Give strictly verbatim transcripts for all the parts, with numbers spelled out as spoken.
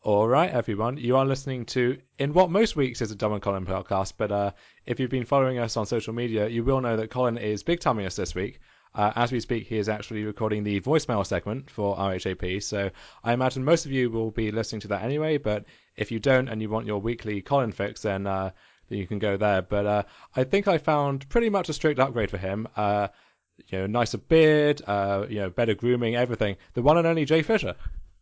All right, everyone. You are listening to, in what most weeks is a Dom and Colin podcast, but uh, if you've been following us on social media, you will know that Colin is big timing us this week. Uh, as we speak, he is actually recording the voicemail segment for R H A P, so I imagine most of you will be listening to that anyway, but if you don't and you want your weekly Colin fix, then, uh, then you can go there. But uh, I think I found pretty much a strict upgrade for him. Uh, you know, nicer beard, uh, you know, better grooming, everything. The one and only Jay Fisher.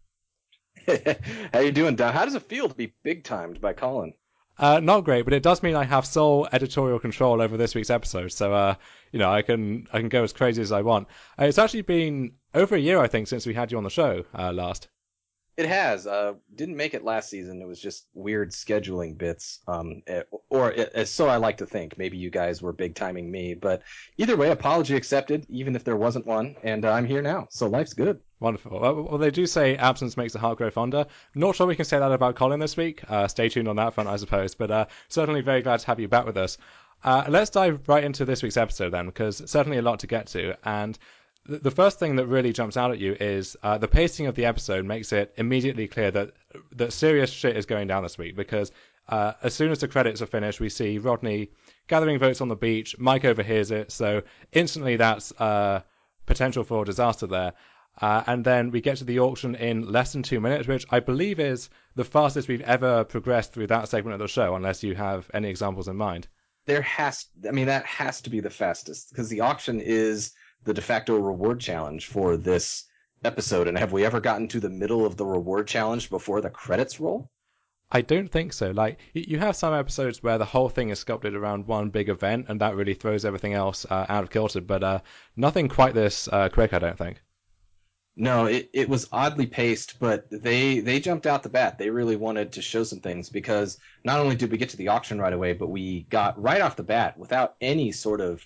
How you doing, Don? How does it feel to be big timed by Colin? Uh, not great, but it does mean I have sole editorial control over this week's episode. So, uh, you know, I can I can go as crazy as I want. Uh, it's actually been over a year, I think, since we had you on the show uh, last. It has. Uh, didn't make it last season. It was just weird scheduling bits. Um, eh, or eh, so I like to think. Maybe you guys were big timing me, but either way, apology accepted, even if there wasn't one. And uh, I'm here now, so life's good. Wonderful. Well, well, they do say absence makes the heart grow fonder. Not sure we can say that about Colin this week. Uh, stay tuned on that front, I suppose. But uh, certainly very glad to have you back with us. Uh, let's dive right into this week's episode then, because certainly a lot to get to. And th- the first thing that really jumps out at you is uh, the pacing of the episode makes it immediately clear that that serious shit is going down this week. Because uh, as soon as the credits are finished, we see Rodney gathering votes on the beach. Mike overhears it, so instantly that's uh, potential for disaster there. Uh, and then we get to the auction in less than two minutes, which I believe is the fastest we've ever progressed through that segment of the show, unless you have any examples in mind. There has, I mean, that has to be the fastest because the auction is the de facto reward challenge for this episode. And have we ever gotten to the middle of the reward challenge before the credits roll? I don't think so. Like, you have some episodes where the whole thing is sculpted around one big event, and that really throws everything else uh, out of kilter, but uh, nothing quite this uh, quick, I don't think. No, it, it was oddly paced, but they they jumped out the bat. They really wanted to show some things because not only did we get to the auction right away, but we got right off the bat without any sort of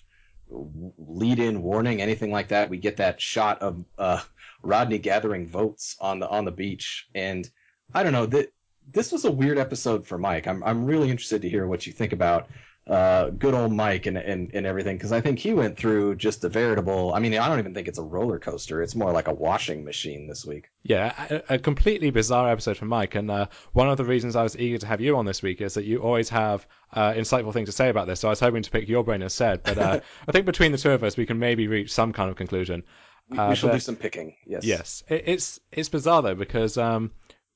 lead-in warning, anything like that. We get that shot of uh, Rodney gathering votes on the on the beach, and I don't know that this was a weird episode for Mike. I'm I'm really interested to hear what you think about uh, good old Mike and and, and everything because I think he went through just a veritable. I mean, I don't even think it's a roller coaster. It's more like a washing machine this week. Yeah, a, a completely bizarre episode for Mike, and uh, one of the reasons I was eager to have you on this week is that you always have uh, insightful things to say about this, so I was hoping to pick your brain instead, but uh, I think between the two of us we can maybe reach some kind of conclusion. We, Uh, we shall do but some picking. Yes. yes, it, it's it's bizarre though, because um,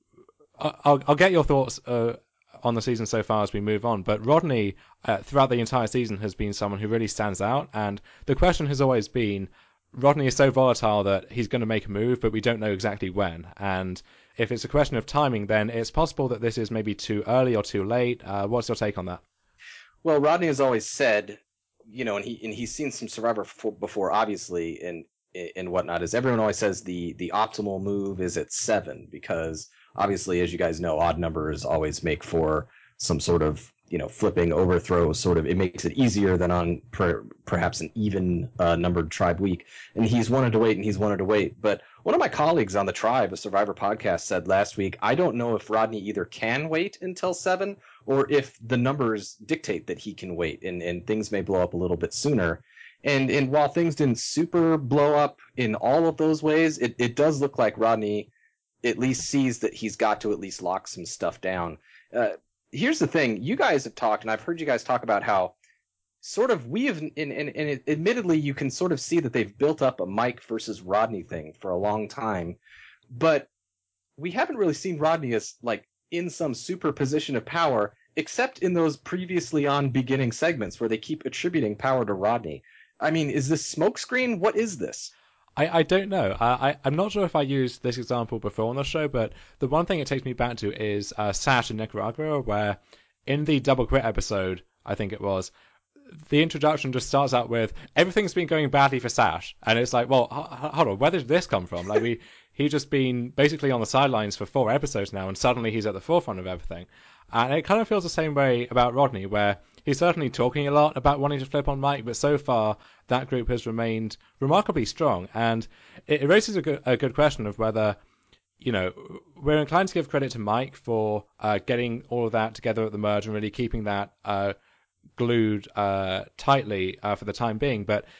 I- I'll, I'll get your thoughts uh, on the season so far as we move on, but Rodney, uh, throughout the entire season, has been someone who really stands out, and the question has always been, Rodney is so volatile that he's going to make a move, but we don't know exactly when. And if it's a question of timing, then it's possible that this is maybe too early or too late. Uh, what's your take on that? Well, Rodney has always said, you know, and he and he's seen some Survivor f- before, obviously, and and whatnot. Is everyone always says the the optimal move is at seven because obviously, as you guys know, odd numbers always make for some sort of you know flipping overthrow. Sort of, it makes it easier than on per, perhaps an even uh, numbered tribe week. And he's wanted to wait, and he's wanted to wait. But one of my colleagues on the Tribe, a Survivor podcast, said last week, I don't know if Rodney either can wait until seven or if the numbers dictate that he can wait and, and things may blow up a little bit sooner. And and while things didn't super blow up in all of those ways, it, it does look like Rodney at least sees that he's got to at least lock some stuff down. Uh, here's the thing. You guys have talked, and I've heard you guys talk about how sort of we have, and, and, and it, admittedly, you can sort of see that they've built up a Mike versus Rodney thing for a long time. But we haven't really seen Rodney as like in some super position of power, except in those previously on beginning segments where they keep attributing power to Rodney. I mean, is this smokescreen? What is this? I, I don't know. I, I, I'm not sure if I used this example before on the show, but the one thing it takes me back to is uh, Sash in Nicaragua, where in the Double Quit episode, I think it was, the introduction just starts out with everything's been going badly for Sash, and it's like, well, h- hold on, where did this come from? Like we, he's just been basically on the sidelines for four episodes now, and suddenly he's at the forefront of everything. And it kind of feels the same way about Rodney, where he's certainly talking a lot about wanting to flip on Mike, but so far that group has remained remarkably strong, and it, it raises a good, a good question of whether, you know, we're inclined to give credit to Mike for uh, getting all of that together at the merge and really keeping that uh, glued uh, tightly uh, for the time being. But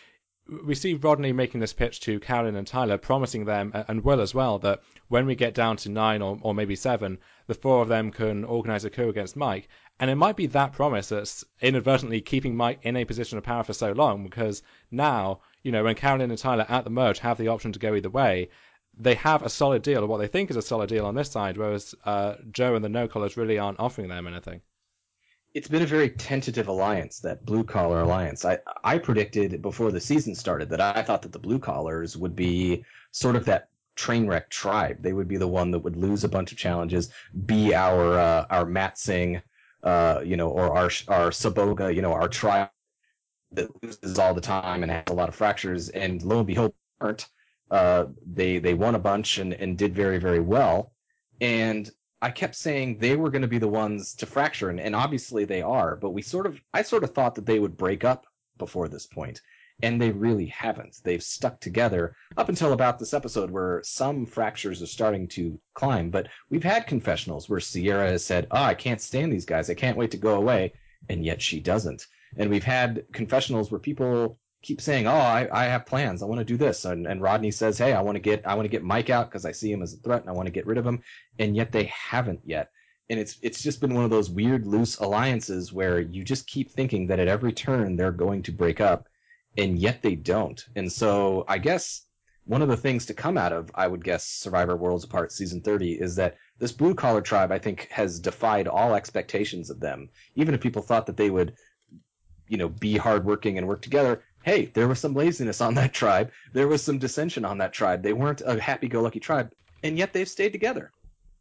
we see Rodney making this pitch to Carolyn and Tyler, promising them, and Will as well, that when we get down to nine or, or maybe seven, the four of them can organize a coup against Mike. And it might be that promise that's inadvertently keeping Mike in a position of power for so long, because now, you know, when Carolyn and Tyler at the merge have the option to go either way, they have a solid deal, or what they think is a solid deal on this side, whereas uh, Joe and the No Collars really aren't offering them anything. It's been a very tentative alliance, that blue collar alliance. I I predicted before the season started that I thought that the blue collars would be sort of that train wreck tribe. They would be the one that would lose a bunch of challenges, be our uh, our Matt Singh, uh, you know, or our our Saboga, you know, our tribe that loses all the time and has a lot of fractures. And lo and behold, aren't. Uh, they they won a bunch and and did very very well. And I kept saying they were going to be the ones to fracture, and, and obviously they are, but we sort of, I sort of thought that they would break up before this point, and they really haven't. They've stuck together up until about this episode where some fractures are starting to climb, but we've had confessionals where Sierra has said, oh, I can't stand these guys, I can't wait to go away, and yet she doesn't. And we've had confessionals where people keep saying, "Oh, I, I have plans. I want to do this," and, and Rodney says, "Hey, I want to get I want to get Mike out because I see him as a threat and I want to get rid of him," and yet they haven't yet. And it's it's just been one of those weird loose alliances where you just keep thinking that at every turn they're going to break up, and yet they don't. And so I guess one of the things to come out of, I would guess, Survivor Worlds Apart season thirty is that this blue collar tribe, I think, has defied all expectations of them. Even if people thought that they would, you know, be hardworking and work together. Hey, there was some laziness on that tribe. There was some dissension on that tribe. They weren't a happy-go-lucky tribe, and yet they've stayed together.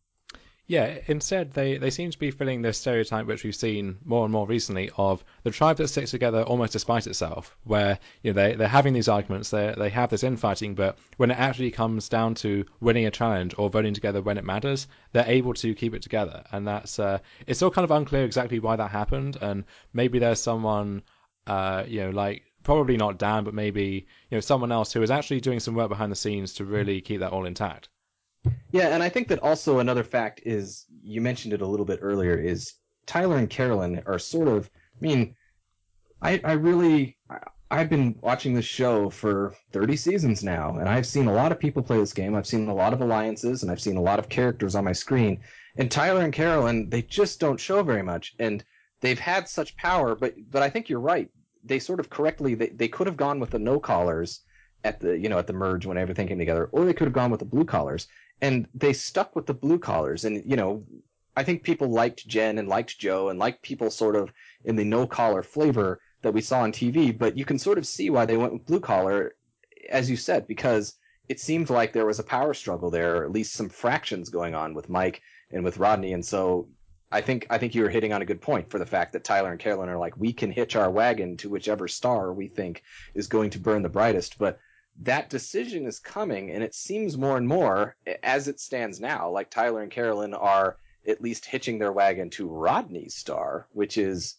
Yeah, instead they, they seem to be filling this stereotype which we've seen more and more recently of the tribe that sticks together almost despite itself, where you know they, they're having these arguments, they they have this infighting, but when it actually comes down to winning a challenge or voting together when it matters, they're able to keep it together. And that's uh, it's still kind of unclear exactly why that happened, and maybe there's someone uh, you know like probably not Dan, but maybe you know someone else who is actually doing some work behind the scenes to really keep that all intact. Yeah, and I think that also another fact is, you mentioned it a little bit earlier, is Tyler and Carolyn are sort of, I mean, I, I really, I, I've been watching this show for thirty seasons now, and I've seen a lot of people play this game. I've seen a lot of alliances, and I've seen a lot of characters on my screen. And Tyler and Carolyn, they just don't show very much, and they've had such power, but but I think you're right. They sort of correctly, they, they could have gone with the no collars at the, you know, at the merge when everything came together, or they could have gone with the blue collars. And they stuck with the blue collars. And, you know, I think people liked Jen and liked Joe and liked people sort of in the no collar flavor that we saw on T V. But you can sort of see why they went with blue collar, as you said, because it seemed like there was a power struggle there, or at least some fractions going on with Mike and with Rodney. And so I think I think you were hitting on a good point for the fact that Tyler and Carolyn are like, we can hitch our wagon to whichever star we think is going to burn the brightest. But that decision is coming, and it seems more and more, as it stands now, like Tyler and Carolyn are at least hitching their wagon to Rodney's star, which is,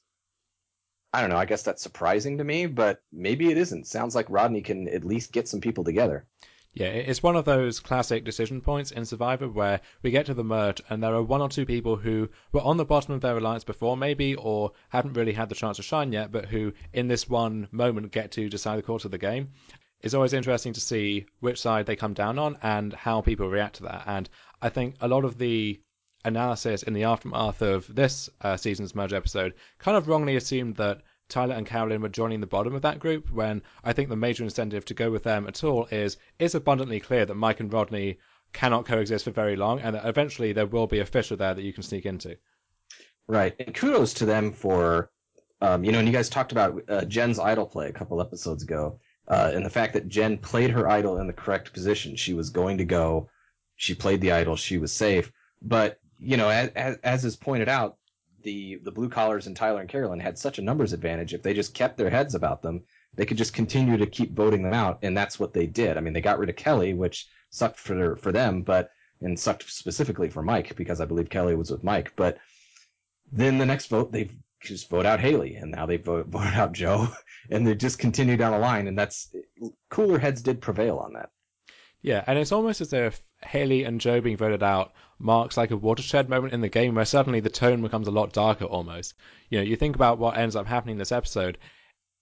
I don't know, I guess that's surprising to me, but maybe it isn't. Sounds like Rodney can at least get some people together. Yeah, it's one of those classic decision points in Survivor where we get to the merge and there are one or two people who were on the bottom of their alliance before maybe, or haven't really had the chance to shine yet, but who in this one moment get to decide the course of the game. It's always interesting to see which side they come down on and how people react to that. And I think a lot of the analysis in the aftermath of this uh, season's merge episode kind of wrongly assumed that Tyler and Carolyn were joining the bottom of that group, when I think the major incentive to go with them at all is it's abundantly clear that Mike and Rodney cannot coexist for very long, and that eventually there will be a fissure there that you can sneak into. Right, and kudos to them for, um, you know, and you guys talked about uh, Jen's idol play a couple episodes ago. Uh, and the fact that Jen played her idol in the correct position. She was going to go. She played the idol. She was safe. But, you know, as, as, as is pointed out, the, the blue collars and Tyler and Carolyn had such a numbers advantage. If they just kept their heads about them, they could just continue to keep voting them out. And that's what they did. I mean, they got rid of Kelly, which sucked for, for them, but, and sucked specifically for Mike, because I believe Kelly was with Mike. But then the next vote, they just vote out Haley, and now they vote, vote out Joe, and they just continue down the line, and that's, cooler heads did prevail on that. Yeah, and it's almost as if Haley and Joe being voted out marks like a watershed moment in the game where suddenly the tone becomes a lot darker almost. You know, you think about what ends up happening in this episode,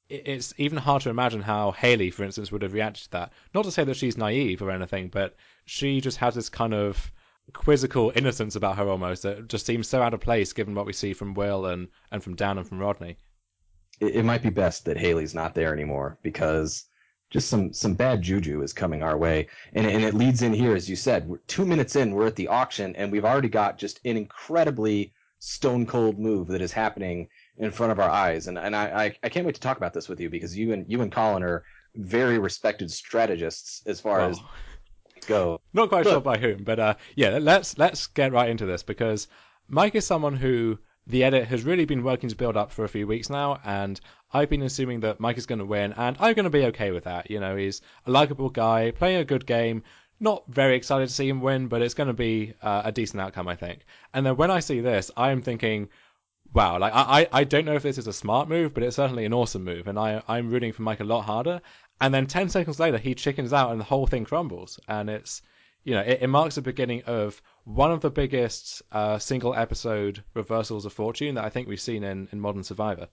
it's even hard to imagine how Haley, for instance, would have reacted to that. Not to say that she's naive or anything, but she just has this kind of quizzical innocence about her almost that just seems so out of place given what we see from Will and, and from Dan and from Rodney. It, it might be best that Haley's not there anymore because just some, some bad juju is coming our way. And, and it leads in here, as you said, we're two minutes in, we're at the auction, and we've already got just an incredibly stone cold move that is happening in front of our eyes. And and I, I, I can't wait to talk about this with you because you and you and Colin are very respected strategists as far well, as go. Not quite Look. sure by whom, but uh, yeah, let's let's get right into this because Mike is someone who the edit has really been working to build up for a few weeks now, and I've been assuming that Mike is going to win, and I'm going to be okay with that. You know, he's a likable guy, playing a good game. Not very excited to see him win, but it's going to be uh, a decent outcome, I think. And then when I see this, I am thinking, wow, like I, I don't know if this is a smart move, but it's certainly an awesome move, and I, I'm rooting for Mike a lot harder. And then ten seconds later, he chickens out and the whole thing crumbles. And it's, you know, it, it marks the beginning of one of the biggest uh, single episode reversals of fortune that I think we've seen in, in modern Survivor.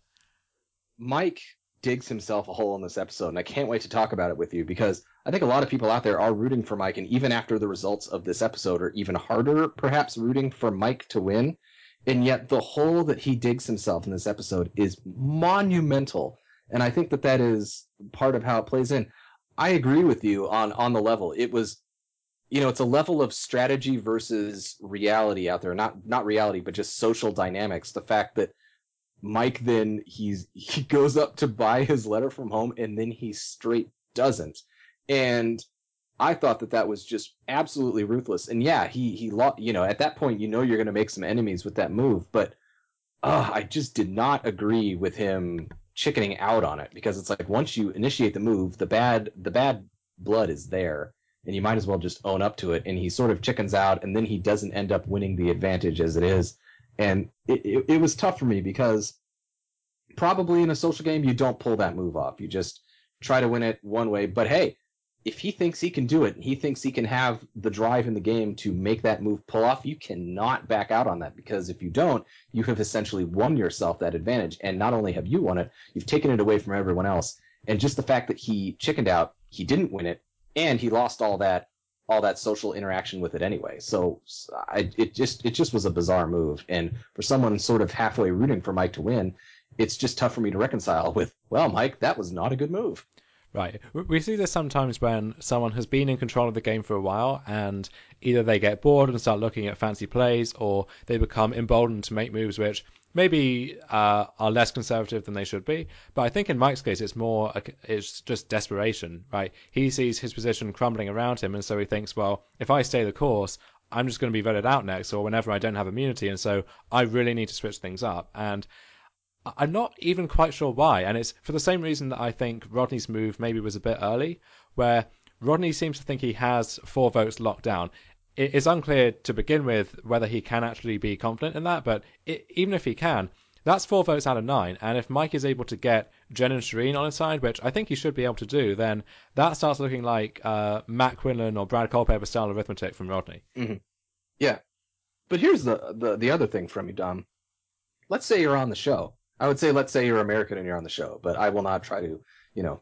Mike digs himself a hole in this episode, and I can't wait to talk about it with you because I think a lot of people out there are rooting for Mike, and even after the results of this episode are even harder, perhaps rooting for Mike to win. And yet the hole that he digs himself in this episode is monumental. And I think that that is part of how it plays in. I agree with you on, on the level. It was, you know, it's a level of strategy versus reality out there. Not, not reality, but just social dynamics. The fact that Mike then he's, he goes up to buy his letter from home and then he straight doesn't. And I thought that that was just absolutely ruthless. And yeah, he, he, you know, at that point, you know, you're going to make some enemies with that move, but uh, I just did not agree with him chickening out on it because it's like, once you initiate the move, the bad, the bad blood is there and you might as well just own up to it. And he sort of chickens out and then he doesn't end up winning the advantage as it is. And it, it, it was tough for me because probably in a social game, you don't pull that move off. You just try to win it one way, but hey, if he thinks he can do it, he thinks he can have the drive in the game to make that move pull off, you cannot back out on that because if you don't, you have essentially won yourself that advantage. And not only have you won it, you've taken it away from everyone else. And just the fact that he chickened out, he didn't win it, and he lost all that all that social interaction with it anyway. So I, it just it just was a bizarre move. And for someone sort of halfway rooting for Mike to win, it's just tough for me to reconcile with, well, Mike, that was not a good move. Right. We see this sometimes when someone has been in control of the game for a while and either they get bored and start looking at fancy plays or they become emboldened to make moves which maybe uh, are less conservative than they should be. But I think in Mike's case, it's more, it's just desperation, right? He sees his position crumbling around him and so he thinks, well, if I stay the course, I'm just going to be voted out next or whenever I don't have immunity. And so I really need to switch things up. And I'm not even quite sure why, and it's for the same reason that I think Rodney's move maybe was a bit early, where Rodney seems to think he has four votes locked down. It's unclear to begin with whether he can actually be confident in that, but it, even if he can, that's four votes out of nine, and if Mike is able to get Jen and Shireen on his side, which I think he should be able to do, then that starts looking like uh, Matt Quinlan or Brad Culpepper style arithmetic from Rodney. Mm-hmm. Yeah, but here's the, the, the other thing from you, Dom. Let's say you're on the show. I would say, let's say you're American and you're on the show, but I will not try to, you know,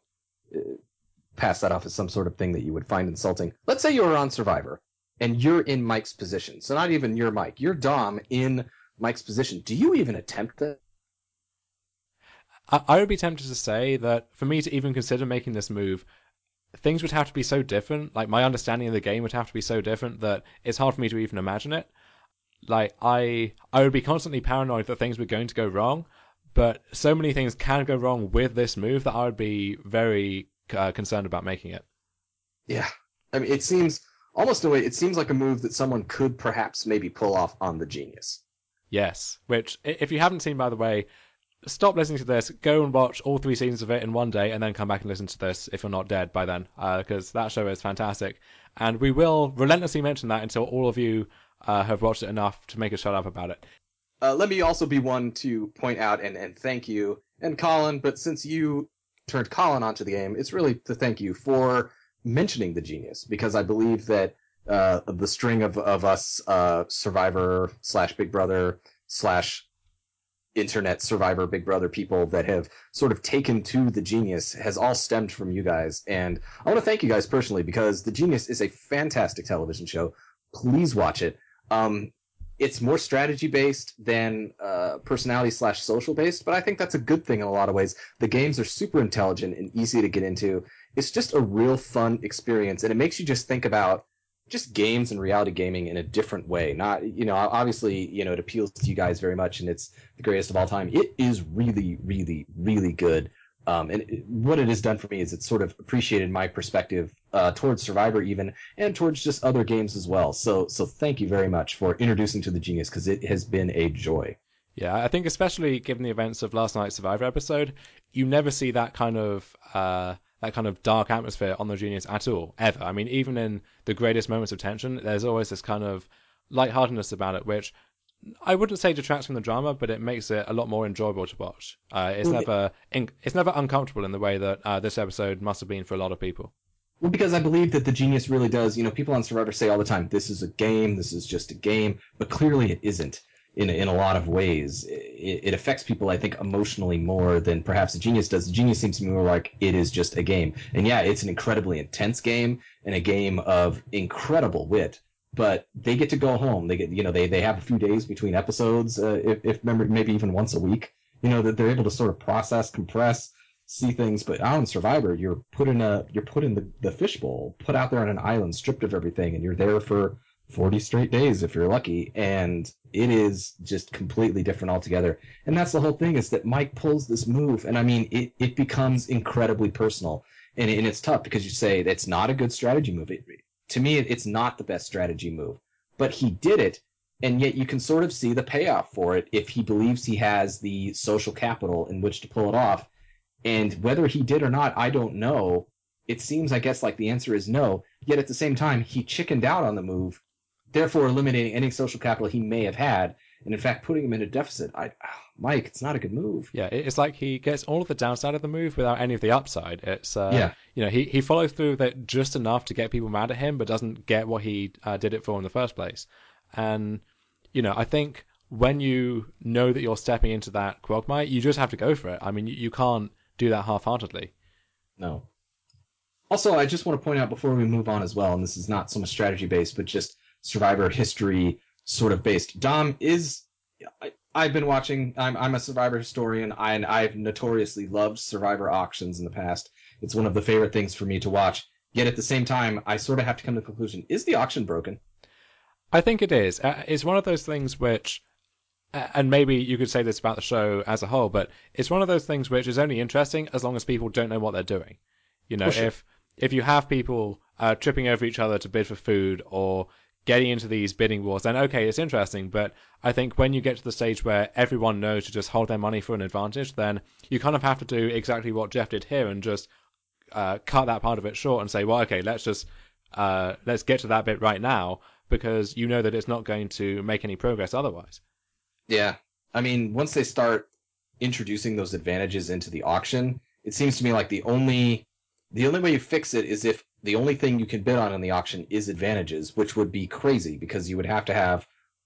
pass that off as some sort of thing that you would find insulting. Let's say you're on Survivor and you're in Mike's position. So not even you're Mike, you're Dom in Mike's position. Do you even attempt that? I, I would be tempted to say that for me to even consider making this move, things would have to be so different. Like my understanding of the game would have to be so different that it's hard for me to even imagine it. Like I, I would be constantly paranoid that things were going to go wrong. But so many things can go wrong with this move that I would be very uh, concerned about making it. Yeah. I mean, it seems, almost in a way, it seems like a move that someone could perhaps maybe pull off on the Genius. Yes, which, if you haven't seen, by the way, stop listening to this, go and watch all three seasons of it in one day, and then come back and listen to this if you're not dead by then, because uh, that show is fantastic. And we will relentlessly mention that until all of you uh, have watched it enough to make us shut up about it. Uh, let me also be one to point out and, and thank you, and Colin, but since you turned Colin onto the game, it's really to thank you for mentioning the Genius, because I believe that uh, the string of, of us uh, Survivor slash Big Brother slash internet Survivor Big Brother people that have sort of taken to the Genius has all stemmed from you guys. And I want to thank you guys personally because the Genius is a fantastic television show. Please watch it. Um, it's more strategy based than uh, personality slash social based, but I think that's a good thing in a lot of ways. The games are super intelligent and easy to get into. It's just a real fun experience, and it makes you just think about just games and reality gaming in a different way. Not, you know, obviously, you know, it appeals to you guys very much and it's the greatest of all time. It is really, really, really good. Um, and it, what it has done for me is it's sort of appreciated my perspective uh, towards Survivor even, and towards just other games as well. So, so thank you very much for introducing to the Genius because it has been a joy. Yeah, I think especially given the events of last night's Survivor episode, you never see that kind of uh, that kind of dark atmosphere on the Genius at all, ever. I mean, even in the greatest moments of tension, there's always this kind of lightheartedness about it, which I wouldn't say detracts from the drama, but it makes it a lot more enjoyable to watch. Uh, it's Well, never it's never uncomfortable in the way that uh, this episode must have been for a lot of people. Well, because I believe that the Genius really does. You know, people on Survivor say all the time, "This is a game. This is just a game," but clearly it isn't. In in a lot of ways, it, it affects people. I think emotionally more than perhaps the Genius does. The Genius seems to me more like it is just a game, and yeah, it's an incredibly intense game and a game of incredible wit. But they get to go home. They get, you know, they they have a few days between episodes, uh, if if remember, maybe even once a week. You know, that they're able to sort of process, compress, see things. But out on Survivor, you're put in a you're put in the, the fishbowl, put out there on an island, stripped of everything, and you're there for forty straight days if you're lucky. And it is just completely different altogether. And that's the whole thing, is that Mike pulls this move, and I mean, it, it becomes incredibly personal. And, and it's tough because you say it's not a good strategy move. It, to me, it's not the best strategy move. But he did it, and yet you can sort of see the payoff for it if he believes he has the social capital in which to pull it off. And whether he did or not, I don't know. It seems, I guess, like the answer is no. Yet at the same time, he chickened out on the move, therefore eliminating any social capital he may have had, and in fact putting him in a deficit. I, Mike, it's not a good move. Yeah, it's like he gets all of the downside of the move without any of the upside. It's uh, Yeah. you know, he he follows through with it just enough to get people mad at him, but doesn't get what he uh, did it for in the first place. And you know, I think when you know that you're stepping into that quagmire, you just have to go for it. I mean, you, you can't do that half-heartedly. No. Also, I just want to point out before we move on as well, and this is not so much strategy based, but just Survivor history sort of based. Dom is. I, I've been watching. I'm I'm a Survivor historian, I, and I've notoriously loved Survivor auctions in the past. It's one of the favorite things for me to watch. Yet at the same time, I sort of have to come to the conclusion: is the auction broken? I think it is. Uh, It's one of those things which, uh, and maybe you could say this about the show as a whole, but it's one of those things which is only interesting as long as people don't know what they're doing. You know, Well, sure. if if you have people uh, tripping over each other to bid for food or getting into these bidding wars, then okay, it's interesting. But I think when you get to the stage where everyone knows to just hold their money for an advantage, then you kind of have to do exactly what Jeff did here and just uh, cut that part of it short and say, well, okay, let's just uh, let's get to that bit right now because you know that it's not going to make any progress otherwise. Yeah. I mean, once they start introducing those advantages into the auction, it seems to me like the only the only way you fix it is if the only thing you can bid on in the auction is advantages, which would be crazy because you would have to have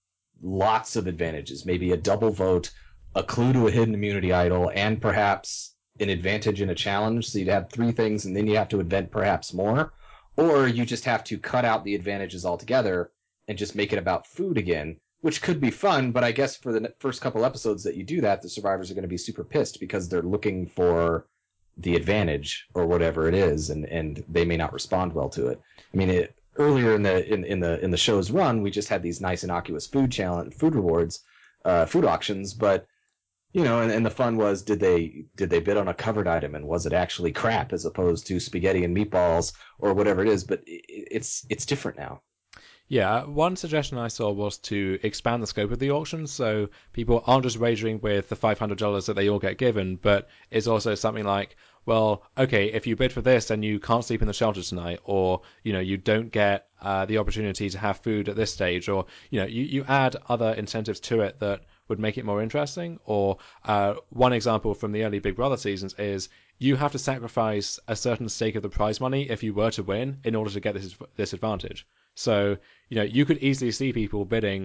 lots of advantages, maybe a double vote, a clue to a hidden immunity idol, and perhaps an advantage in a challenge. So you'd have three things, and then you have to invent perhaps more, or you just have to cut out the advantages altogether and just make it about food again, which could be fun. But I guess for the first couple episodes that you do that, the survivors are going to be super pissed because they're looking for the advantage or whatever it is, and and they may not respond well to it. I mean, it, earlier in the in, in the in the show's run, we just had these nice innocuous food challenge, food rewards, uh, food auctions, but you know, and, and the fun was, did they did they bid on a covered item, and was it actually crap as opposed to spaghetti and meatballs or whatever it is? But it, it's it's different now. Yeah, one suggestion I saw was to expand the scope of the auction so people aren't just wagering with the five hundred dollars that they all get given, but it's also something like, well, okay, if you bid for this, then you can't sleep in the shelter tonight, or, you know, you don't get uh, the opportunity to have food at this stage, or, you know, you, you add other incentives to it that would make it more interesting. Or uh, one example from the early Big Brother seasons is you have to sacrifice a certain stake of the prize money if you were to win in order to get this this advantage. So, you know, you could easily see people bidding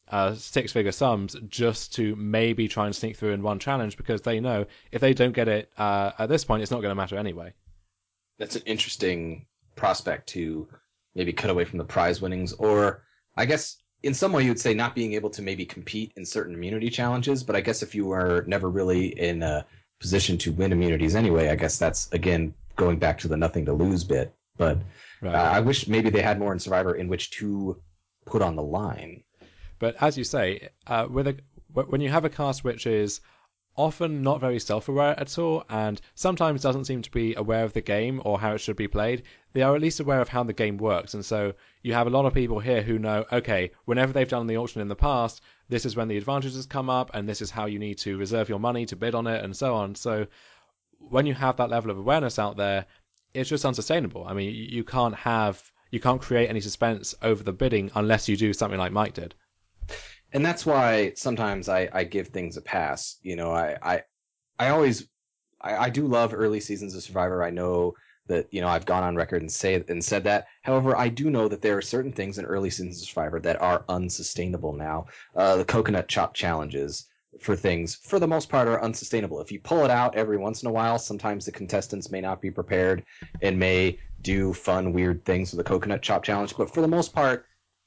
uh, six-figure sums just to maybe try and sneak through in one challenge, because they know if they don't get it uh, at this point, it's not going to matter anyway. That's an interesting prospect to maybe cut away from the prize winnings, or I guess in some way you would say not being able to maybe compete in certain immunity challenges. But I guess if you were never really in a position to win immunities anyway, I guess that's, again, going back to the nothing to lose bit. But right. uh, I wish maybe they had more in Survivor in which to put on the line. But as you say, uh, with a, when you have a cast which is often not very self-aware at all, and sometimes doesn't seem to be aware of the game or how it should be played, they are at least aware of how the game works. And so you have a lot of people here who know, okay, whenever they've done the auction in the past, this is when the advantages come up, and this is how you need to reserve your money to bid on it, and so on. So when you have that level of awareness out there, it's just unsustainable. I mean, you can't have, you can't create any suspense over the bidding unless you do something like Mike did. And that's why sometimes I, I give things a pass. You know, I I, I always I, I do love early seasons of Survivor. I know that, you know, I've gone on record and say and said that. However, I do know that there are certain things in early seasons of Survivor that are unsustainable now. Uh, the coconut chop challenges for things, for the most part, are unsustainable. If you pull it out every once in a while, sometimes the contestants may not be prepared and may do fun, weird things with the coconut chop challenge. But for the most part,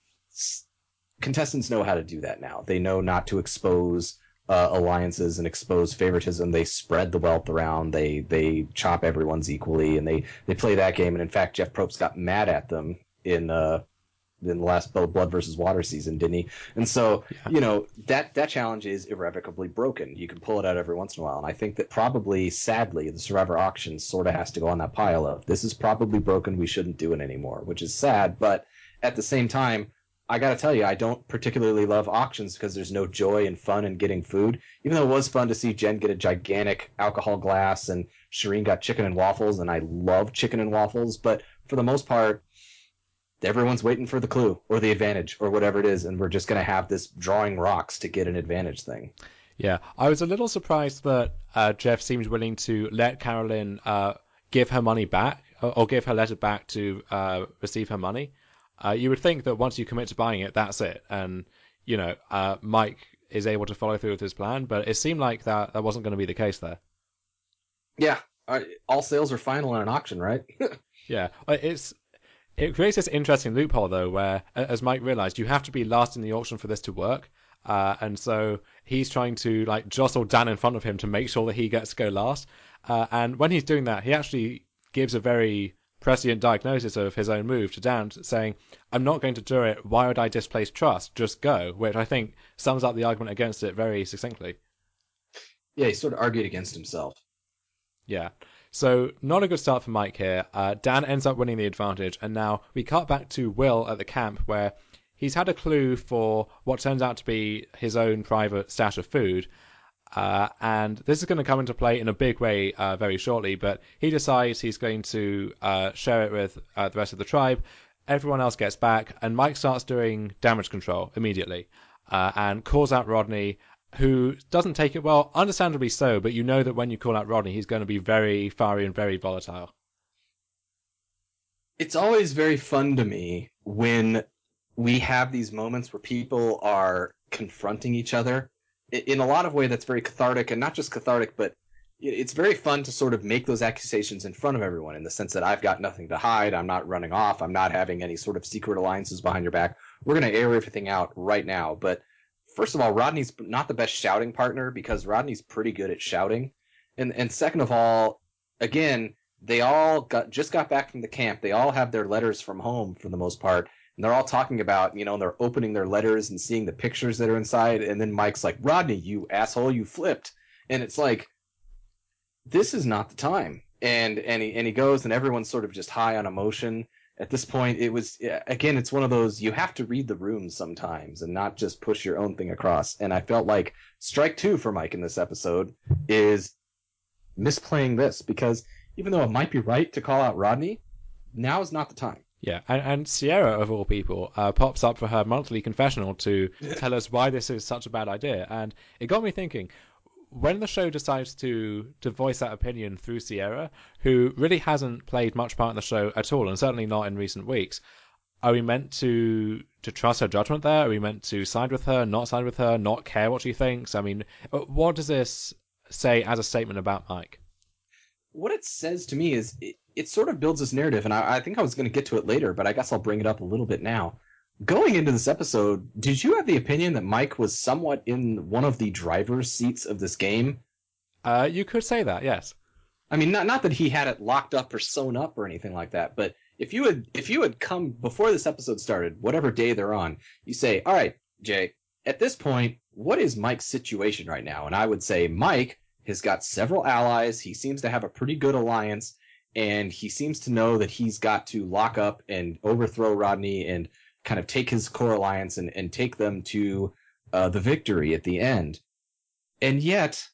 contestants know how to do that now. They know not to expose uh, alliances and expose favoritism. They spread the wealth around. They they chop everyone's equally, and they, they play that game. And in fact, Jeff Probst got mad at them in uh, in the last Blood versus Water season, didn't he? And so, yeah. you know, that that challenge is irrevocably broken. You can pull it out every once in a while. And I think that probably, sadly, the Survivor auction sort of has to go on that pile of, this is probably broken, we shouldn't do it anymore, which is sad. But at the same time, I got to tell you, I don't particularly love auctions because there's no joy and fun in getting food. Even though it was fun to see Jen get a gigantic alcohol glass and Shireen got chicken and waffles, and I love chicken and waffles. But for the most part, everyone's waiting for the clue or the advantage or whatever it is, and we're just going to have this drawing rocks to get an advantage thing. Yeah, I was a little surprised that uh, Jeff seemed willing to let Carolyn uh, give her money back, or, or give her letter back to uh, receive her money. Uh, you would think that once you commit to buying it, that's it. And, you know, uh, Mike is able to follow through with his plan, but it seemed like that, that wasn't going to be the case there. Yeah, all sales are final in an auction, right? Yeah, it's it creates this interesting loophole, though, where, as Mike realized, you have to be last in the auction for this to work. Uh, and so he's trying to, like, jostle Dan in front of him to make sure that he gets to go last. Uh, and when he's doing that, he actually gives a very prescient diagnosis of his own move to Dan, saying, I'm not going to do it. Why would I displace trust? Just go. Which I think sums up the argument against it very succinctly. Yeah, he sort of argued against himself. Yeah. So not a good start for Mike here. Uh, Dan ends up winning the advantage, and now we cut back to Will at the camp, where he's had a clue for what turns out to be his own private stash of food. Uh, and this is going to come into play in a big way uh, very shortly, but he decides he's going to uh, share it with uh, the rest of the tribe. Everyone else gets back, and Mike starts doing damage control immediately uh, and calls out Rodney, who doesn't take it well, understandably so, but you know that when you call out Rodney, he's going to be very fiery and very volatile. It's always very fun to me when we have these moments where people are confronting each other in a lot of way that's very cathartic, and not just cathartic, but it's very fun to sort of make those accusations in front of everyone, in the sense that I've got nothing to hide, I'm not running off, I'm not having any sort of secret alliances behind your back. We're going to air everything out right now. But first of all, Rodney's not the best shouting partner, because Rodney's pretty good at shouting. And and second of all, again, they all got just got back from the camp. They all have their letters from home for the most part. And they're all talking about, you know, they're opening their letters and seeing the pictures that are inside. And then Mike's like, Rodney, you asshole, you flipped. And it's like, this is not the time. And and he, and he goes, and everyone's sort of just high on emotion. At this point, it was, again, it's one of those, you have to read the room sometimes and not just push your own thing across. And I felt like strike two for Mike in this episode is misplaying this, because even though it might be right to call out Rodney, now is not the time. Yeah, and, and Sierra, of all people, uh, pops up for her monthly confessional to tell us why this is such a bad idea. And it got me thinking, when the show decides to, to voice that opinion through Sierra, who really hasn't played much part in the show at all, and certainly not in recent weeks, are we meant to to trust her judgment there? Are we meant to side with her, not side with her, not care what she thinks? I mean, what does this say as a statement about Mike? What it says to me is it, it sort of builds this narrative, and I, I think I was going to get to it later, but I guess I'll bring it up a little bit now. Going into this episode, did you have the opinion that Mike was somewhat in one of the driver's seats of this game? Uh, you could say that, yes. I mean, not not that he had it locked up or sewn up or anything like that, but if you had if you had come before this episode started, whatever day they're on, you say, "All right, Jay, at this point, what is Mike's situation right now?" And I would say Mike has got several allies. He seems to have a pretty good alliance, and he seems to know that he's got to lock up and overthrow Rodney and kind of take his core alliance and, and take them to uh, the victory at the end. And yet,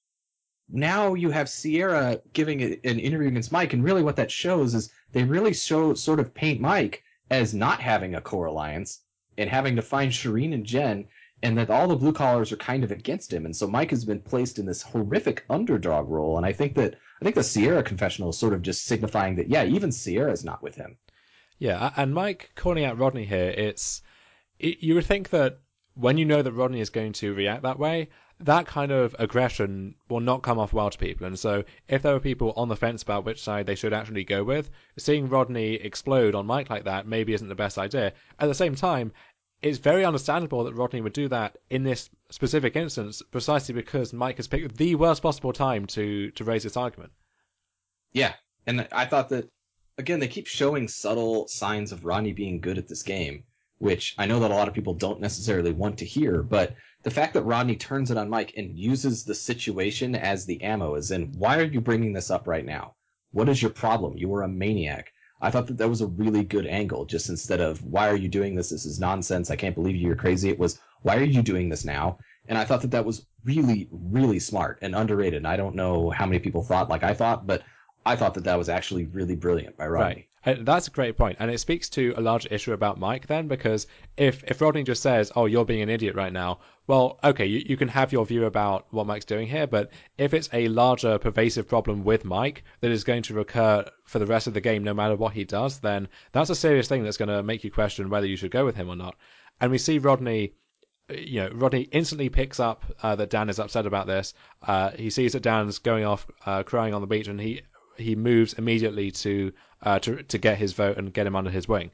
now you have Sierra giving an interview against Mike, and really what that shows is they really show sort of paint Mike as not having a core alliance and having to find Shireen and Jen, and that all the blue collars are kind of against him. And so Mike has been placed in this horrific underdog role. And I think that I think the Sierra confessional is sort of just signifying that, yeah, even Sierra's not with him. Yeah, and Mike calling out Rodney here, it's it, you would think that when you know that Rodney is going to react that way, that kind of aggression will not come off well to people. And so if there were people on the fence about which side they should actually go with, seeing Rodney explode on Mike like that maybe isn't the best idea. At the same time, it's very understandable that Rodney would do that in this specific instance, precisely because Mike has picked the worst possible time to, to raise this argument. Yeah, and I thought that, again, they keep showing subtle signs of Rodney being good at this game, which I know that a lot of people don't necessarily want to hear, but the fact that Rodney turns it on Mike and uses the situation as the ammo is in, why are you bringing this up right now? What is your problem? You were a maniac. I thought that that was a really good angle, just instead of, why are you doing this? This is nonsense. I can't believe you're crazy. It was, why are you doing this now? And I thought that that was really, really smart and underrated. And I don't know how many people thought like I thought, but I thought that that was actually really brilliant by Rodney. Right. And that's a great point. And it speaks to a larger issue about Mike then, because if, if Rodney just says, oh, you're being an idiot right now, well, okay, you, you can have your view about what Mike's doing here, but if it's a larger pervasive problem with Mike that is going to recur for the rest of the game no matter what he does, then that's a serious thing that's going to make you question whether you should go with him or not. And we see Rodney, you know, Rodney instantly picks up uh, that Dan is upset about this. Uh, he sees that Dan's going off uh, crying on the beach, and he he moves immediately to uh, to to get his vote and get him under his wing.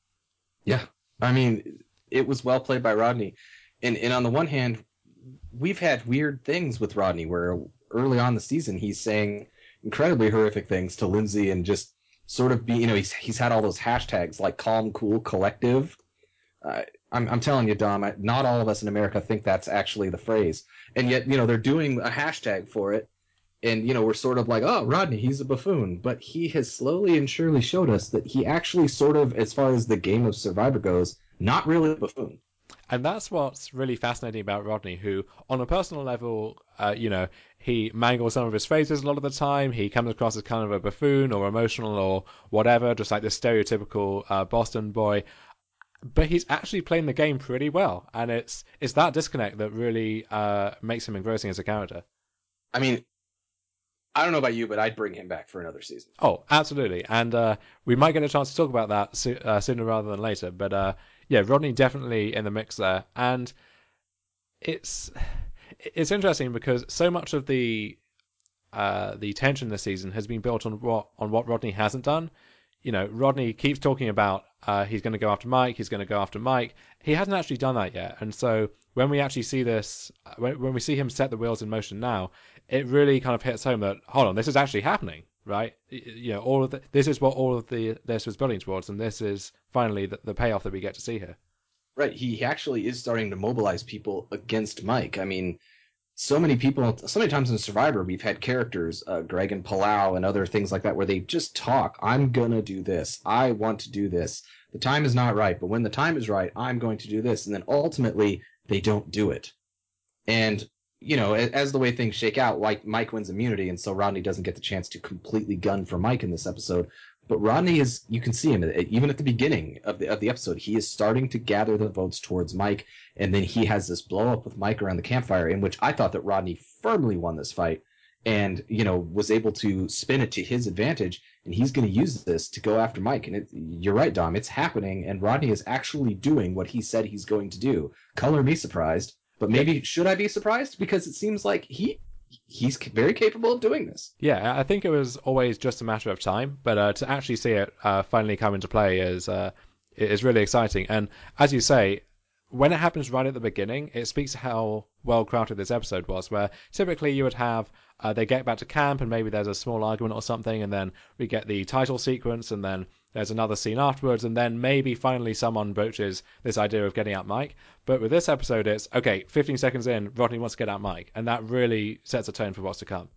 Yeah, I mean, it was well played by Rodney, and and on the one hand, we've had weird things with Rodney where early on in the season he's saying incredibly horrific things to Lindsay and just sort of be, you know, he's he's had all those hashtags like calm, cool, collective. Uh, I'm I'm telling you, Dom, I, not all of us in America think that's actually the phrase, and yet you know they're doing a hashtag for it. And, you know, we're sort of like, oh, Rodney, he's a buffoon. But he has slowly and surely showed us that he actually sort of, as far as the game of Survivor goes, not really a buffoon. And that's what's really fascinating about Rodney, who, on a personal level, uh, you know, he mangles some of his phrases a lot of the time. He comes across as kind of a buffoon or emotional or whatever, just like this stereotypical uh, Boston boy. But he's actually playing the game pretty well. And it's it's that disconnect that really uh, makes him engrossing as a character. I mean, I don't know about you, but I'd bring him back for another season. Oh, absolutely. And uh, we might get a chance to talk about that so- uh, sooner rather than later. But uh, yeah, Rodney definitely in the mix there. And it's it's interesting because so much of the uh, the tension this season has been built on what on what Rodney hasn't done. You know, Rodney keeps talking about uh, he's going to go after Mike, he's going to go after Mike. He hasn't actually done that yet. And so when we actually see this, when, when we see him set the wheels in motion now, it really kind of hits home that, hold on, this is actually happening, right? You know, all of the, this is what all of the this was building towards, and this is finally the, the payoff that we get to see here. Right. He actually is starting to mobilize people against Mike. I mean, so many people, so many times in Survivor, we've had characters, uh, Greg and Palau and other things like that, where they just talk. I'm going to do this. I want to do this. The time is not right, but when the time is right, I'm going to do this. And then ultimately, they don't do it. And, you know, as the way things shake out, like Mike wins immunity, and so Rodney doesn't get the chance to completely gun for Mike in this episode. But Rodney is, you can see him, even at the beginning of the of the episode, he is starting to gather the votes towards Mike, and then he has this blow up with Mike around the campfire, in which I thought that Rodney firmly won this fight. and you know was able to spin it to his advantage, and he's going to use this to go after Mike. And it, you're right, Dom, it's happening, and Rodney is actually doing what he said he's going to do. Color me surprised, but maybe should I be surprised, because it seems like he he's very capable of doing this. Yeah, I think it was always just a matter of time, but uh, to actually see it uh, finally come into play is uh, is really exciting. And as you say, when it happens right at the beginning, it speaks to how well crafted this episode was, where typically you would have uh, they get back to camp and maybe there's a small argument or something, and then we get the title sequence, and then there's another scene afterwards, and then maybe finally someone broaches this idea of getting out Mike. But with this episode, it's okay, fifteen seconds in, Rodney wants to get out Mike, and that really sets a tone for what's to come.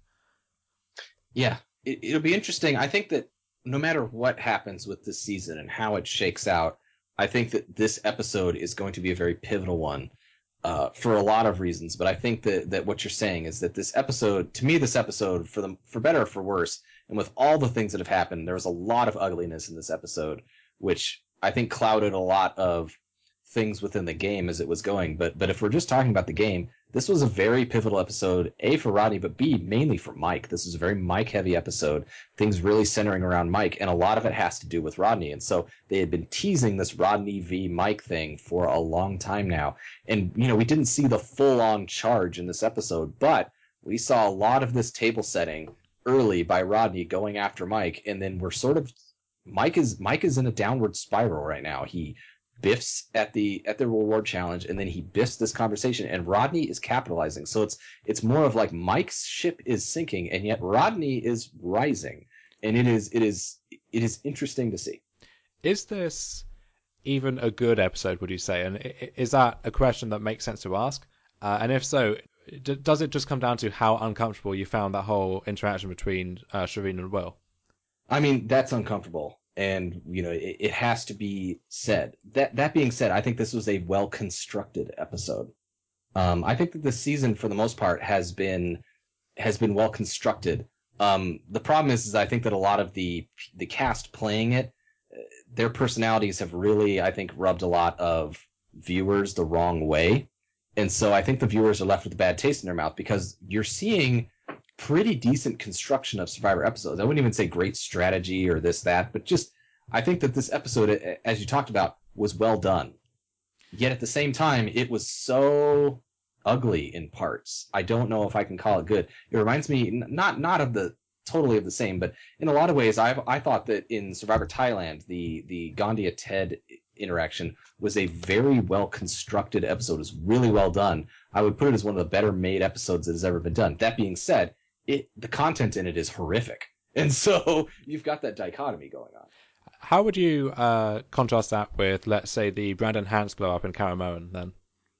Yeah, it, it'll be interesting. I think that no matter what happens with this season and how it shakes out, I think that this episode is going to be a very pivotal one uh, for a lot of reasons. But I think that, that what you're saying is that this episode, to me, this episode, for the for better or for worse, and with all the things that have happened, there was a lot of ugliness in this episode, which I think clouded a lot of things within the game as it was going. But but if we're just talking about the game, this was a very pivotal episode, A, for Rodney, but B, mainly for Mike. This is a very Mike-heavy episode, things really centering around Mike, and a lot of it has to do with Rodney. And so they had been teasing this Rodney v. Mike thing for a long time now. And, you know, we didn't see the full-on charge in this episode, but we saw a lot of this table setting early by Rodney going after Mike, and then we're sort of Mike is Mike is in a downward spiral right now. He biffs at the at the reward challenge, and then he biffs this conversation, and Rodney is capitalizing. So it's it's more of like Mike's ship is sinking, and yet Rodney is rising, and it is it is it is interesting to see. Is this even a good episode, would you say? And is that a question that makes sense to ask? Uh, and if so, d- does it just come down to how uncomfortable you found that whole interaction between uh, Shireen and Will? I mean, that's uncomfortable, and you know it, it has to be said. That that being said, I think this was a well constructed episode. Um, I think that this season, for the most part, has been has been well constructed. Um, the problem is, is I think that a lot of the the cast playing it, their personalities have really, I think, rubbed a lot of viewers the wrong way, and so I think the viewers are left with a bad taste in their mouth, because you're seeing pretty decent construction of Survivor episodes. I wouldn't even say great strategy or this that, but just I think that this episode, as you talked about, was well done. Yet at the same time, it was so ugly in parts. I don't know if I can call it good. It reminds me not not of the totally of the same, but in a lot of ways, I I thought that in Survivor Thailand, the the Gandia Ted interaction was a very well constructed episode. It was really well done. I would put it as one of the better made episodes that has ever been done. That being said, it the content in it is horrific, and so you've got that dichotomy going on. How would you uh, contrast that with, let's say, the Brandon Hans blow up in Karamoan then?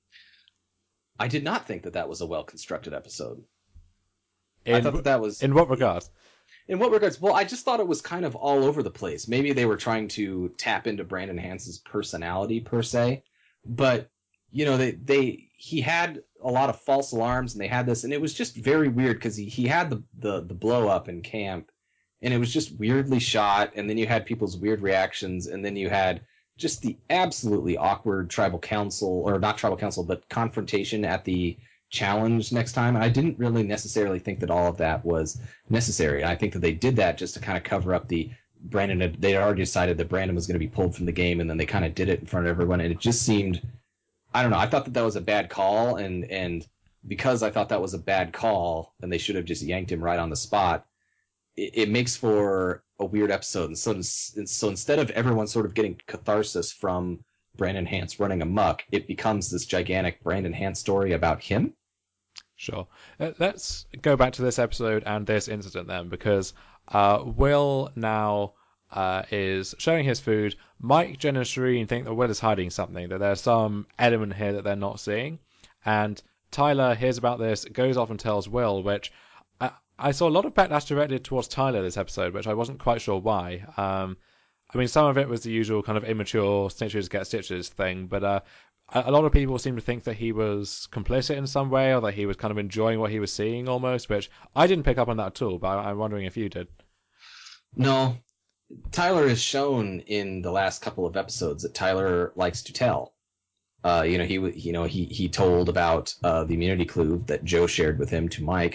I did not think that that was a well constructed episode. In, I thought that, that was in what regards? In what regards? Well, I just thought it was kind of all over the place. Maybe they were trying to tap into Brandon Hans's personality per se, but you know, they they he had a lot of false alarms, and they had this, and it was just very weird because he he had the the the blow up in camp, and it was just weirdly shot, and then you had people's weird reactions, and then you had just the absolutely awkward tribal council, or not tribal council, but confrontation at the challenge next time. And I didn't really necessarily think that all of that was necessary. I think that they did that just to kind of cover up the Brandon. Had, they had already decided that Brandon was going to be pulled from the game, and then they kind of did it in front of everyone, and it just seemed, I don't know. I thought that that was a bad call, and and because I thought that was a bad call, and they should have just yanked him right on the spot, it, it makes for a weird episode. And so, and so instead of everyone sort of getting catharsis from Brandon Hance running amok, it becomes this gigantic Brandon Hance story about him. Sure. Uh, let's go back to this episode and this incident then, because uh, Will now uh, is showing his food. Mike, Jen, and Shireen think that Will is hiding something, that there's some element here that they're not seeing. And Tyler hears about this, goes off and tells Will, which I, I saw a lot of backlash directed towards Tyler this episode, which I wasn't quite sure why. Um, I mean, some of it was the usual kind of immature snitches get stitches thing, but uh, a lot of people seem to think that he was complicit in some way, or that he was kind of enjoying what he was seeing almost, which I didn't pick up on that at all, but I'm wondering if you did. No. Tyler has shown in the last couple of episodes that Tyler likes to tell. Uh, you know, he you know he he told about uh, the immunity clue that Joe shared with him to Mike.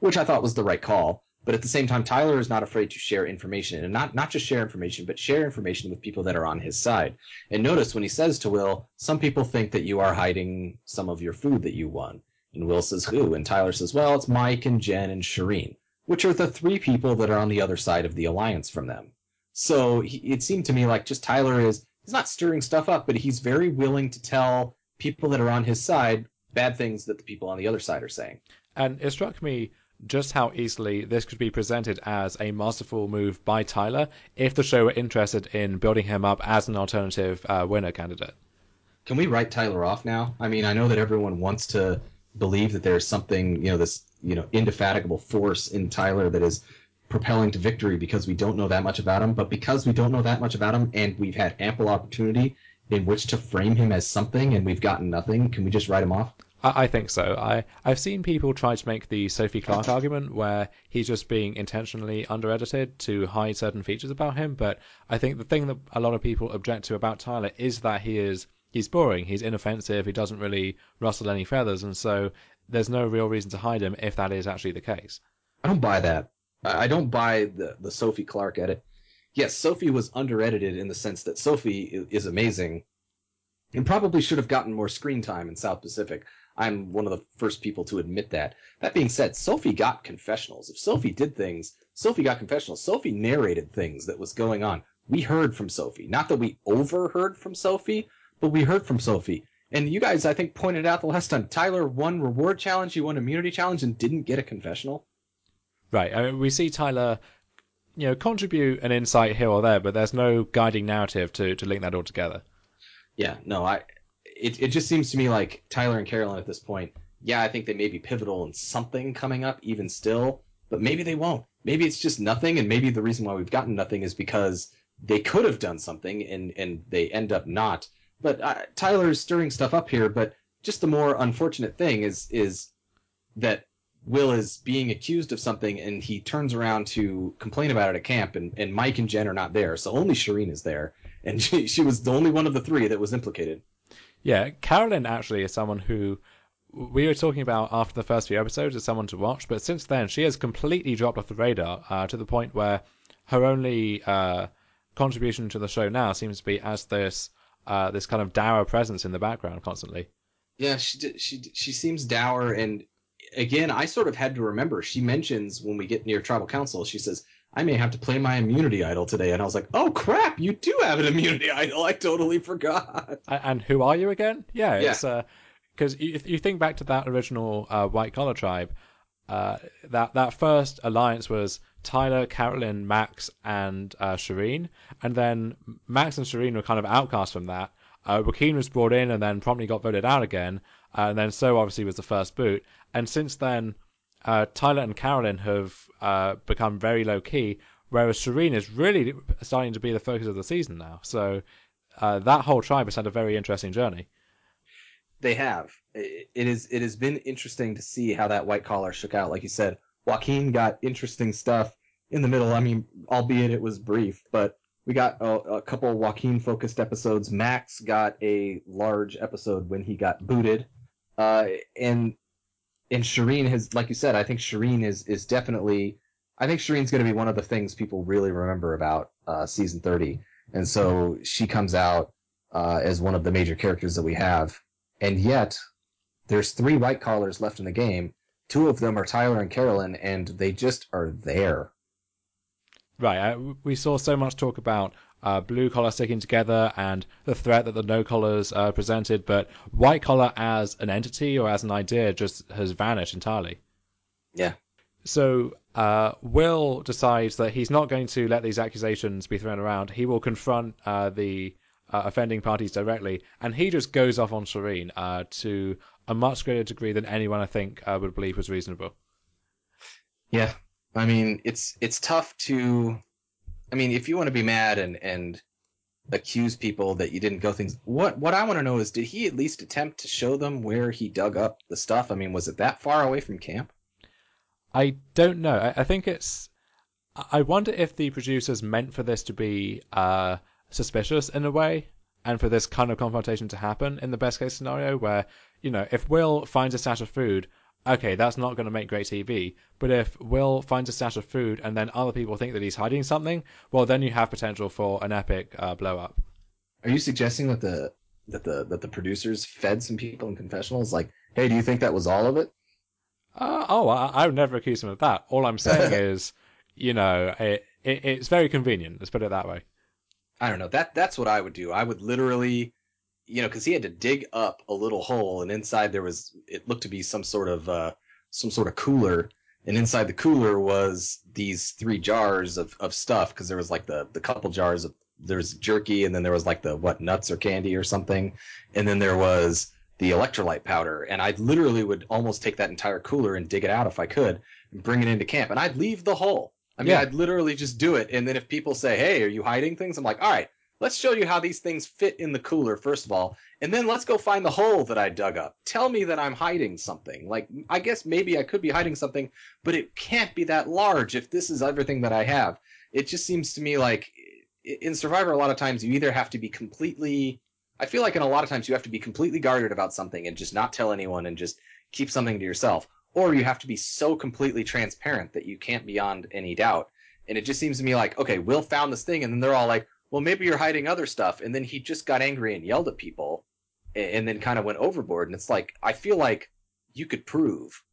which I thought was the right call. But at the same time, Tyler is not afraid to share information, and not, not just share information, but share information with people that are on his side. And notice when he says to Will, some people think that you are hiding some of your food that you won. And Will says, who? And Tyler says, well, it's Mike and Jen and Shireen, which are the three people that are on the other side of the alliance from them. So he, it seemed to me like just Tyler is, he's not stirring stuff up, but he's very willing to tell people that are on his side bad things that the people on the other side are saying. And it struck me just how easily this could be presented as a masterful move by Tyler if the show were interested in building him up as an alternative uh, winner candidate. Can we write Tyler off now? I mean, I know that everyone wants to believe that there's something, you know, this, you know, indefatigable force in Tyler that is propelling to victory because we don't know that much about him. But because we don't know that much about him and we've had ample opportunity in which to frame him as something and we've gotten nothing, can we just write him off? I, I think so. I, I've seen people try to make the Sophie Clark argument where he's just being intentionally under-edited to hide certain features about him. But I think the thing that a lot of people object to about Tyler is that he is he's boring, he's inoffensive, he doesn't really rustle any feathers, and so there's no real reason to hide him if that is actually the case. I don't buy that. I don't buy the, the Sophie Clark edit. Yes, Sophie was under-edited in the sense that Sophie is amazing and probably should have gotten more screen time in South Pacific. I'm one of the first people to admit that. That being said, Sophie got confessionals. If Sophie did things, Sophie got confessionals. Sophie narrated things that was going on. We heard from Sophie. Not that we overheard from Sophie, but we heard from Sophie. And you guys, I think, pointed out the last time, Tyler won reward challenge, he won immunity challenge, and didn't get a confessional. Right. I mean, we see Tyler, you know, contribute an insight here or there, but there's no guiding narrative to, to link that all together. Yeah, no, I. It it just seems to me like Tyler and Carolyn at this point, yeah, I think they may be pivotal in something coming up even still, but maybe they won't. Maybe it's just nothing, and maybe the reason why we've gotten nothing is because they could have done something and, and they end up not. But uh, Tyler's stirring stuff up here, but just the more unfortunate thing is is that Will is being accused of something and he turns around to complain about it at camp, and, and Mike and Jen are not there, so only Shireen is there, and she, she was the only one of the three that was implicated. Yeah, Carolyn actually is someone who we were talking about after the first few episodes as someone to watch, but since then she has completely dropped off the radar uh, to the point where her only uh, contribution to the show now seems to be as this uh, this kind of dour presence in the background constantly. Yeah, she she she seems dour, and again, I sort of had to remember. She mentions when we get near Tribal Council, she says, I may have to play my immunity idol today. And I was like, oh, crap, you do have an immunity idol. I totally forgot. And who are you again? Yeah, Yeah. it's because uh, if you think back to that original uh, White Collar Tribe, uh, that, that first alliance was Tyler, Carolyn, Max, and uh, Shireen. And then Max and Shireen were kind of outcast from that. Uh, Joaquin was brought in and then promptly got voted out again. Uh, and then So obviously was the first boot. And since then, uh, Tyler and Carolyn have uh, become very low key, whereas Shireen is really starting to be the focus of the season now. So uh, that whole tribe has had a very interesting journey. They have. It, it is. It has been interesting to see how that White Collar shook out. Like you said, Joaquin got interesting stuff in the middle. I mean, albeit it was brief, but we got a, a couple Joaquin-focused episodes. Max got a large episode when he got booted, uh, and and Shireen has, like you said, I think Shireen is is definitely. I think Shireen's going to be one of the things people really remember about uh, season thirty, and so she comes out uh, as one of the major characters that we have, and yet there's three white collars left in the game. Two of them are Tyler and Carolyn, and they just are there. Right. Uh, we saw so much talk about uh, blue collar sticking together and the threat that the no collars uh, presented, but white collar as an entity or as an idea just has vanished entirely. Yeah. So uh, Will decides that he's not going to let these accusations be thrown around. He will confront uh, the uh, offending parties directly, and he just goes off on Shireen uh, to a much greater degree than anyone I think uh, would believe was reasonable. Yeah. I mean, it's it's tough to. I mean, if you want to be mad and and accuse people that you didn't go things. What what I want to know is, did he at least attempt to show them where he dug up the stuff? I mean, was it that far away from camp? I don't know. I, I think it's. I wonder if the producers meant for this to be uh, suspicious in a way, and for this kind of confrontation to happen in the best case scenario, where, you know, if Will finds a stash of food, okay, that's not going to make great T V. But if Will finds a stash of food and then other people think that he's hiding something, well, then you have potential for an epic uh, blow up. Are you suggesting that the that the that the producers fed some people in confessionals? Like, hey, do you think that was all of it? Uh, oh, I, I would never accuse him of that. All I'm saying is, you know, it, it it's very convenient. Let's put it that way. I don't know. That that's what I would do. I would literally, you know, because he had to dig up a little hole, and inside there was it looked to be some sort of uh, some sort of cooler, and inside the cooler was these three jars of, of stuff because there was like the the couple jars of there's jerky, and then there was like the what nuts or candy or something, and then there was the electrolyte powder, and I literally would almost take that entire cooler and dig it out if I could and bring it into camp, and I'd leave the hole. I mean, Yeah, I'd literally just do it, and then if people say, "Hey, are you hiding things?" I'm like, "All right, let's show you how these things fit in the cooler, first of all, and then let's go find the hole that I dug up. Tell me that I'm hiding something. Like, I guess maybe I could be hiding something, but it can't be that large if this is everything that I have." It just seems to me like in Survivor, a lot of times you either have to be completely. I feel like in a lot of times you have to be completely guarded about something and just not tell anyone and just keep something to yourself. Or you have to be so completely transparent that you can't beyond any doubt. And it just seems to me like, okay, Will found this thing, and then they're all like, well, maybe you're hiding other stuff. And then he just got angry and yelled at people and then kind of went overboard. And it's like, I feel like you could prove.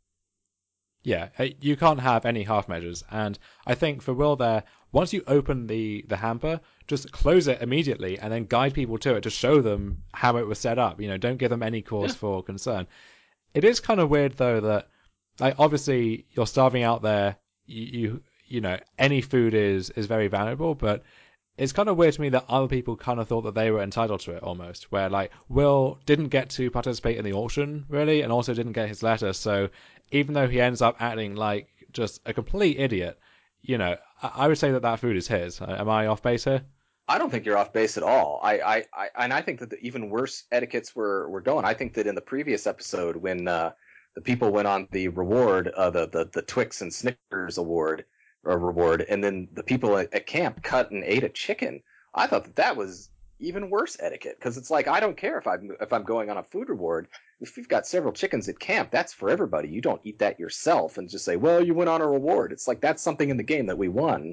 yeah. uh, You can't have any half measures, and I think for Will there, once you open the the hamper, just close it immediately and then guide people to it to show them how it was set up. You know, don't give them any cause Yeah. for concern. It is kind of weird though that, like, obviously you're starving out there. You, you you know any food is is very valuable, but it's kind of weird to me that other people kind of thought that they were entitled to it almost. Where like Will didn't get to participate in the auction really, and also didn't get his letter. So even though he ends up acting like just a complete idiot, you know, I, I would say that that food is his. Uh, Am I off base here? I don't think you're off base at all. I, I, I and I think that the even worse etiquettes were, were going. I think that in the previous episode, when uh, the people went on the reward, uh, the, the the Twix and Snickers award or reward, and then the people at, at camp cut and ate a chicken. I thought that that was even worse etiquette because it's like I don't care if I'm if I'm going on a food reward. If you've got several chickens at camp, that's for everybody. You don't eat that yourself and just say, "Well, you went on a reward." It's like that's something in the game that we won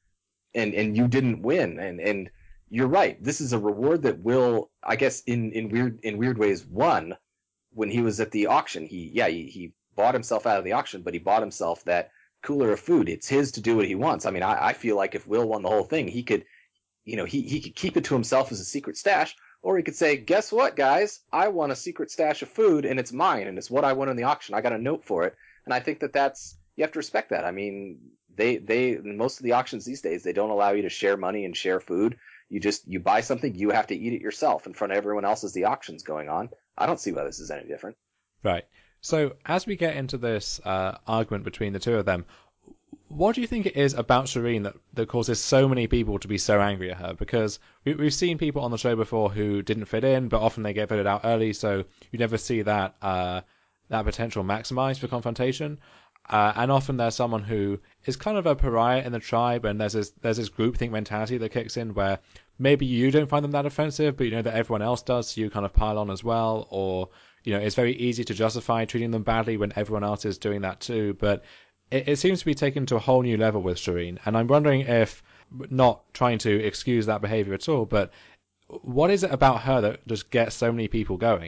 and and you didn't win and and you're right, this is a reward that Will, I guess, in in weird in weird ways won when he was at the auction. He yeah he, he bought himself out of the auction, but he bought himself that cooler of food. It's his to do what he wants. I mean, i, I feel like if Will won the whole thing, he could, you know, he, he could keep it to himself as a secret stash, or he could say, guess what, guys, I won a secret stash of food and it's mine and it's what I won in the auction. I got a note for it. And I think that that's, you have to respect that. I mean, they they most of the auctions these days, they don't allow you to share money and share food. You just you buy something, you have to eat it yourself in front of everyone else as the auction's going on. I don't see why this is any different. Right. So as we get into this uh, argument between the two of them, what do you think it is about Shireen that, that causes so many people to be so angry at her? Because we, we've seen people on the show before who didn't fit in, but often they get voted out early, so you never see that uh, that potential maximized for confrontation. Uh, and often there's someone who is kind of a pariah in the tribe, and there's this there's this groupthink mentality that kicks in where maybe you don't find them that offensive, but you know that everyone else does, so you kind of pile on as well, or you know it's very easy to justify treating them badly when everyone else is doing that too. But it, it seems to be taken to a whole new level with Shireen, and I'm wondering if, not trying to excuse that behavior at all, but what is it about her that just gets so many people going?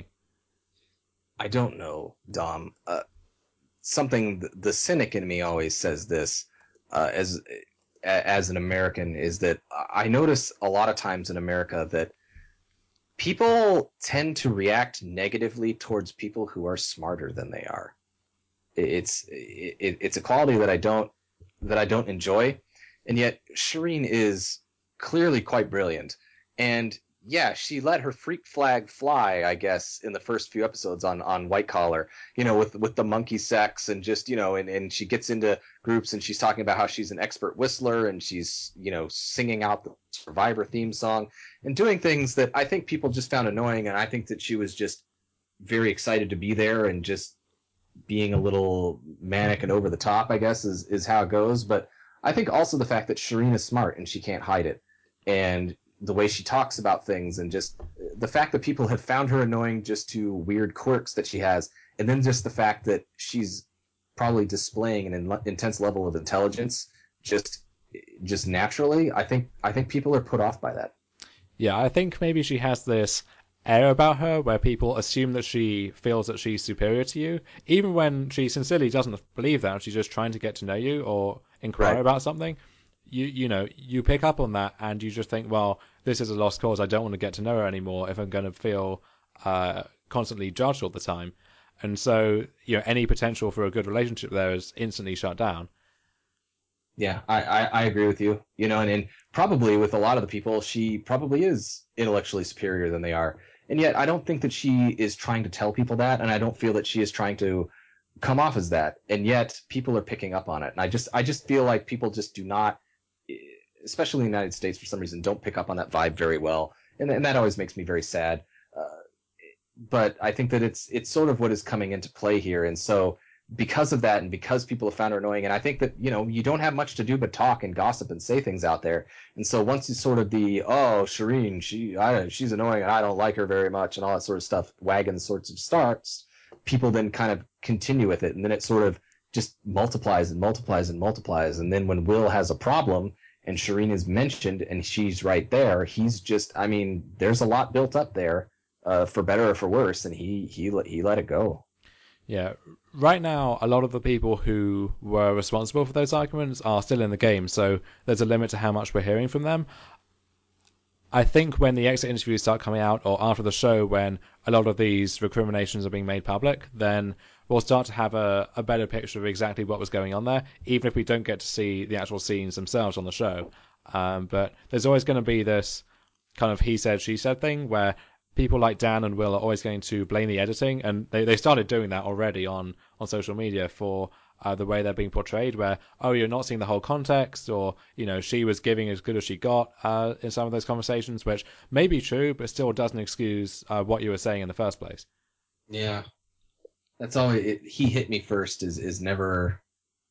I don't know, Dom. Uh, something the cynic in me always says this uh, as as an American is that I notice a lot of times in America that people tend to react negatively towards people who are smarter than they are. It's it, it's a quality that I don't that I don't enjoy, and yet Shireen is clearly quite brilliant. And yeah, she let her freak flag fly, I guess, in the first few episodes on on White Collar, you know, with with the monkey sex and just, you know, and, and she gets into groups and she's talking about how she's an expert whistler and she's, you know, singing out the Survivor theme song and doing things that I think people just found annoying, and I think that she was just very excited to be there and just being a little manic and over the top, I guess, is, is how it goes. But I think also the fact that Shireen is smart and she can't hide it. And the way she talks about things and just the fact that people have found her annoying just to weird quirks that she has. and then just the fact that she's probably displaying an in- intense level of intelligence just just naturally. I think I think people are put off by that. Yeah, I think maybe she has this air about her where people assume that she feels that she's superior to you, even when she sincerely doesn't believe that. She's just trying to get to know you or inquire Right. about something. You you know you pick up on that and you just think, well, this is a lost cause. I don't want to get to know her anymore if I'm going to feel uh, constantly judged all the time. And so you know any potential for a good relationship there is instantly shut down. Yeah, I, I, I agree with you. You know, and, and probably with a lot of the people, she probably is intellectually superior than they are. And yet, I don't think that she is trying to tell people that, and I don't feel that she is trying to come off as that. And yet, people are picking up on it. And I just, I just feel like people just do not, especially in the United States, for some reason, don't pick up on that vibe very well, and, and that always makes me very sad. Uh, but I think that it's it's sort of what is coming into play here, and so because of that, and because people have found her annoying, and I think that you know you don't have much to do but talk and gossip and say things out there, and so once you sort of the oh Shireen, she I, she's annoying and I don't like her very much and all that sort of stuff, wagon sorts of starts, people then kind of continue with it, and then it sort of just multiplies and multiplies and multiplies, and then when Will has a problem and Shireen is mentioned and she's right there, he's just I mean there's a lot built up there, uh, for better or for worse, and he he he let it go. Yeah, right now, a lot of the people who were responsible for those arguments are still in the game, so there's a limit to how much we're hearing from them. I think when the exit interviews start coming out, or after the show, when a lot of these recriminations are being made public, then we'll start to have a, a better picture of exactly what was going on there, even if we don't get to see the actual scenes themselves on the show. Um, but there's always going to be this kind of he said, she said thing where people like Dan and Will are always going to blame the editing, and they, they started doing that already on, on social media for uh, the way they're being portrayed, where, oh, you're not seeing the whole context, or, you know, she was giving as good as she got uh, in some of those conversations, which may be true, but still doesn't excuse uh, what you were saying in the first place. Yeah, that's all. It, he hit me first is is never.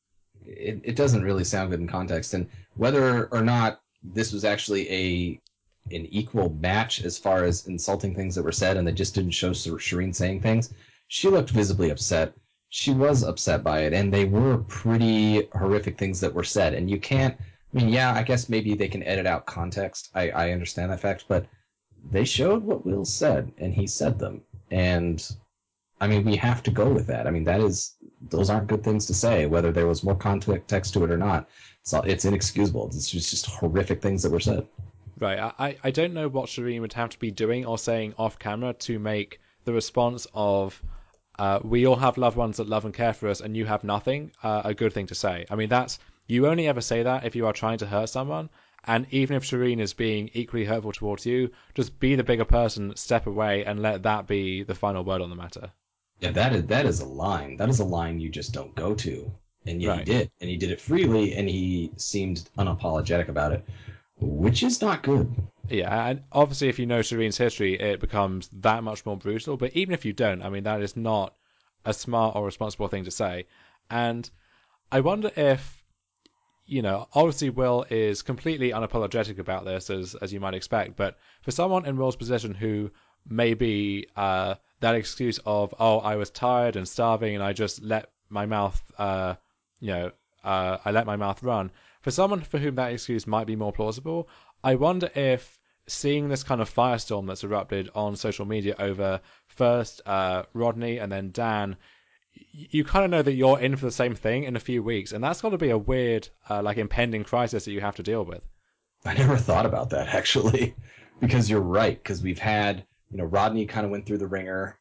It, it doesn't really sound good in context, and whether or not this was actually a an equal match as far as insulting things that were said, and they just didn't show Shireen saying things. She looked visibly upset. She was upset by it, and they were pretty horrific things that were said. And you can't. I mean, yeah, I guess maybe they can edit out context. I, I understand that fact, but they showed what Will said, and he said them. And I mean, we have to go with that. I mean, that is those aren't good things to say, whether there was more context to it or not. It's it's inexcusable. It's just, just horrific things that were said. Right. I, I don't know what Shireen would have to be doing or saying off camera to make the response of uh, we all have loved ones that love and care for us and you have nothing uh, a good thing to say. I mean, that's you only ever say that if you are trying to hurt someone. And even if Shireen is being equally hurtful towards you, just be the bigger person, step away, and let that be the final word on the matter. Yeah, that is that is a line. That is a line you just don't go to. And yet he Right. did, and he did it freely, and he seemed unapologetic about it, which is not good. Yeah, and obviously, if you know Shireen's history, it becomes that much more brutal. But even if you don't, I mean, that is not a smart or responsible thing to say. And I wonder if, you know, obviously Will is completely unapologetic about this, as as you might expect. But for someone in Will's position who maybe uh, that excuse of, oh, I was tired and starving and I just let my mouth, uh, you know, uh, I let my mouth run. For someone for whom that excuse might be more plausible, I wonder if seeing this kind of firestorm that's erupted on social media over first uh, Rodney and then Dan, you kind of know that you're in for the same thing in a few weeks, and that's got to be a weird, uh, like, impending crisis that you have to deal with. I never thought about that actually, because you're right. Because we've had, you know, Rodney kind of went through the ringer,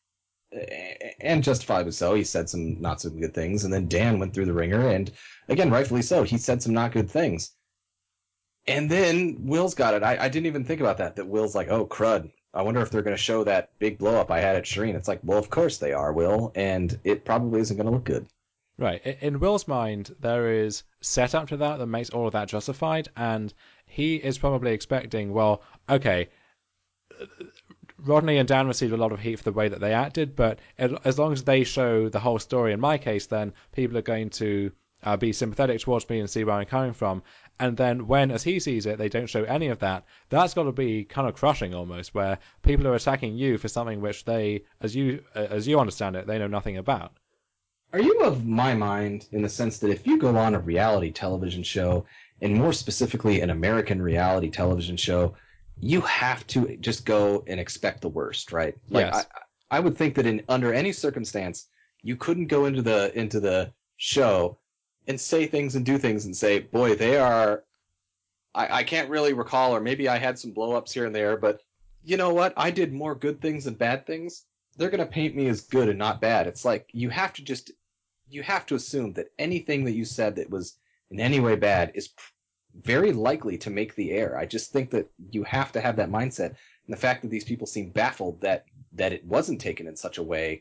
and justifiably so. He said some not so good things, and then Dan went through the ringer, and again, rightfully so. He said some not good things. And then Will's got it. I, I didn't even think about that. That Will's like, oh crud. I wonder if they're going to show that big blow up I had at Shireen. It's like, well, of course they are, Will, and it probably isn't going to look good. Right. In Will's mind, there is setup to that that makes all of that justified, and he is probably expecting, well, okay, Rodney and Dan received a lot of heat for the way that they acted, but as long as they show the whole story in my case, then people are going to uh, be sympathetic towards me and see where I'm coming from. And then when, as he sees it, they don't show any of that, that's got to be kind of crushing almost, where people are attacking you for something which they, as you uh, as you understand it, they know nothing about. Are you of my mind in the sense that if you go on a reality television show, and more specifically an American reality television show, you have to just go and expect the worst, right? Like Yes. I, I would think that in under any circumstance, you couldn't go into the into the show and say things and do things and say, boy, they are. I, I can't really recall, or maybe I had some blow-ups here and there, but you know what? I did more good things than bad things. They're going to paint me as good and not bad. It's like you have to just you have to assume that anything that you said that was in any way bad is very likely to make the air. I just think that you have to have that mindset. And the fact that these people seem baffled that that it wasn't taken in such a way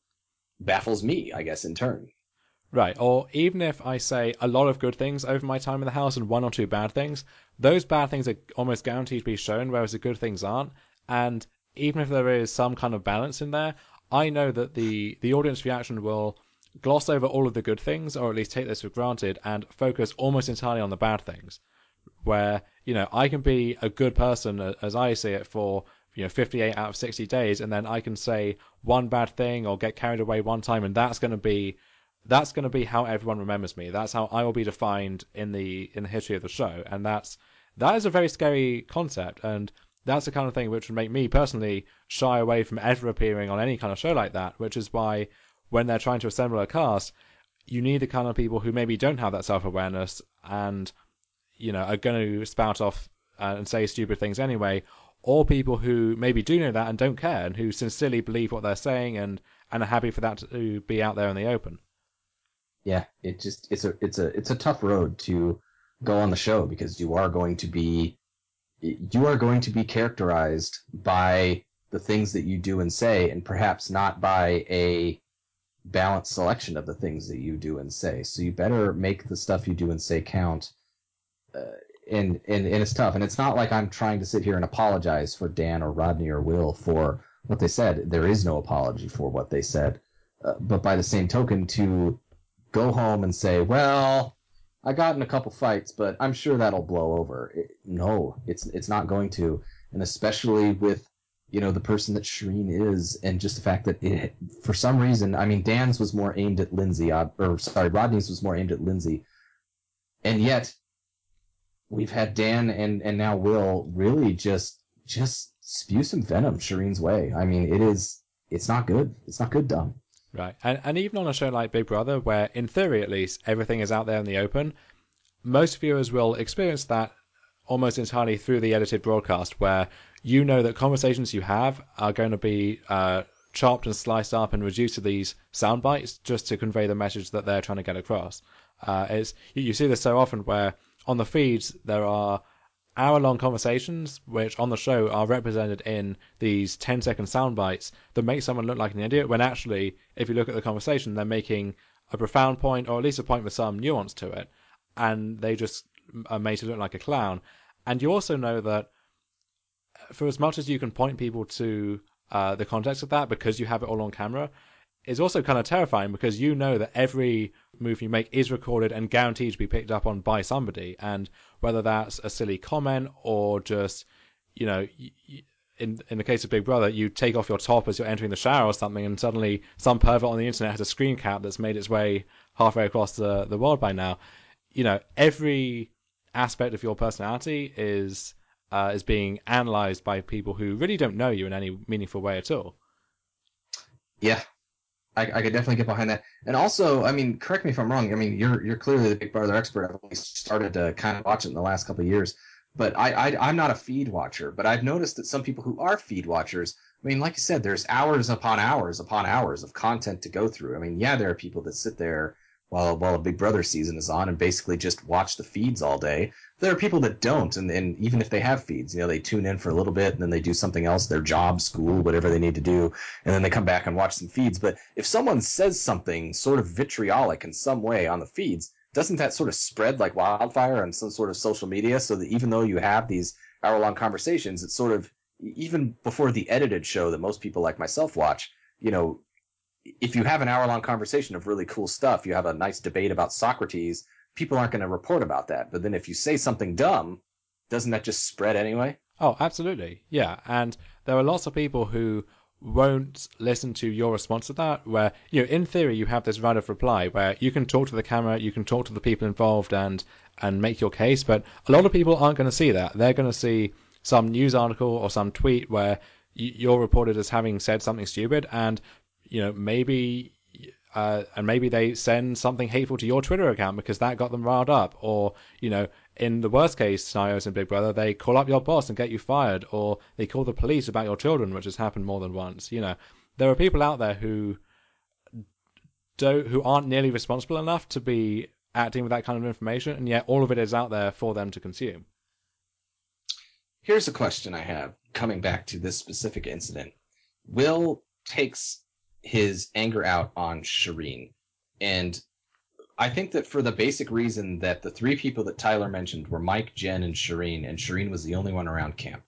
baffles me, I guess, in turn. Right, or even if I say a lot of good things over my time in the house and one or two bad things, those bad things are almost guaranteed to be shown, whereas the good things aren't. And even if there is some kind of balance in there, I know that the, the audience reaction will gloss over all of the good things, or at least take this for granted, and focus almost entirely on the bad things. Where, you know, I can be a good person, as I see it, for, you know, fifty-eight out of sixty days, and then I can say one bad thing or get carried away one time, and that's going to be that's going to be how everyone remembers me. That's how I will be defined in the in the history of the show, and that's that is a very scary concept, and that's the kind of thing which would make me personally shy away from ever appearing on any kind of show like that. Which is why when they're trying to assemble a cast, you need the kind of people who maybe don't have that self awareness and you know are going to spout off and say stupid things anyway, or people who maybe do know that and don't care, and who sincerely believe what they're saying and and are happy for that to be out there in the open. Yeah, it just it's a it's a it's a tough road to go on the show because you are going to be you are going to be characterized by the things that you do and say, and perhaps not by a balanced selection of the things that you do and say. So you better make the stuff you do and say count. Uh, and, and and it's tough. And it's not like I'm trying to sit here and apologize for Dan or Rodney or Will for what they said. There is no apology for what they said. Uh, but by the same token, to go home and say, well, I got in a couple fights, but I'm sure that'll blow over. It, no, it's it's not going to. And especially with, you know, the person that Shireen is, and just the fact that it, for some reason, I mean, Dan's was more aimed at Lindsay, uh, or sorry, Rodney's was more aimed at Lindsay. And yet, we've had Dan and, and now Will really just just spew some venom Shireen's way. I mean, it is, it's not good. It's not good, dumb. Right, and and even on a show like Big Brother, where in theory at least everything is out there in the open, most viewers will experience that almost entirely through the edited broadcast, where you know that conversations you have are going to be uh, chopped and sliced up and reduced to these sound bites just to convey the message that they're trying to get across. Uh, it's you, you see this so often where on the feeds there are hour-long conversations, which on the show are represented in these ten-second sound bites that make someone look like an idiot, when actually, if you look at the conversation, they're making a profound point, or at least a point with some nuance to it, and they just are made to look like a clown. And you also know that for as much as you can point people to uh, the context of that, because you have it all on camera, it's also kind of terrifying because you know that every move you make is recorded and guaranteed to be picked up on by somebody. And whether that's a silly comment or just, you know, in in the case of Big Brother, you take off your top as you're entering the shower or something, and suddenly some pervert on the internet has a screen cap that's made its way halfway across the, the world by now. You know, every aspect of your personality is uh, is being analyzed by people who really don't know you in any meaningful way at all. Yeah, I, I could definitely get behind that. And also, I mean, correct me if I'm wrong. I mean, you're you're clearly the Big Brother expert. I've only started to kind of watch it in the last couple of years, but I, I I'm not a feed watcher. But I've noticed that some people who are feed watchers, I mean, like you said, there's hours upon hours upon hours of content to go through. I mean, yeah, there are people that sit there while while a Big Brother season is on and basically just watch the feeds all day. There are people that don't, and, and even if they have feeds, you know, they tune in for a little bit and then they do something else, their job, school, whatever they need to do, and then they come back and watch some feeds. But if someone says something sort of vitriolic in some way on the feeds, doesn't that sort of spread like wildfire on some sort of social media, so that even though you have these hour-long conversations, it's sort of, even before the edited show that most people like myself watch, you know, if you have an hour long conversation of really cool stuff, you have a nice debate about Socrates, people aren't going to report about that. But then if you say something dumb, doesn't that just spread anyway? Oh, absolutely. Yeah. And there are lots of people who won't listen to your response to that, where, you know, in theory, you have this right of reply where you can talk to the camera, you can talk to the people involved and, and make your case. But a lot of people aren't going to see that. They're going to see some news article or some tweet where you're reported as having said something stupid, and, you know, maybe uh, and maybe they send something hateful to your Twitter account because that got them riled up, or, you know, in the worst case scenarios in Big Brother, they call up your boss and get you fired, or they call the police about your children, which has happened more than once. You know, there are people out there who don't, who aren't nearly responsible enough to be acting with that kind of information, and yet all of it is out there for them to consume. Here's a question I have coming back to this specific incident. Will takes his anger out on Shireen, and I think that for the basic reason that the three people that Tyler mentioned were Mike, Jen, and Shireen, and Shireen was the only one around camp.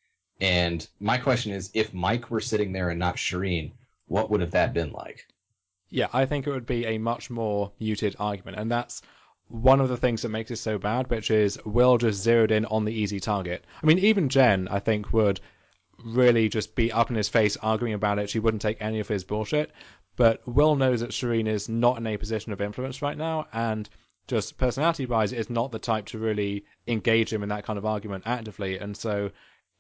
And my question is, if Mike were sitting there and not Shireen, what would have that been like? Yeah, I think it would be a much more muted argument, and that's one of the things that makes it so bad, which is Will just zeroed in on the easy target. I mean, even Jen, I think, would really just be up in his face arguing about it. She wouldn't take any of his bullshit. But Will knows that Shireen is not in a position of influence right now, and just personality-wise is not the type to really engage him in that kind of argument actively. And so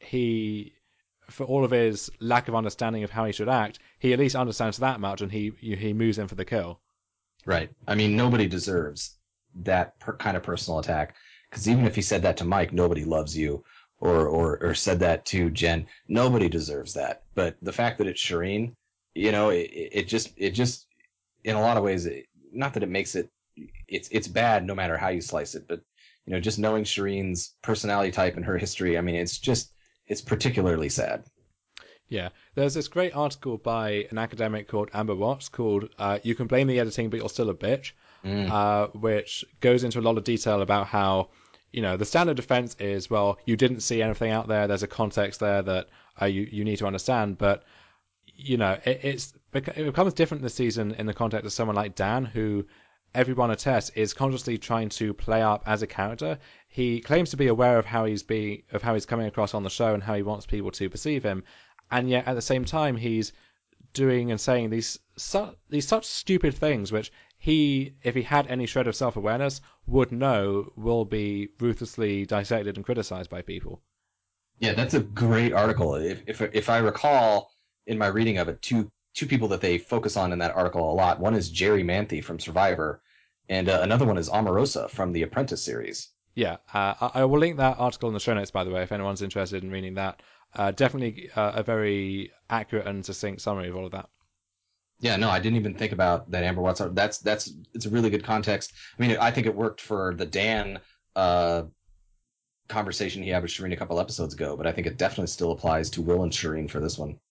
he, for all of his lack of understanding of how he should act, he at least understands that much, and he he moves in for the kill. Right. I mean, nobody deserves that per- kind of personal attack, because even if he said that to Mike, nobody loves you, or, or or said that to Jen, nobody deserves that. But the fact that it's Shireen, you know, it, it just it just in a lot of ways, it, not that it makes it it's it's bad no matter how you slice it, but you know, just knowing Shireen's personality type and her history, I mean, it's just it's particularly sad. Yeah, there's this great article by an academic called Amber Watts called uh, "You Can Blame the Editing, but You're Still a Bitch," Mm. uh, which goes into a lot of detail about how, you know, the standard defense is, well, you didn't see anything out there. There's a context there that uh, you you need to understand, but you know, it, it's it becomes different this season in the context of someone like Dan, who everyone attests is consciously trying to play up as a character. He claims to be aware of how he's be of how he's coming across on the show and how he wants people to perceive him, and yet at the same time he's doing and saying these su- these such stupid things which he, if he had any shred of self-awareness, would know will be ruthlessly dissected and criticized by people. Yeah, that's a great article. If if if I recall in my reading of it, two two people that they focus on in that article a lot. One is Jerry Manthe from Survivor, and uh, another one is Omarosa from the Apprentice series. Yeah, uh, I, I will link that article in the show notes, by the way, if anyone's interested in reading that. Uh, definitely uh, a very accurate and succinct summary of all of that. Yeah, no, I didn't even think about that Amber Watts. That's that's it's a really good context. I mean, I think it worked for the Dan uh, conversation he had with Shireen a couple episodes ago, but I think it definitely still applies to Will and Shireen for this one.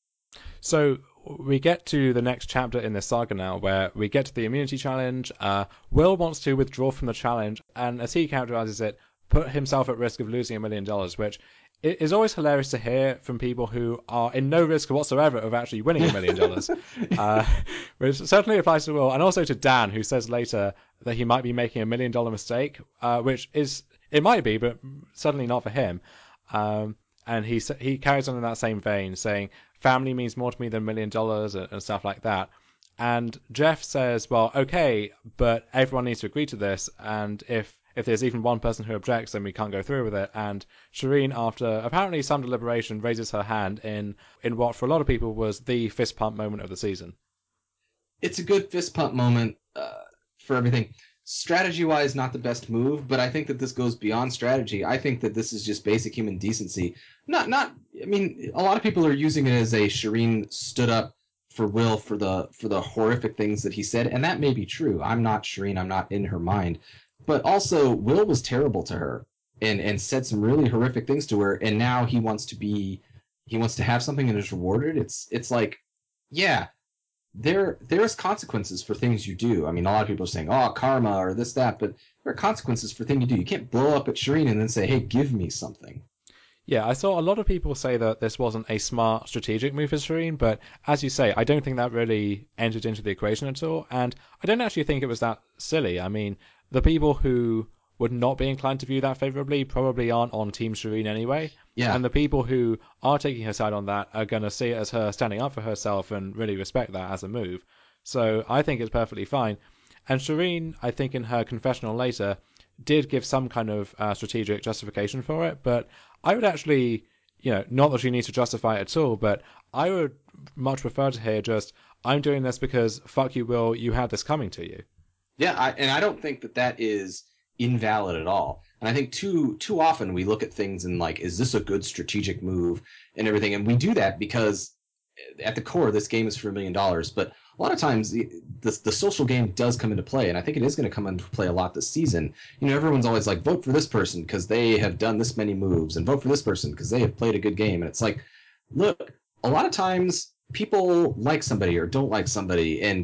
So we get to the next chapter in this saga now, where we get to the immunity challenge. Uh, Will wants to withdraw from the challenge, and as he characterizes it, put himself at risk of losing a million dollars, which is always hilarious to hear from people who are in no risk whatsoever of actually winning a million dollars. Uh, which certainly applies to Will, and also to Dan, who says later that he might be making a million dollar mistake, uh, which is, it might be, but certainly not for him. Um, and he he carries on in that same vein, saying family means more to me than a million dollars and stuff like that. And Jeff says, well, okay, but everyone needs to agree to this, and if if there's even one person who objects, then we can't go through with it. And Shireen, after apparently some deliberation, raises her hand in in what for a lot of people was the fist pump moment of the season. It's a good fist pump moment uh, for everything. Strategy wise, not the best move, but I think that this goes beyond strategy. I think that this is just basic human decency. Not, not. I mean, a lot of people are using it as a Shireen stood up for Will for the for the horrific things that he said, and that may be true. I'm not Shireen. I'm not in her mind, but also Will was terrible to her and and said some really horrific things to her, and now he wants to be he wants to have something and is rewarded. It's it's like, yeah, there there's consequences for things you do. I mean, a lot of people are saying, "Oh, karma" or this, that, but there are consequences for things you do. You can't blow up at Shireen and then say, "Hey, give me something." Yeah, I saw a lot of people say that this wasn't a smart strategic move for Shireen, but as you say, I don't think that really entered into the equation at all, and I don't actually think it was that silly. I mean, the people who would not be inclined to view that favorably probably aren't on Team Shireen anyway, Yeah. and the people who are taking her side on that are going to see it as her standing up for herself and really respect that as a move. So I think it's perfectly fine. And Shireen, I think in her confessional later, did give some kind of uh, strategic justification for it, but I would actually, you know, not that she needs to justify it at all, but I would much prefer to hear just, I'm doing this because fuck you, Will, you had this coming to you. Yeah, I, and I don't think that that is invalid at all. And I think too too often we look at things and like, is this a good strategic move and everything? And we do that because at the core, this game is for a million dollars. But a lot of times, the, the the social game does come into play, and I think it is going to come into play a lot this season. You know, everyone's always like, vote for this person because they have done this many moves, and vote for this person because they have played a good game. And it's like, look, a lot of times people like somebody or don't like somebody, and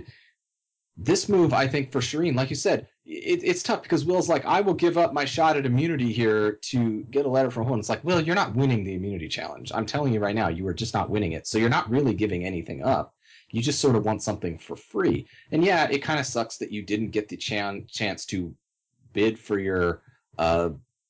this move, I think, for Shireen, like you said, it, it's tough because Will's like, I will give up my shot at immunity here to get a letter from home. It's like, Will, you're not winning the immunity challenge. I'm telling you right now, you are just not winning it. So you're not really giving anything up. You just sort of want something for free. And yeah, it kind of sucks that you didn't get the chan- chance to bid for your uh,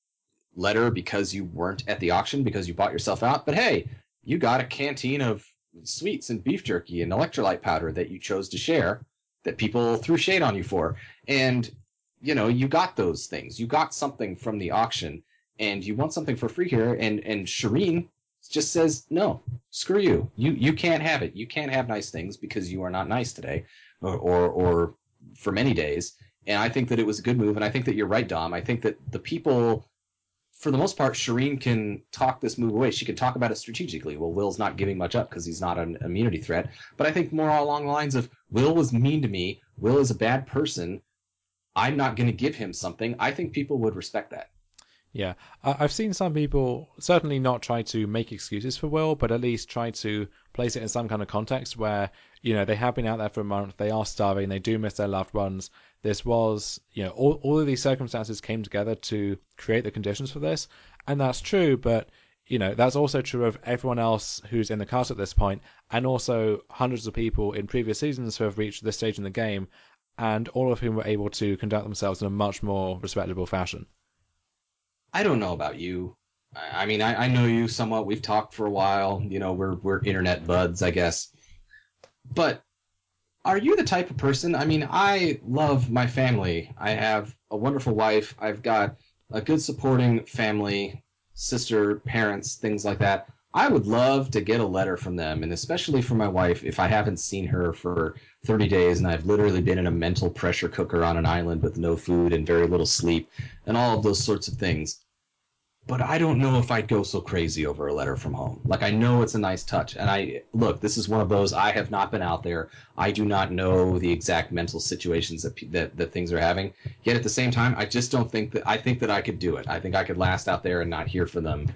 letter because you weren't at the auction because you bought yourself out. But hey, you got a canteen of sweets and beef jerky and electrolyte powder that you chose to share that people threw shade on you for. And, you know, you got those things. You got something from the auction and you want something for free here. And, and Shireen just says, no, screw you. You, you can't have it. You can't have nice things because you are not nice today or, or, or for many days. And I think that it was a good move. And I think that you're right, Dom. I think that the people, for the most part, Shireen can talk this move away. She can talk about it strategically. Well, Will's not giving much up because he's not an immunity threat. But I think more along the lines of, Will was mean to me. Will is a bad person. I'm not going to give him something. I think people would respect that. Yeah, I- I've seen some people certainly not try to make excuses for Will, but at least try to place it in some kind of context where, you know, they have been out there for a month, they are starving, they do miss their loved ones. This was, you know, all, all of these circumstances came together to create the conditions for this, and that's true, but, you know, that's also true of everyone else who's in the cast at this point, and also hundreds of people in previous seasons who have reached this stage in the game, and all of whom were able to conduct themselves in a much more respectable fashion. I don't know about you. I I mean, I, I know you somewhat. We've talked for a while. You know, we're we're internet buds, I guess. But are you the type of person? I mean, I love my family. I have a wonderful wife. I've got a good supporting family, sister, parents, things like that. I would love to get a letter from them, and especially for my wife, if I haven't seen her for thirty days and I've literally been in a mental pressure cooker on an island with no food and very little sleep and all of those sorts of things. But I don't know if I'd go so crazy over a letter from home. Like, I know it's a nice touch, and I look. This is one of those. I have not been out there. I do not know the exact mental situations that that, that things are having. Yet at the same time, I just don't think that. I think that I could do it. I think I could last out there and not hear from them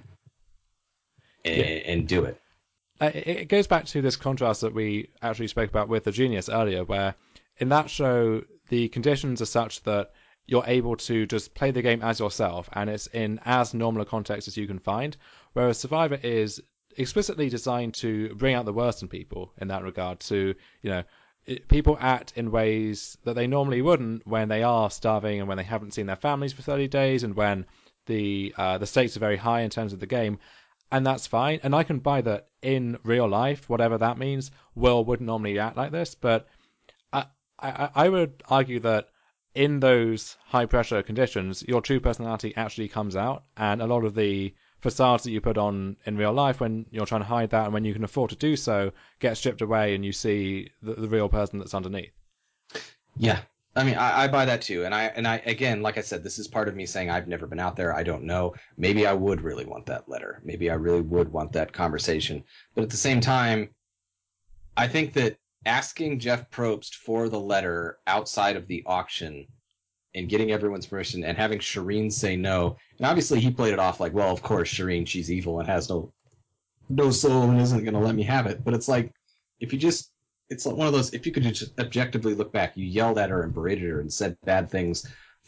and, Yeah, and do it. uh, it it goes back to this contrast that we actually spoke about with the Genius earlier, where in that show the conditions are such that you're able to just play the game as yourself, and it's in as normal a context as you can find. Whereas Survivor is explicitly designed to bring out the worst in people in that regard. To you know, it, people act in ways that they normally wouldn't when they are starving and when they haven't seen their families for thirty days, and when the uh, the stakes are very high in terms of the game, and that's fine. And I can buy that in real life, whatever that means. Will would normally act like this, but I, I, I would argue that in those high pressure conditions, your true personality actually comes out, and a lot of the facades that you put on in real life when you're trying to hide that and when you can afford to do so get stripped away, and you see the, the real person that's underneath. Yeah. I mean, I, I buy that too, and I and I again, like I said, this is part of me saying I've never been out there. I don't know. Maybe I would really want that letter. Maybe I really would want that conversation. But at the same time, I think that asking Jeff Probst for the letter outside of the auction and getting everyone's permission and having Shireen say no, and obviously he played it off like, well, of course, Shireen, she's evil and has no no soul and isn't going to let me have it. But it's like, if you just, it's like one of those, if you could just objectively look back, you yelled at her and berated her and said bad things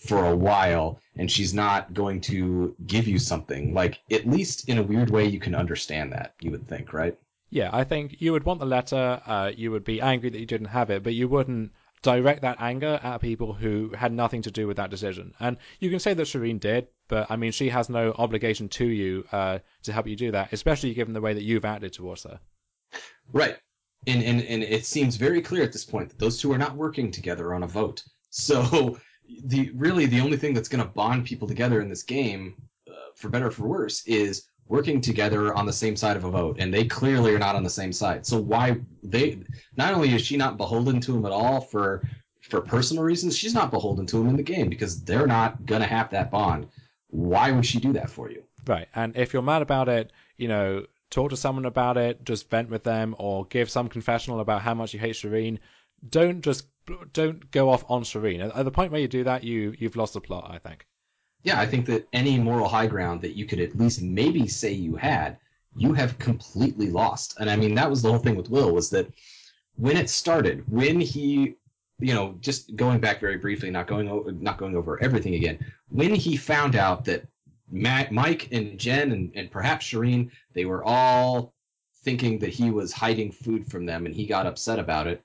for a while and she's not going to give you something, like, at least in a weird way you can understand that, you would think, right? Yeah, I think you would want the letter, uh, you would be angry that you didn't have it, but you wouldn't direct that anger at people who had nothing to do with that decision. And you can say that Shireen did, but I mean, she has no obligation to you uh, to help you do that, especially given the way that you've acted towards her. Right. And, and and it seems very clear at this point that those two are not working together on a vote. So the really the only thing that's going to bond people together in this game, uh, for better or for worse, is working together on the same side of a vote, and they clearly are not on the same side. So why they not only is she not beholden to him at all for for personal reasons, she's not beholden to him in the game because they're not going to have that bond. Why would she do that for you? Right. And if you're mad about it, you know, talk to someone about it, just vent with them, or give some confessional about how much you hate Shireen. Don't just don't go off on Shireen. At the point where you do that, you you've lost the plot, I think. Yeah, I think that any moral high ground that you could at least maybe say you had, you have completely lost. And I mean, that was the whole thing with Will, was that when it started, when he, you know, just going back very briefly, not going over, not going over everything again, when he found out that Matt, Mike and Jen and, and perhaps Shireen, they were all thinking that he was hiding food from them, and he got upset about it.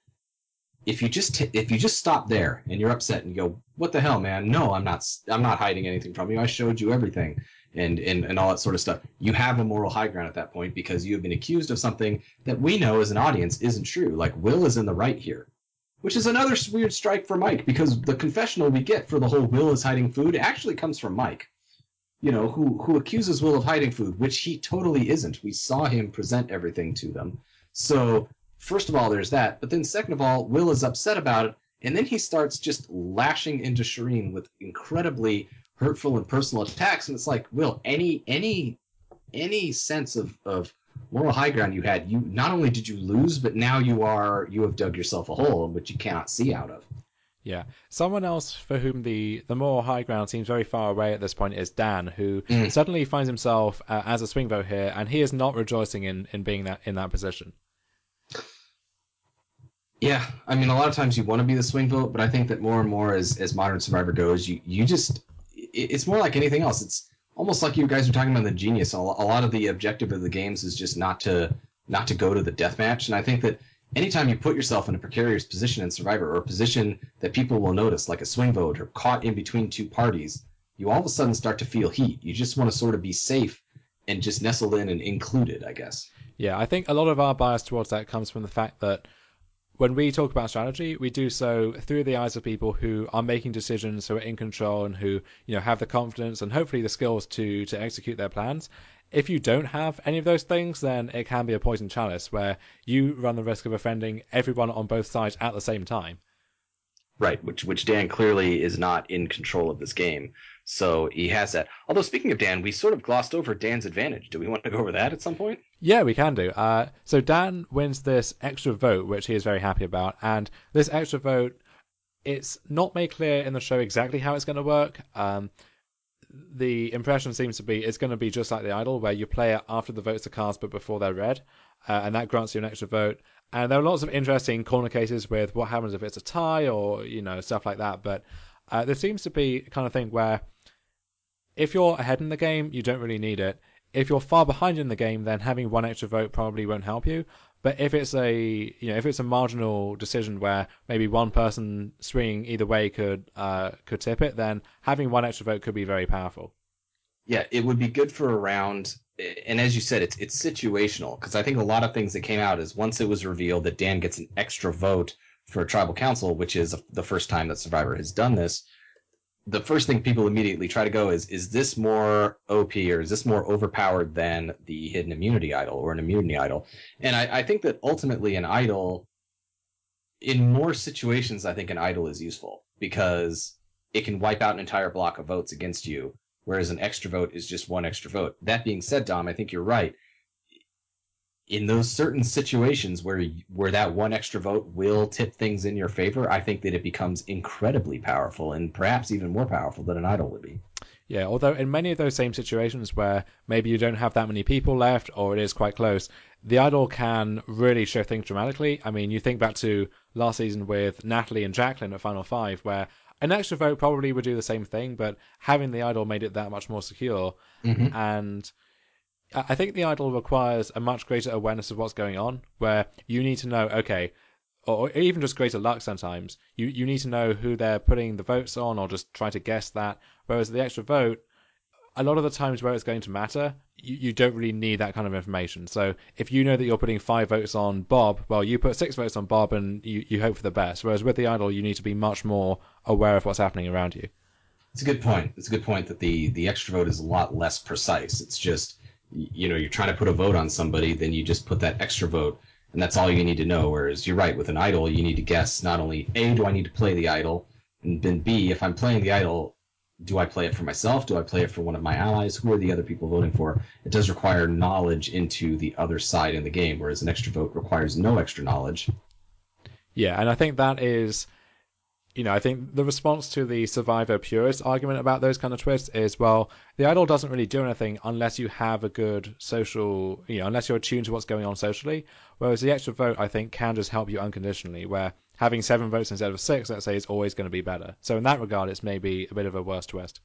If you just t- if you just stop there and you're upset and you go, what the hell, man? No, I'm not. I'm not hiding anything from you. I showed you everything, and and and all that sort of stuff. You have a moral high ground at that point because you have been accused of something that we know as an audience isn't true. Like, Will is in the right here, which is another weird strike for Mike, because the confessional we get for the whole Will is hiding food actually comes from Mike. You know, who who accuses Will of hiding food, which he totally isn't. We saw him present everything to them. So, first of all, there's that. But then second of all, Will is upset about it, and then he starts just lashing into Shireen with incredibly hurtful and personal attacks. And it's like, Will, any any any sense of, of moral high ground you had, you not only did you lose, but now you are you have dug yourself a hole in which you cannot see out of. Yeah. Someone else for whom the, the moral high ground seems very far away at this point is Dan, who Mm. suddenly finds himself uh, as a swing vote here, and he is not rejoicing in, in being that in that position. Yeah, I mean, a lot of times you want to be the swing vote, but I think that more and more as as Modern Survivor goes, you you just it, it's more like anything else. It's almost like you guys were talking about the genius. A lo- a lot of the objective of the games is just not to not to go to the death match, and I think that anytime you put yourself in a precarious position in Survivor, or a position that people will notice, like a swing vote or caught in between two parties, you all of a sudden start to feel heat. You just want to sort of be safe and just nestled in and included, I guess. Yeah, I think a lot of our bias towards that comes from the fact that when we talk about strategy, we do so through the eyes of people who are making decisions, who are in control, and who, you know, have the confidence and hopefully the skills to to execute their plans. If you don't have any of those things, then it can be a poison chalice where you run the risk of offending everyone on both sides at the same time. Right, which which Dan clearly is not in control of this game, so he has that. Although, speaking of Dan, we sort of glossed over Dan's advantage. Do we want to go over that at some point? Yeah, we can do. Uh, so Dan wins this extra vote, which he is very happy about, and this extra vote, it's not made clear in the show exactly how it's going to work. Um, the impression seems to be it's going to be just like the Idol, where you play it after the votes are cast but before they're read, uh, and that grants you an extra vote. And there are lots of interesting corner cases with what happens if it's a tie or, you know, stuff like that. But uh, there seems to be a kind of thing where if you're ahead in the game, you don't really need it. If you're far behind in the game, then having one extra vote probably won't help you. But if it's a you know if it's a marginal decision where maybe one person swinging either way could uh, could tip it, then having one extra vote could be very powerful. Yeah, it would be good for a round. And as you said, it's it's situational, because I think a lot of things that came out is once it was revealed that Dan gets an extra vote for Tribal Council, which is the first time that Survivor has done this. The first thing people immediately try to go is, is this more O P, or is this more overpowered than the hidden immunity idol or an immunity idol? And I, I think that ultimately an idol, in more situations, I think an idol is useful because it can wipe out an entire block of votes against you, whereas an extra vote is just one extra vote. That being said, Dom, I think you're right. In those certain situations where where that one extra vote will tip things in your favor, I think that it becomes incredibly powerful, and perhaps even more powerful than an idol would be. Yeah, although in many of those same situations where maybe you don't have that many people left or it is quite close, the idol can really shift things dramatically. I mean, you think back to last season with Natalie and Jacqueline at Final Five, where an extra vote probably would do the same thing, but having the idol made it that much more secure. Mm-hmm. And I think the idol requires a much greater awareness of what's going on, where you need to know, okay, or even just greater luck sometimes. You you need to know who they're putting the votes on, or just try to guess that. Whereas the extra vote, a lot of the times where it's going to matter, you, you don't really need that kind of information. So if you know that you're putting five votes on Bob, well, you put six votes on Bob and you, you hope for the best. Whereas with the idol, you need to be much more aware of what's happening around you. It's a good point. It's a good point that the, the extra vote is a lot less precise. It's just, you know, you're trying to put a vote on somebody, then you just put that extra vote, and that's all you need to know. Whereas you're right, with an idol, you need to guess not only A, do I need to play the idol, and then B, if I'm playing the idol, do I play it for myself? Do I play it for one of my allies? Who are the other people voting for? It does require knowledge into the other side in the game, whereas an extra vote requires no extra knowledge. Yeah, and I think that is, you know, I think the response to the survivor purist argument about those kind of twists is, well, the idol doesn't really do anything unless you have a good social, you know, unless you're attuned to what's going on socially. Whereas the extra vote, I think, can just help you unconditionally, where having seven votes instead of six, let's say, is always going to be better. So in that regard, it's maybe a bit of a worse twist.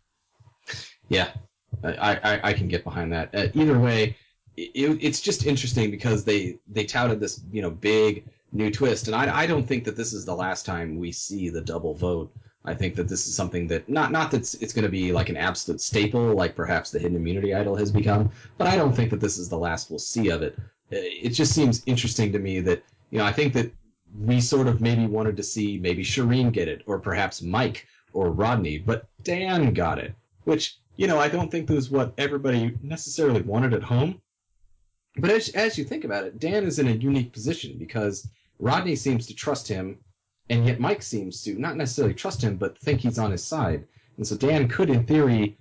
Yeah, I, I, I can get behind that. Uh, either way, it, it's just interesting because they, they touted this, you know, big new twist, and I, I don't think that this is the last time we see the double vote. I think that this is something that, not not that it's, it's going to be like an absolute staple, like perhaps the Hidden Immunity Idol has become, but I don't think that this is the last we'll see of it. It just seems interesting to me that, you know, I think that we sort of maybe wanted to see maybe Shireen get it, or perhaps Mike or Rodney, but Dan got it, which, you know, I don't think was what everybody necessarily wanted at home. But as, as you think about it, Dan is in a unique position because Rodney seems to trust him, and yet Mike seems to not necessarily trust him, but think he's on his side. And so Dan could, in theory,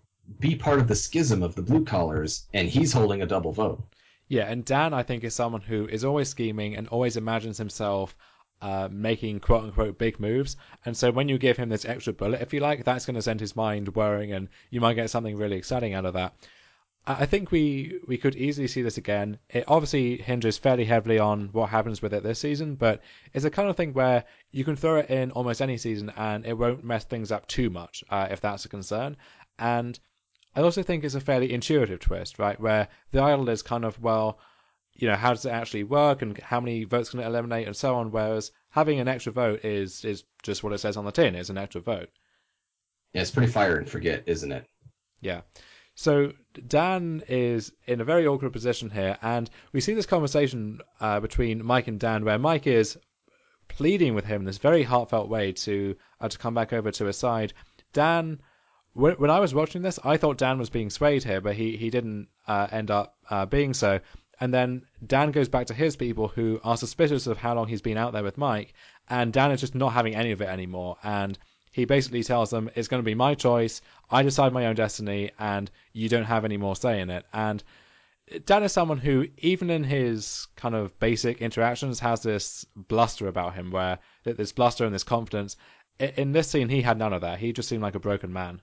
be part of the schism of the blue collars, and he's holding a double vote. Yeah, and Dan, I think, is someone who is always scheming and always imagines himself uh, making quote-unquote big moves. And so when you give him this extra bullet, if you like, that's going to send his mind whirring, and you might get something really exciting out of that. I think we, we could easily see this again. It obviously hinges fairly heavily on what happens with it this season, but it's the kind of thing where you can throw it in almost any season and it won't mess things up too much, uh, if that's a concern. And I also think it's a fairly intuitive twist, right? Where the idol is kind of, well, you know, how does it actually work and how many votes can it eliminate and so on, whereas having an extra vote is is just what it says on the tin, it's an extra vote. Yeah, it's pretty fire and forget, isn't it? Yeah. So Dan is in a very awkward position here, and we see this conversation uh, between Mike and Dan, where Mike is pleading with him in this very heartfelt way to uh, to come back over to his side. Dan, when, when I was watching this, I thought Dan was being swayed here, but he he didn't uh, end up uh, being so. And then Dan goes back to his people who are suspicious of how long he's been out there with Mike, and Dan is just not having any of it anymore. And he basically tells them, it's going to be my choice, I decide my own destiny, and you don't have any more say in it. And Dan is someone who, even in his kind of basic interactions, has this bluster about him, where this bluster and this confidence. In this scene, he had none of that. He just seemed like a broken man.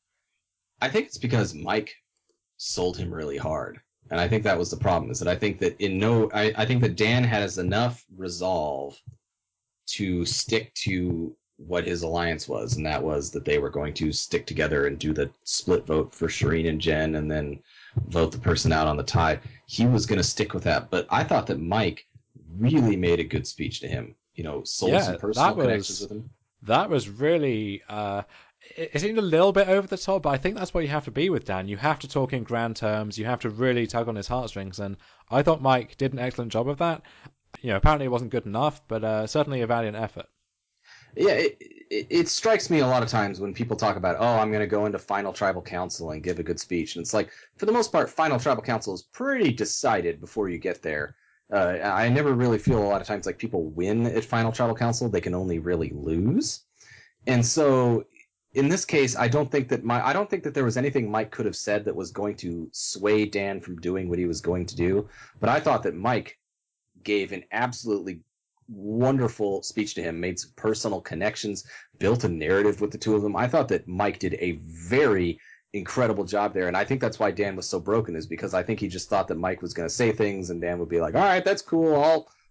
I think it's because Mike sold him really hard. And I think that was the problem, is that I think that in no, I, I think that Dan has enough resolve to stick to what his alliance was, and that was that they were going to stick together and do the split vote for Shireen and Jen and then vote the person out on the tie. He was going to stick with that. But I thought that Mike really made a good speech to him, you know, sold Yeah, some personal that connections was with him. that was really uh, it, it seemed a little bit over the top, but I think that's what you have to be with Dan. You have to talk in grand terms. You have to really tug on his heartstrings, and I thought Mike did an excellent job of that. You know, apparently it wasn't good enough, but uh, certainly a valiant effort. Yeah, it, it, it strikes me a lot of times when people talk about, oh, I'm going to go into Final Tribal Council and give a good speech. And it's like, for the most part, Final Tribal Council is pretty decided before you get there. Uh, I never really feel a lot of times like people win at Final Tribal Council. They can only really lose. And so in this case, I don't think that my I don't think that there was anything Mike could have said that was going to sway Dan from doing what he was going to do. But I thought that Mike gave an absolutely wonderful speech to him, made some personal connections, built a narrative with the two of them. I thought that Mike did a very incredible job there, and I think that's why Dan was so broken, is because I think he just thought that Mike was going to say things and Dan would be like, all right, that's cool, I'll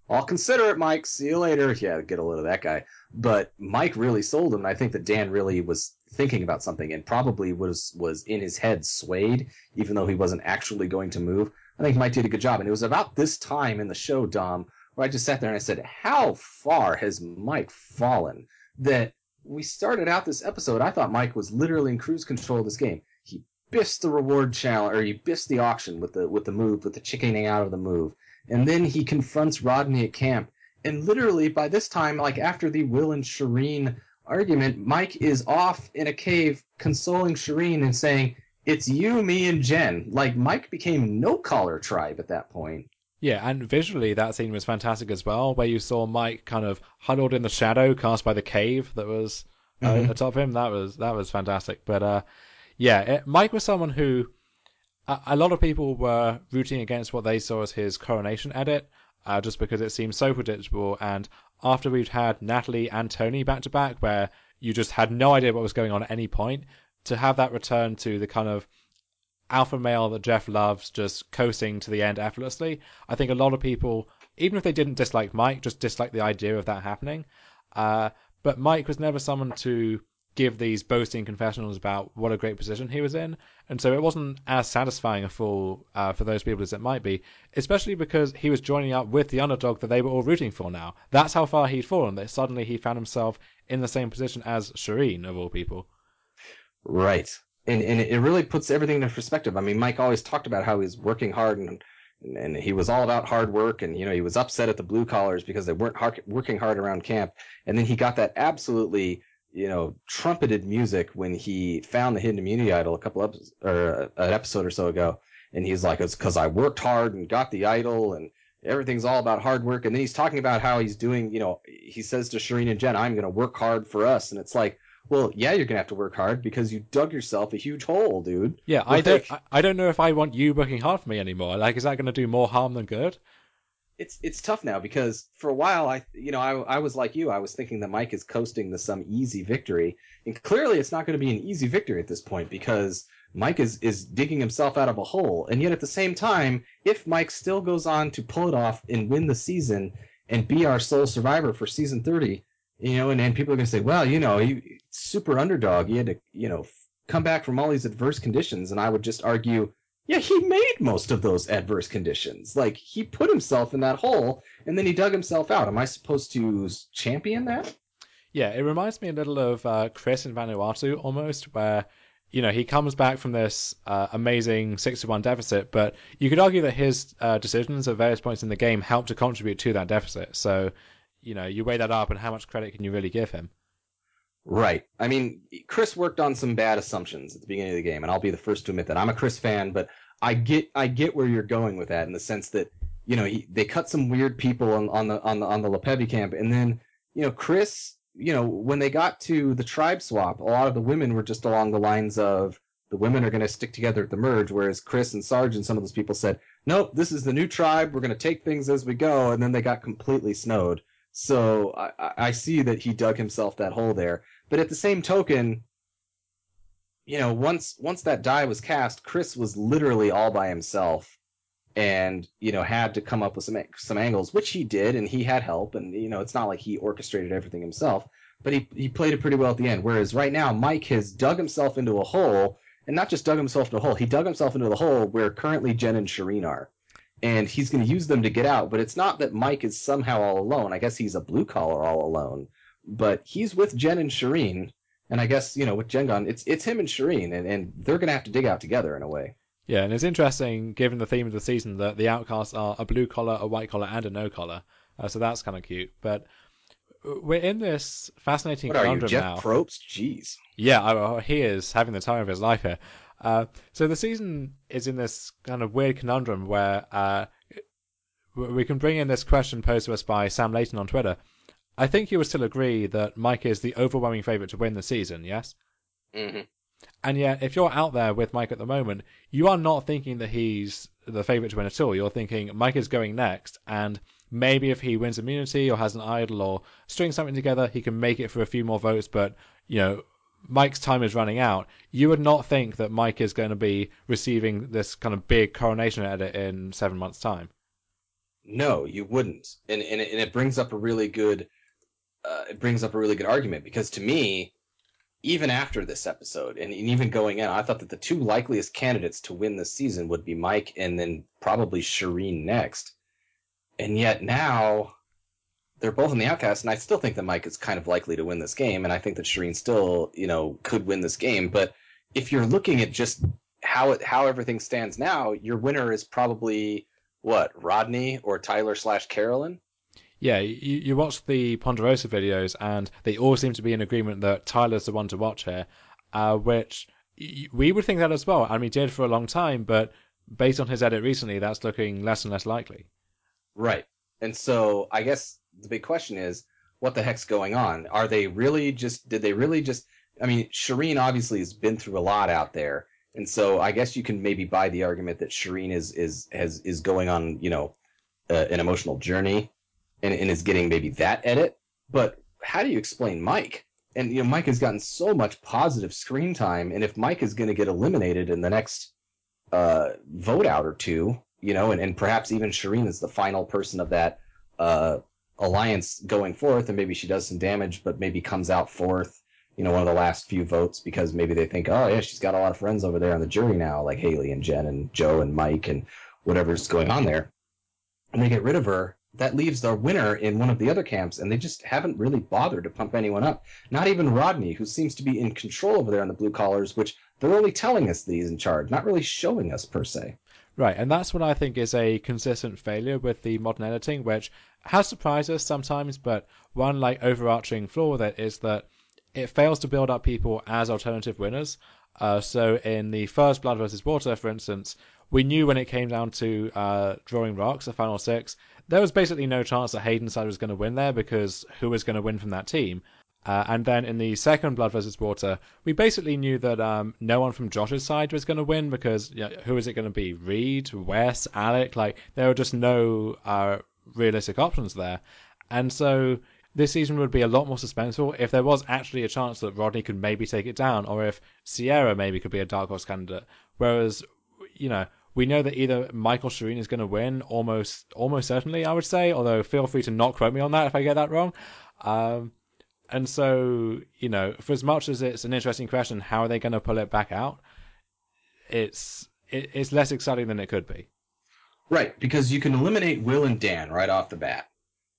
I'll consider it, Mike. See you later. Yeah, get a load of that guy. But Mike really sold him. And I think that Dan really was thinking about something and probably was was in his head swayed, even though he wasn't actually going to move. I think Mike did a good job. And it was about this time in the show, Dom, where I just sat there and I said, how far has Mike fallen? That we started out this episode, I thought Mike was literally in cruise control of this game. He biffed the reward challenge, or he biffed the auction with the with the move, with the chickening out of the move. And then he confronts Rodney at camp. And literally, by this time, like after the Will and Shireen argument, Mike is off in a cave consoling Shireen and saying, it's you, me, and Jen. Like, Mike became no-collar tribe at that point. Yeah, and visually that scene was fantastic as well, where you saw Mike kind of huddled in the shadow cast by the cave that was uh, Mhm. atop him. That was that was fantastic. But uh, yeah, it, Mike was someone who a, a lot of people were rooting against what they saw as his coronation edit, uh, just because it seemed so predictable. And after we've had Natalie and Tony back to back, where you just had no idea what was going on at any point, to have that return to the kind of alpha male that Jeff loves, just coasting to the end effortlessly. I think a lot of people, even if they didn't dislike Mike, just disliked the idea of that happening. Uh, but Mike was never someone to give these boasting confessionals about what a great position he was in, and so it wasn't as satisfying a fall uh, for those people as it might be, especially because he was joining up with the underdog that they were all rooting for now. That's how far he'd fallen, that suddenly he found himself in the same position as Shireen, of all people. Right. And and it really puts everything into perspective. I mean, Mike always talked about how he's working hard and and he was all about hard work, and you know he was upset at the blue collars because they weren't hard, working hard around camp. And then he got that absolutely you know trumpeted music when he found the hidden immunity idol a couple of or an episode or so ago, and he's like, it's because I worked hard and got the idol, and everything's all about hard work. And then he's talking about how he's doing. You know, he says to Shireen and Jen, "I'm going to work hard for us," and it's like, well, yeah, you're gonna have to work hard because you dug yourself a huge hole, dude. Yeah, I don't. Like, I, I don't know if I want you working hard for me anymore. Like, is that going to do more harm than good? it's it's tough now because for a while, I you know I I was like you, I was thinking that Mike is coasting to some easy victory, and clearly it's not going to be an easy victory at this point because Mike is is digging himself out of a hole, and yet at the same time, if Mike still goes on to pull it off and win the season and be our sole survivor for season thirty, you know, and, and people are going to say, well, you know, he super underdog, he had to you know come back from all these adverse conditions, and I would just argue, yeah, he made most of those adverse conditions. Like, he put himself in that hole, and then he dug himself out. Am I supposed to champion that? Yeah, it reminds me a little of uh, Chris in Vanuatu almost, where you know he comes back from this uh, amazing six to one deficit, but you could argue that his uh, decisions at various points in the game helped to contribute to that deficit. So, you know, you weigh that up, and how much credit can you really give him? Right. I mean, Chris worked on some bad assumptions at the beginning of the game, and I'll be the first to admit that. I'm a Chris fan, but I get I get where you're going with that in the sense that you know he, they cut some weird people on, on the on the on the Lepevi camp, and then you know Chris, you know when they got to the tribe swap, a lot of the women were just along the lines of the women are going to stick together at the merge, whereas Chris and Sarge and some of those people said, nope, this is the new tribe, we're going to take things as we go, and then they got completely snowed. So I, I I see that he dug himself that hole there. But at the same token, you know, once once that die was cast, Chris was literally all by himself, and you know had to come up with some some angles, which he did, and he had help, and you know it's not like he orchestrated everything himself, but he he played it pretty well at the end. Whereas right now, Mike has dug himself into a hole, and not just dug himself into a hole, he dug himself into the hole where currently Jen and Shireen are. And he's going to use them to get out, but it's not that Mike is somehow all alone. I guess he's a blue collar all alone, but he's with Jen and Shireen, and I guess you know with Jen gone, it's it's him and Shireen, and, and they're going to have to dig out together in a way. Yeah, and it's interesting, given the theme of the season, that the outcasts are a blue collar, a white collar, and a no collar. Uh, so that's kind of cute. But we're in this fascinating What are you, conundrum Jeff now. Probst? Jeez. Yeah, I- he is having the time of his life here. Uh, so the season is in this kind of weird conundrum where uh, we can bring in this question posed to us by Sam Layton on Twitter. I think you would still agree that Mike is the overwhelming favourite to win the season, yes? Mm-hmm. And yet, if you're out there with Mike at the moment, you are not thinking that he's the favourite to win at all. You're thinking Mike is going next, and maybe if he wins immunity or has an idol or strings something together, he can make it for a few more votes. But, you know, Mike's time is running out. You would not think that Mike is going to be receiving this kind of big coronation edit in seven months' time. No, you wouldn't. And and it, and it brings up a really good uh, it brings up a really good argument because to me, even after this episode and, and even going in, I thought that the two likeliest candidates to win this season would be Mike and then probably Shireen next. And yet now they're both in the outcast, and I still think that Mike is kind of likely to win this game, and I think that Shireen still, you know, could win this game. But if you're looking at just how it, how everything stands now, your winner is probably what, Rodney or Tyler slash Carolyn. Yeah, you, you watch the Ponderosa videos, and they all seem to be in agreement that Tyler's the one to watch here, uh, which y- we would think that as well. And we did for a long time, but based on his edit recently, that's looking less and less likely. Right. And so I guess the big question is, what the heck's going on? Are they really just, did they really just, I mean, Shireen obviously has been through a lot out there. And so I guess you can maybe buy the argument that Shireen is, is, has, is going on, you know, uh, an emotional journey and, and is getting maybe that edit. But how do you explain Mike? And, you know, Mike has gotten so much positive screen time. And if Mike is going to get eliminated in the next uh, vote out or two, you know, and, and perhaps even Shireen is the final person of that uh, alliance going forth, and maybe she does some damage, but maybe comes out fourth, you know, one of the last few votes because maybe they think, oh yeah, she's got a lot of friends over there on the jury now, like Haley and Jen and Joe and Mike and whatever's going on there, and they get rid of her. That leaves the winner in one of the other camps, and they just haven't really bothered to pump anyone up. Not even Rodney, who seems to be in control over there on the blue collars, which they're only telling us that he's in charge, not really showing us per se. Right, and that's what I think is a consistent failure with the modern editing, which has surprised us sometimes, but one like overarching flaw with it is that it fails to build up people as alternative winners. Uh, so in the first Blood versus Water, for instance, we knew when it came down to uh, drawing rocks, the final six, there was basically no chance that Hayden's side was going to win there because who was going to win from that team? Uh, and then in the second Blood versus Water, we basically knew that um, no one from Josh's side was going to win because you know, who is it going to be? Reed, Wes, Alec? Like there were just no uh, realistic options there. And so this season would be a lot more suspenseful if there was actually a chance that Rodney could maybe take it down, or if Sierra maybe could be a dark horse candidate. Whereas, you know, we know that either Michael Shireen is going to win almost almost certainly, I would say, although feel free to not quote me on that if I get that wrong. Um, and so, you know, for as much as it's an interesting question, how are they going to pull it back out? It's it, it's less exciting than it could be. Right, because you can eliminate Will and Dan right off the bat.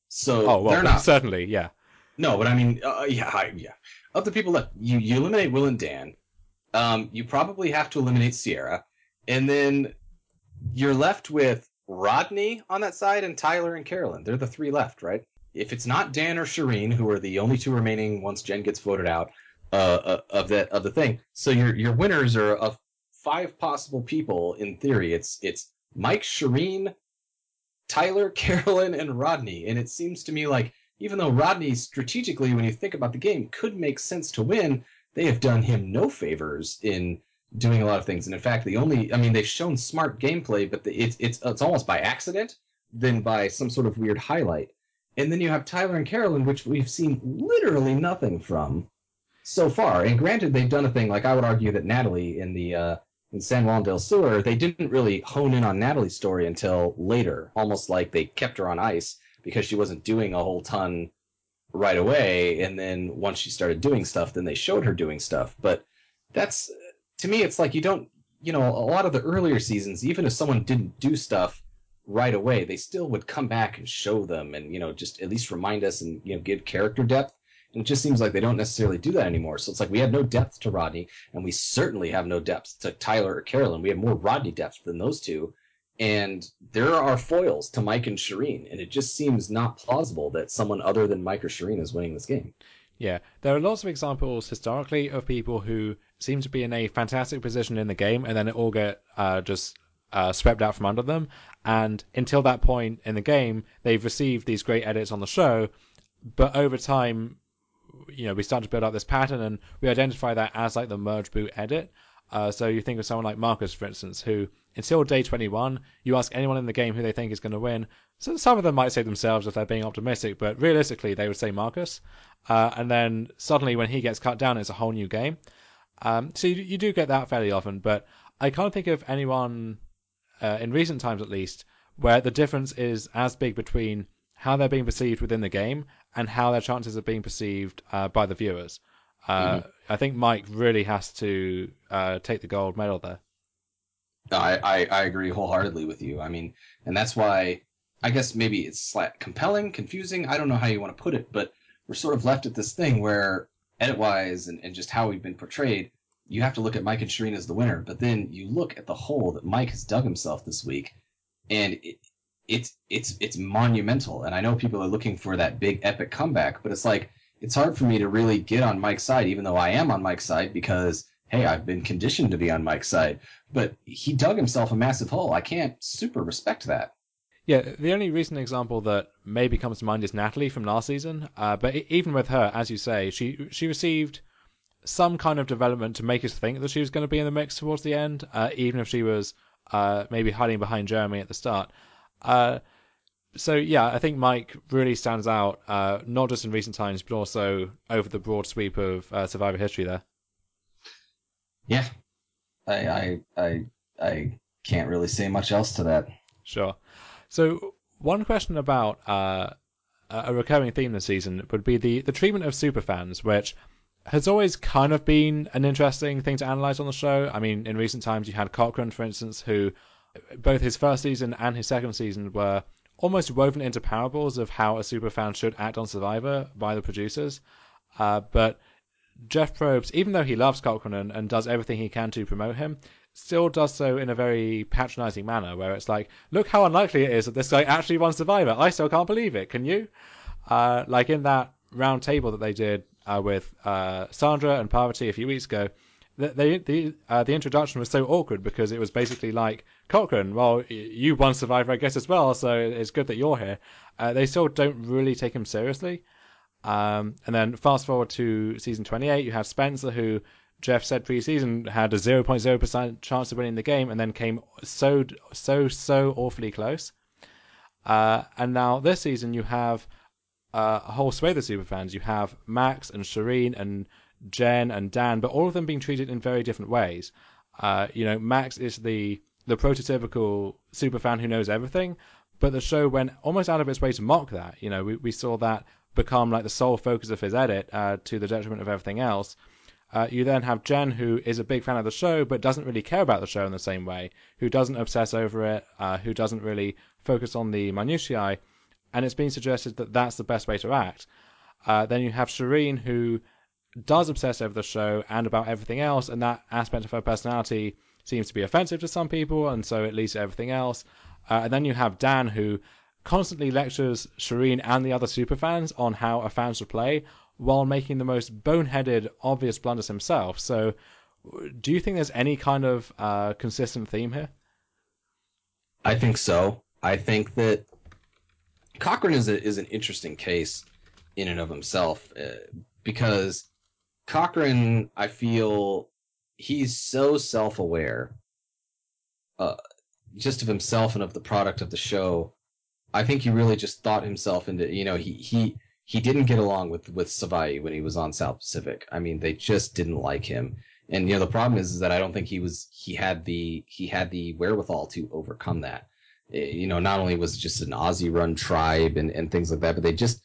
So Oh they're well, not. certainly, yeah. No, but I mean, uh, yeah, I, yeah. Of the people that you, you eliminate Will and Dan, um, you probably have to eliminate Sierra, and then you're left with Rodney on that side and Tyler and Carolyn. They're the three left, right? If it's not Dan or Shireen, who are the only two remaining once Jen gets voted out uh, uh, of that of the thing, so your your winners are of five possible people in theory. It's it's Mike, Shireen, Tyler, Carolyn, and Rodney. And it seems to me like even though Rodney strategically, when you think about the game, could make sense to win, they have done him no favors in doing a lot of things. And in fact, the only, I mean, they've shown smart gameplay, but the, it's it's it's almost by accident than by some sort of weird highlight. And then you have Tyler and Carolyn, which we've seen literally nothing from so far. And granted, they've done a thing like I would argue that Natalie in the uh, in San Juan del Sur, they didn't really hone in on Natalie's story until later, almost like they kept her on ice because she wasn't doing a whole ton right away. And then once she started doing stuff, then they showed her doing stuff. But that's, to me, it's like you don't, you know, a lot of the earlier seasons, even if someone didn't do stuff right away, they still would come back and show them and, you know, just at least remind us and, you know, give character depth. And it just seems like they don't necessarily do that anymore. So it's like we had no depth to Rodney, and we certainly have no depth to Tyler or Carolyn. We have more Rodney depth than those two. And there are foils to Mike and Shireen, and it just seems not plausible that someone other than Mike or Shireen is winning this game. Yeah, there are lots of examples historically of people who seem to be in a fantastic position in the game, and then it all get uh, just uh, swept out from under them. And until that point in the game, they've received these great edits on the show, but over time, you know, we start to build up this pattern, and we identify that as like the merge boot edit. Uh, so you think of someone like Marcus, for instance, who until day twenty-one, you ask anyone in the game who they think is going to win. So some of them might say themselves if they're being optimistic, but realistically, they would say Marcus. Uh, and then suddenly, when he gets cut down, it's a whole new game. Um, so you, you do get that fairly often, but I can't think of anyone uh, in recent times, at least, where the difference is as big between how they're being perceived within the game and how their chances of being perceived uh, by the viewers. Uh, mm-hmm. I think Mike really has to uh, take the gold medal there. I, I, I agree wholeheartedly with you. I mean, and that's why I guess maybe it's like compelling, confusing. I don't know how you want to put it, but we're sort of left at this thing where edit-wise and, and just how we've been portrayed, you have to look at Mike and Shireen as the winner. But then you look at the hole that Mike has dug himself this week, and it, it's it's it's monumental. And I know people are looking for that big epic comeback, but it's like it's hard for me to really get on Mike's side, even though I am on Mike's side because, hey, I've been conditioned to be on Mike's side. But he dug himself a massive hole. I can't super respect that. Yeah, the only recent example that maybe comes to mind is Natalie from last season. Uh, but even with her, as you say, she she received some kind of development to make us think that she was going to be in the mix towards the end, uh, even if she was uh, maybe hiding behind Jeremy at the start. Uh, so yeah, I think Mike really stands out, uh, not just in recent times, but also over the broad sweep of uh, Survivor history there. Yeah, I, I I I can't really say much else to that. Sure. So one question about uh, a recurring theme this season would be the, the treatment of superfans, which has always kind of been an interesting thing to analyze on the show. I mean, in recent times, you had Cochran, for instance, who both his first season and his second season were almost woven into parables of how a superfan should act on Survivor by the producers. Uh, but Jeff Probst, even though he loves Cochran and, and does everything he can to promote him, still does so in a very patronizing manner, where it's like, look how unlikely it is that this guy actually won Survivor. I still can't believe it. Can you? Uh, like in that round table that they did uh, with uh, Sandra and Parvati a few weeks ago, the the the, uh, the introduction was so awkward because it was basically like, Cochran, well, you won Survivor, I guess, as well, so it's good that you're here. Uh, they still don't really take him seriously. Um, and then fast forward to season twenty-eight, you have Spencer, who Jeff said pre-season had a zero point zero percent chance of winning the game, and then came so, so, so awfully close. Uh, and now this season, you have uh, a whole swathe of superfans. You have Max and Shireen and Jen and Dan, but all of them being treated in very different ways. Uh, you know, Max is the the prototypical superfan who knows everything, but the show went almost out of its way to mock that. You know, we, we saw that become like the sole focus of his edit uh, to the detriment of everything else. Uh, you then have Jen, who is a big fan of the show, but doesn't really care about the show in the same way, who doesn't obsess over it, uh, who doesn't really focus on the minutiae, and it's been suggested that that's the best way to act. Uh, then you have Shireen, who does obsess over the show and about everything else, and that aspect of her personality seems to be offensive to some people, and so it leads to everything else. Uh, and then you have Dan, who constantly lectures Shireen and the other superfans on how a fan should play, while making the most boneheaded, obvious blunders himself. So, do you think there's any kind of uh, consistent theme here? I think so. I think that Cochran is a, is an interesting case in and of himself uh, because Cochran, I feel, he's so self-aware, uh, just of himself and of the product of the show. I think he really just thought himself into, you know, he he he didn't get along with with Savai when he was on South Pacific. I mean, they just didn't like him. And you know, the problem is, is that I don't think he was he had the he had the wherewithal to overcome that. You know, not only was it just an Aussie run tribe and, and things like that, but they just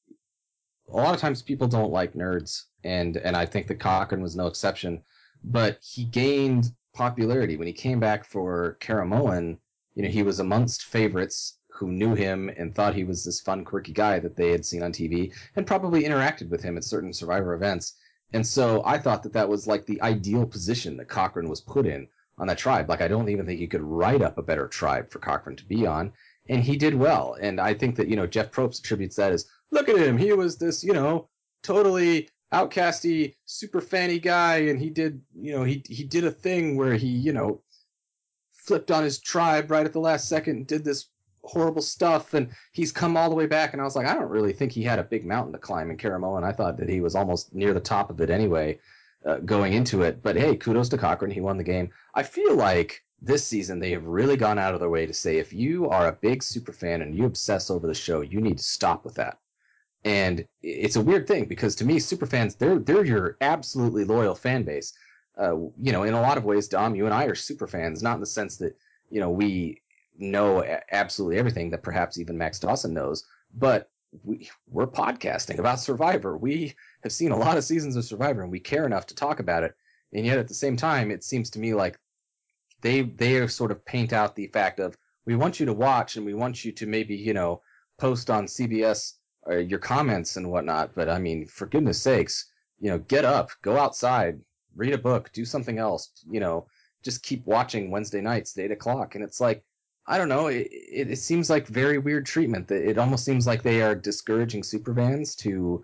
a lot of times people don't like nerds, and and I think that Cochran was no exception. But he gained popularity when he came back for Caramoan. You know, he was amongst favorites who knew him and thought he was this fun, quirky guy that they had seen on T V and probably interacted with him at certain Survivor events. And so I thought that that was like the ideal position that Cochran was put in on that tribe. Like, I don't even think you could write up a better tribe for Cochran to be on. And he did well. And I think that, you know, Jeff Probst attributes that as, look at him. He was this, you know, totally outcasty, super fanny guy. And he did, you know, he, he did a thing where he, you know, flipped on his tribe right at the last second and did this horrible stuff, and he's come all the way back. And I was like, I don't really think he had a big mountain to climb in Caramoan. I thought that he was almost near the top of it anyway, uh, going into it. But hey, kudos to Cochran. He won the game. I feel like this season they have really gone out of their way to say, if you are a big super fan and you obsess over the show, you need to stop with that. And it's a weird thing because to me, super fans, they're they're your absolutely loyal fan base. Uh, you know, in a lot of ways, Dom, you and I are super fans, not in the sense that, you know, we know absolutely everything that perhaps even Max Dawson knows, but we, we're podcasting about Survivor. We have seen a lot of seasons of Survivor, and we care enough to talk about it. And yet, at the same time, it seems to me like they they sort of paint out the fact of, we want you to watch, and we want you to maybe, you know, post on C B S or your comments and whatnot. But I mean, for goodness sakes, you know, get up, go outside, read a book, do something else. You know, just keep watching Wednesday nights at eight o'clock. And it's like, I don't know, it, it, it seems like very weird treatment. It almost seems like they are discouraging superfans to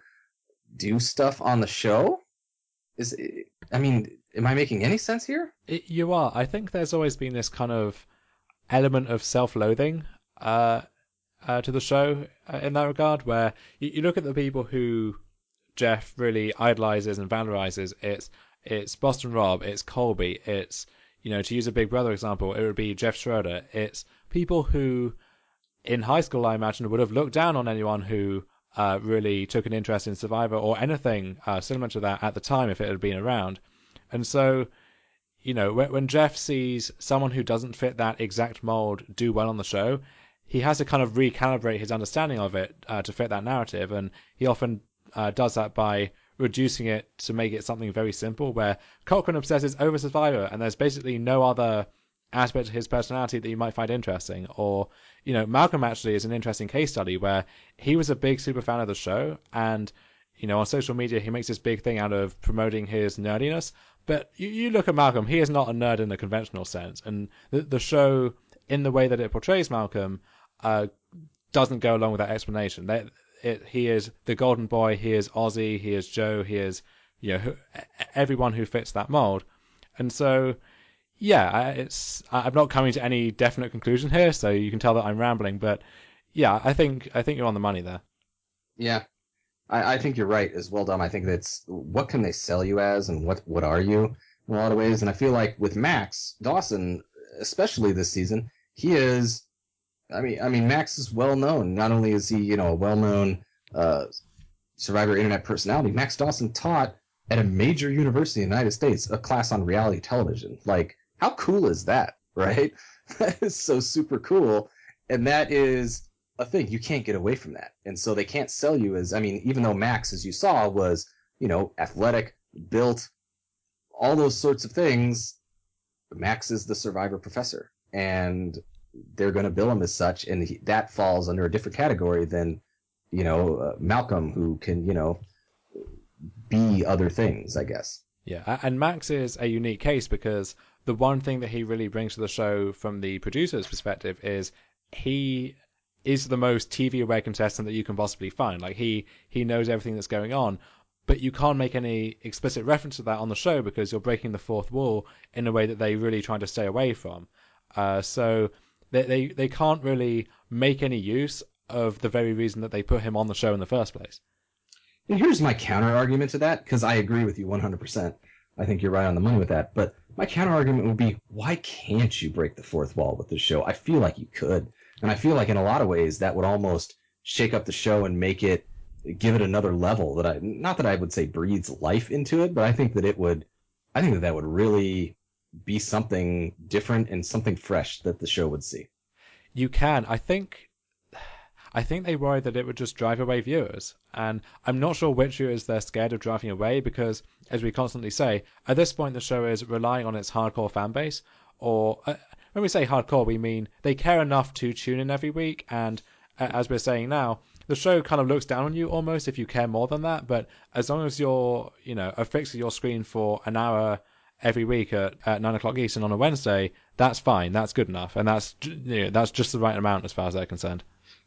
do stuff on the show. Is it, I mean, am I making any sense here? It, you are. I think there's always been this kind of element of self-loathing uh, uh, to the show uh, in that regard, where you, you look at the people who Jeff really idolizes and valorizes. It's it's Boston Rob, it's Colby, it's, you know, to use a Big Brother example, it would be Jeff Schroeder. It's people who, in high school, I imagine, would have looked down on anyone who uh, really took an interest in Survivor or anything uh, similar to that at the time if it had been around. And so, you know, when, when Jeff sees someone who doesn't fit that exact mold do well on the show, he has to kind of recalibrate his understanding of it uh, to fit that narrative. And he often uh, does that by reducing it to make it something very simple, where Cochran obsesses over Survivor and there's basically no other aspect of his personality that you might find interesting. Or, you know, Malcolm actually is an interesting case study where he was a big super fan of the show, and, you know, on social media he makes this big thing out of promoting his nerdiness. But you, you look at Malcolm, he is not a nerd in the conventional sense, and the, the show, in the way that it portrays Malcolm, uh, doesn't go along with that explanation. They, it, he is the golden boy, he is Ozzy, he is Joe, he is, you know, who, everyone who fits that mold. And so, yeah, it's I'm not coming to any definite conclusion here, so you can tell that I'm rambling. But yeah, I think I think you're on the money there. Yeah, I, I think you're right as well, Dom. I think that's, what can they sell you as, and what what are you in a lot of ways. And I feel like with Max Dawson, especially this season, he is. I mean, I mean, Max is well known. Not only is he, you know, a well known uh, Survivor internet personality, Max Dawson taught at a major university in the United States a class on reality television. Like, how cool is that, right? That is so super cool. And that is a thing. You can't get away from that. And so they can't sell you as, I mean, even though Max, as you saw, was, you know, athletic, built, all those sorts of things, Max is the Survivor professor. And they're going to bill him as such. And he, that falls under a different category than, you know, uh, Malcolm, who can, you know, be other things, I guess. Yeah, and Max is a unique case because the one thing that he really brings to the show from the producer's perspective is he is the most T V aware contestant that you can possibly find. Like, he he knows everything that's going on, but you can't make any explicit reference to that on the show because you're breaking the fourth wall in a way that they really try to stay away from. Uh, so they, they they can't really make any use of the very reason that they put him on the show in the first place. And here's my counter argument to that, because I agree with you one hundred percent. I think you're right on the money with that. But my counter argument would be, why can't you break the fourth wall with this show? I feel like you could. And I feel like in a lot of ways that would almost shake up the show and make it, give it another level that I, not that I would say breathes life into it, but I think that it would, I think that that would really be something different and something fresh that the show would see. You can. I think I think they worry that it would just drive away viewers. And I'm not sure which viewers they're scared of driving away because, as we constantly say, at this point the show is relying on its hardcore fan base. Or uh, when we say hardcore, we mean they care enough to tune in every week. And uh, as we're saying now, the show kind of looks down on you almost if you care more than that. But as long as you're, you know, affixed to your screen for an hour every week at, at nine o'clock Eastern on a Wednesday, that's fine. That's good enough. And that's, you know, that's just the right amount as far as they're concerned.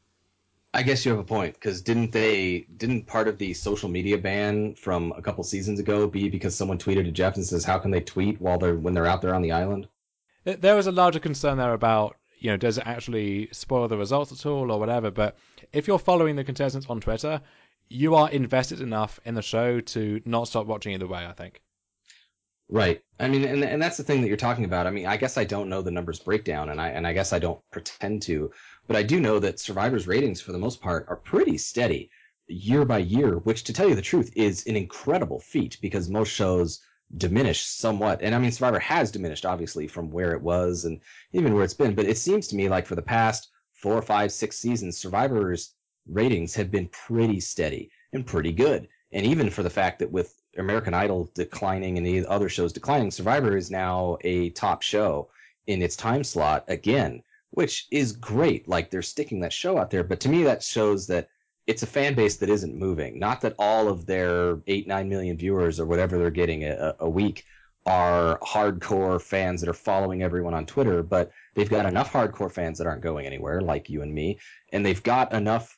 I guess you have a point, because didn't they didn't part of the social media ban from a couple seasons ago be because someone tweeted to Jeff and says, how can they tweet while they're when they're out there on the island? There was a larger concern there about, you know, does it actually spoil the results at all or whatever. But if you're following the contestants on Twitter, you are invested enough in the show to not stop watching either way, I think. Right. I mean, and and that's the thing that you're talking about. I mean, I guess I don't know the numbers breakdown, and I and I guess I don't pretend to, but I do know that Survivor's ratings, for the most part, are pretty steady year by year, which, to tell you the truth, is an incredible feat because most shows diminished somewhat. And I mean, Survivor has diminished, obviously, from where it was and even where it's been. But it seems to me like for the past four, five, six seasons, Survivor's ratings have been pretty steady and pretty good. And even for the fact that with American Idol declining and the other shows declining, Survivor is now a top show in its time slot again, which is great. Like, they're sticking that show out there. But to me, that shows that it's a fan base that isn't moving. Not that all of their eight, nine million viewers or whatever they're getting a, a week are hardcore fans that are following everyone on Twitter, but they've got enough hardcore fans that aren't going anywhere, like you and me, and they've got enough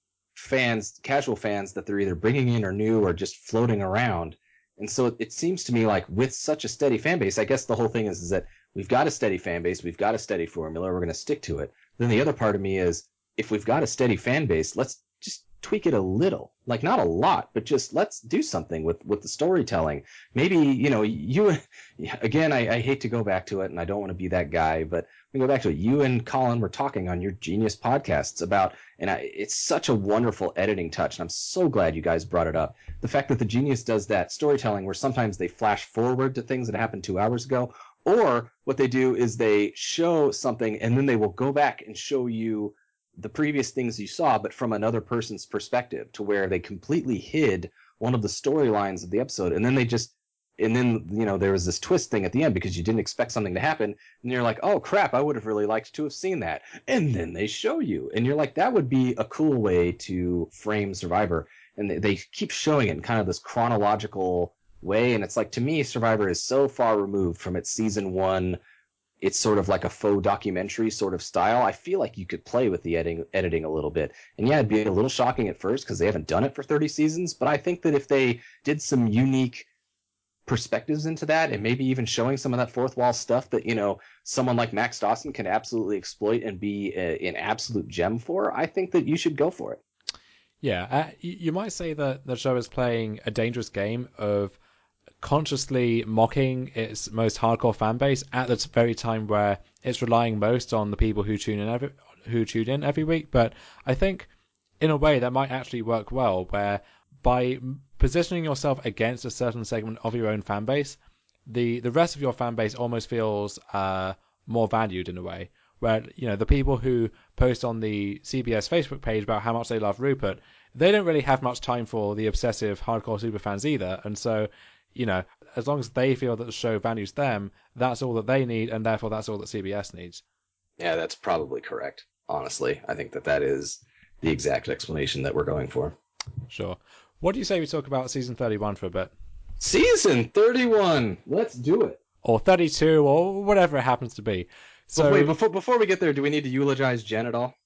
fans, casual fans, that they're either bringing in or new or just floating around. And so it seems to me like with such a steady fan base, I guess the whole thing is, is that we've got a steady fan base, we've got a steady formula, we're going to stick to it. Then the other part of me is, if we've got a steady fan base, let's just tweak it a little, like not a lot, but just let's do something with, with the storytelling. Maybe, you know, you, again, I, I hate to go back to it and I don't want to be that guy, but we go back to it. You and Colin were talking on your Genius podcasts about, and I, it's such a wonderful editing touch. And I'm so glad you guys brought it up. The fact that the Genius does that storytelling where sometimes they flash forward to things that happened two hours ago, or what they do is they show something and then they will go back and show you the previous things you saw, but from another person's perspective, to where they completely hid one of the storylines of the episode. And then they just, and then, you know, there was this twist thing at the end because you didn't expect something to happen. And you're like, oh crap, I would have really liked to have seen that. And then they show you. And you're like, that would be a cool way to frame Survivor. And they, they keep showing it in kind of this chronological way. And it's like, to me, Survivor is so far removed from its season one. It's sort of like a faux documentary sort of style. I feel like you could play with the editing, editing a little bit. And yeah, it'd be a little shocking at first because they haven't done it for thirty seasons. But I think that if they did some unique perspectives into that, and maybe even showing some of that fourth wall stuff that, you know, someone like Max Dawson can absolutely exploit and be a, an absolute gem for, I think that you should go for it. Yeah, uh, you might say that the show is playing a dangerous game of consciously mocking its most hardcore fan base at the very time where it's relying most on the people who tune in every who tune in every week. But I think in a way that might actually work well, where by positioning yourself against a certain segment of your own fan base, the the rest of your fan base almost feels uh, more valued in a way. Where, you know, the people who post on the C B S Facebook page about how much they love Rupert, they don't really have much time for the obsessive hardcore superfans either. And so, you know, as long as they feel that the show values them, that's all that they need, and therefore that's all that C B S needs. Yeah, that's probably correct. Honestly, I think that that is the exact explanation that we're going for. Sure. What do you say we talk about season thirty-one for a bit? Season thirty-one! Let's do it. Or thirty-two, or whatever it happens to be. So but wait, before before we get there, do we need to eulogize Jen at all?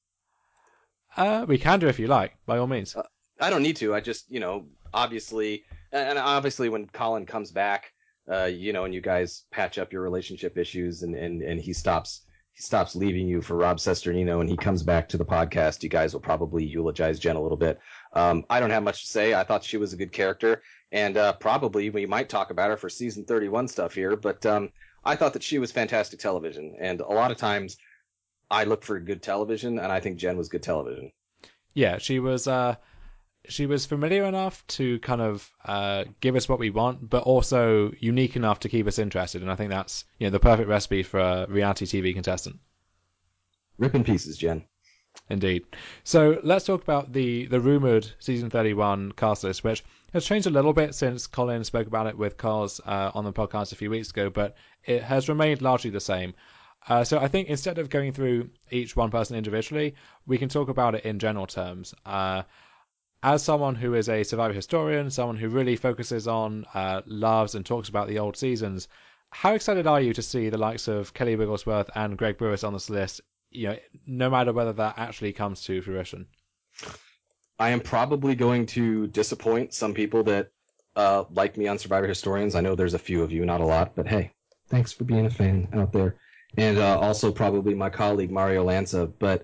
Uh, we can do if you like, by all means. Uh, I don't need to. I just, you know, obviously, and obviously when Colin comes back, uh, you know, and you guys patch up your relationship issues, and, and, and he stops he stops leaving you for Rob Sesternino, and he comes back to the podcast, you guys will probably eulogize Jen a little bit. Um, I don't have much to say. I thought she was a good character, and uh, probably we might talk about her for season thirty-one stuff here, but um, I thought that she was fantastic television, and a lot of times I look for good television, and I think Jen was good television. Yeah, she was uh, she was familiar enough to kind of uh, give us what we want, but also unique enough to keep us interested, and I think that's, you know, the perfect recipe for a reality T V contestant. Rip in pieces, Jen. Indeed. So let's talk about the, the rumoured season thirty-one cast list, which has changed a little bit since Colin spoke about it with Cos uh, on the podcast a few weeks ago, but it has remained largely the same. Uh, so I think instead of going through each one person individually, we can talk about it in general terms. Uh, as someone who is a Survivor historian, someone who really focuses on, uh, loves and talks about the old seasons, how excited are you to see the likes of Kelly Wigglesworth and Greg Brewis on this list, you know, no matter whether that actually comes to fruition? I am probably going to disappoint some people that uh, like me on Survivor Historians. I know there's a few of you, not a lot, but hey, thanks for being a fan out there. And uh, also probably my colleague Mario Lanza. But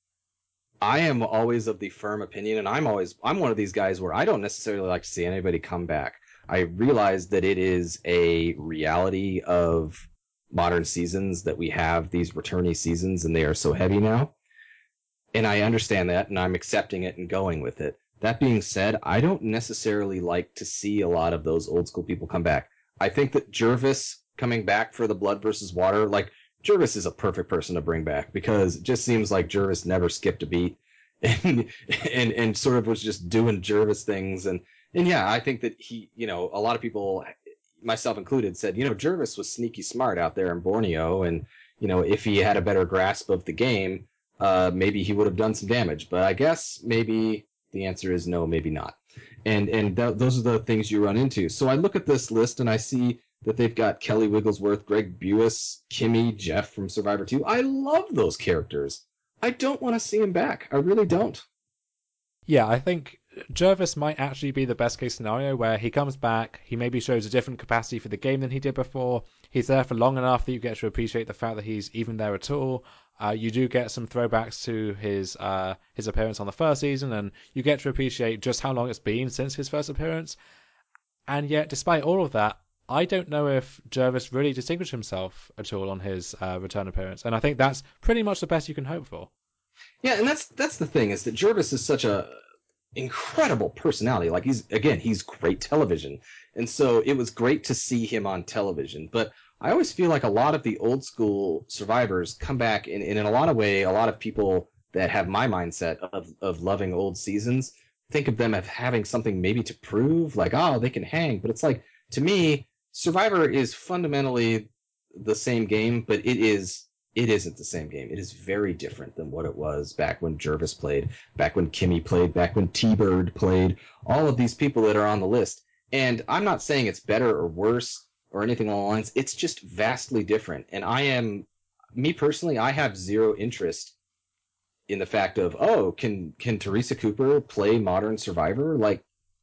I am always of the firm opinion, and I'm always I'm one of these guys where I don't necessarily like to see anybody come back. I realize that it is a reality of modern seasons that we have these returnee seasons, and they are so heavy now. And I understand that, and I'm accepting it and going with it. That being said, I don't necessarily like to see a lot of those old school people come back. I think that Jervis coming back for the Blood versus Water, like Jervis is a perfect person to bring back because it just seems like Jervis never skipped a beat and and and sort of was just doing Jervis things and and yeah, I think that he, you know, a lot of people, myself included, said, you know, Jervis was sneaky smart out there in Borneo, and you know, if he had a better grasp of the game, uh, maybe he would have done some damage. But I guess maybe the answer is no, maybe not. And and th- those are the things you run into. So I look at this list and I see that they've got Kelly Wigglesworth, Greg Buis, Kimmy, Jeff from Survivor two. I love those characters. I don't want to see him back. I really don't. Yeah, I think Jervis might actually be the best case scenario where he comes back, he maybe shows a different capacity for the game than he did before. He's there for long enough that you get to appreciate the fact that he's even there at all. Uh, you do get some throwbacks to his uh, his appearance on the first season, and you get to appreciate just how long it's been since his first appearance. And yet, despite all of that, I don't know if Jervis really distinguished himself at all on his uh, return appearance, and I think that's pretty much the best you can hope for. Yeah, and that's that's the thing is that Jervis is such a incredible personality. Like he's again, he's great television. And so it was great to see him on television. But I always feel like a lot of the old school survivors come back and, and in a lot of way, a lot of people that have my mindset of, of loving old seasons think of them as having something maybe to prove, like, oh, they can hang. But it's like, to me, Survivor is fundamentally the same game, but it is it isn't the same game. It is very different than what it was back when Jervis played, back when Kimmy played, back when T-Bird played, all of these people that are on the list. And I'm not saying it's better or worse or anything along the lines. It's just vastly different. And I am, me personally, I have zero interest in the fact of, oh, can can Teresa Cooper play Modern Survivor? Like,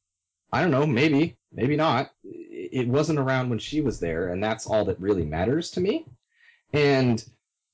I don't know, maybe, maybe not. It wasn't around when she was there, and that's all that really matters to me. And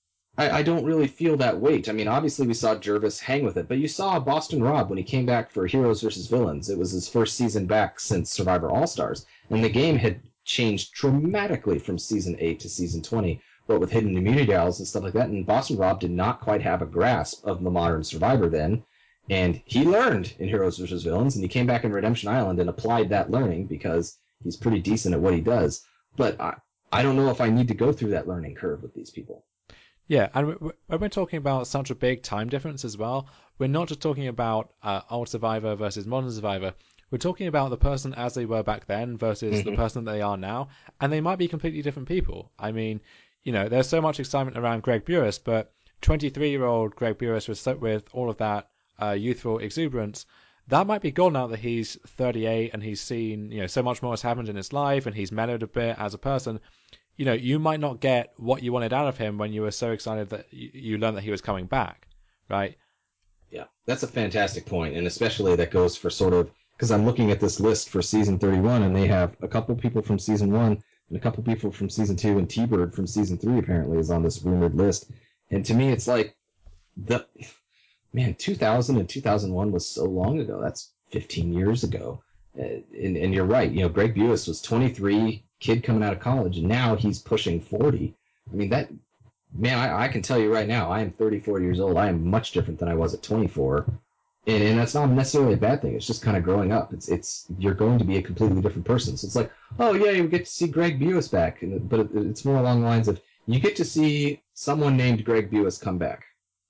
I, I don't really feel that weight. I mean, obviously we saw Jervis hang with it, but you saw Boston Rob when he came back for Heroes versus Villains. It was his first season back since Survivor All-Stars, and the game had changed dramatically from season eight to season twenty, what with hidden immunity dials and stuff like that, and Boston Rob did not quite have a grasp of the modern Survivor then, and he learned in Heroes versus Villains, and he came back in Redemption Island and applied that learning because he's pretty decent at what he does. But I, I don't know if I need to go through that learning curve with these people. Yeah, and when we're talking about such a big time difference as well, we're not just talking about uh, old Survivor versus modern Survivor. We're talking about the person as they were back then versus the Mm-hmm. person that they are now, and they might be completely different people. I mean, you know, there's so much excitement around Greg Buis, but twenty-three-year-old Greg Buis with so- with all of that uh, youthful exuberance, that might be gone now that he's thirty-eight and he's seen, you know, so much more has happened in his life and he's mellowed a bit as a person. You know, you might not get what you wanted out of him when you were so excited that you, you learned that he was coming back, right? Yeah, that's a fantastic point, and especially that goes for sort of because I'm looking at this list for season thirty-one, and they have a couple people from season one and a couple people from season two, and T-Bird from season three apparently is on this rumored list. And to me, it's like the man, two thousand and two thousand one was so long ago. That's fifteen years ago. Uh, and, and you're right. You know, Greg Buis was twenty-three, kid coming out of college, and now he's pushing forty. I mean, that man, I, I can tell you right now, I am thirty-four years old. I am much different than I was at twenty-four. And, and that's not necessarily a bad thing. It's just kind of growing up. It's it's you're going to be a completely different person. So it's like, oh yeah, you get to see Greg Buis back, and, but it, it's more along the lines of you get to see someone named Greg Buis come back.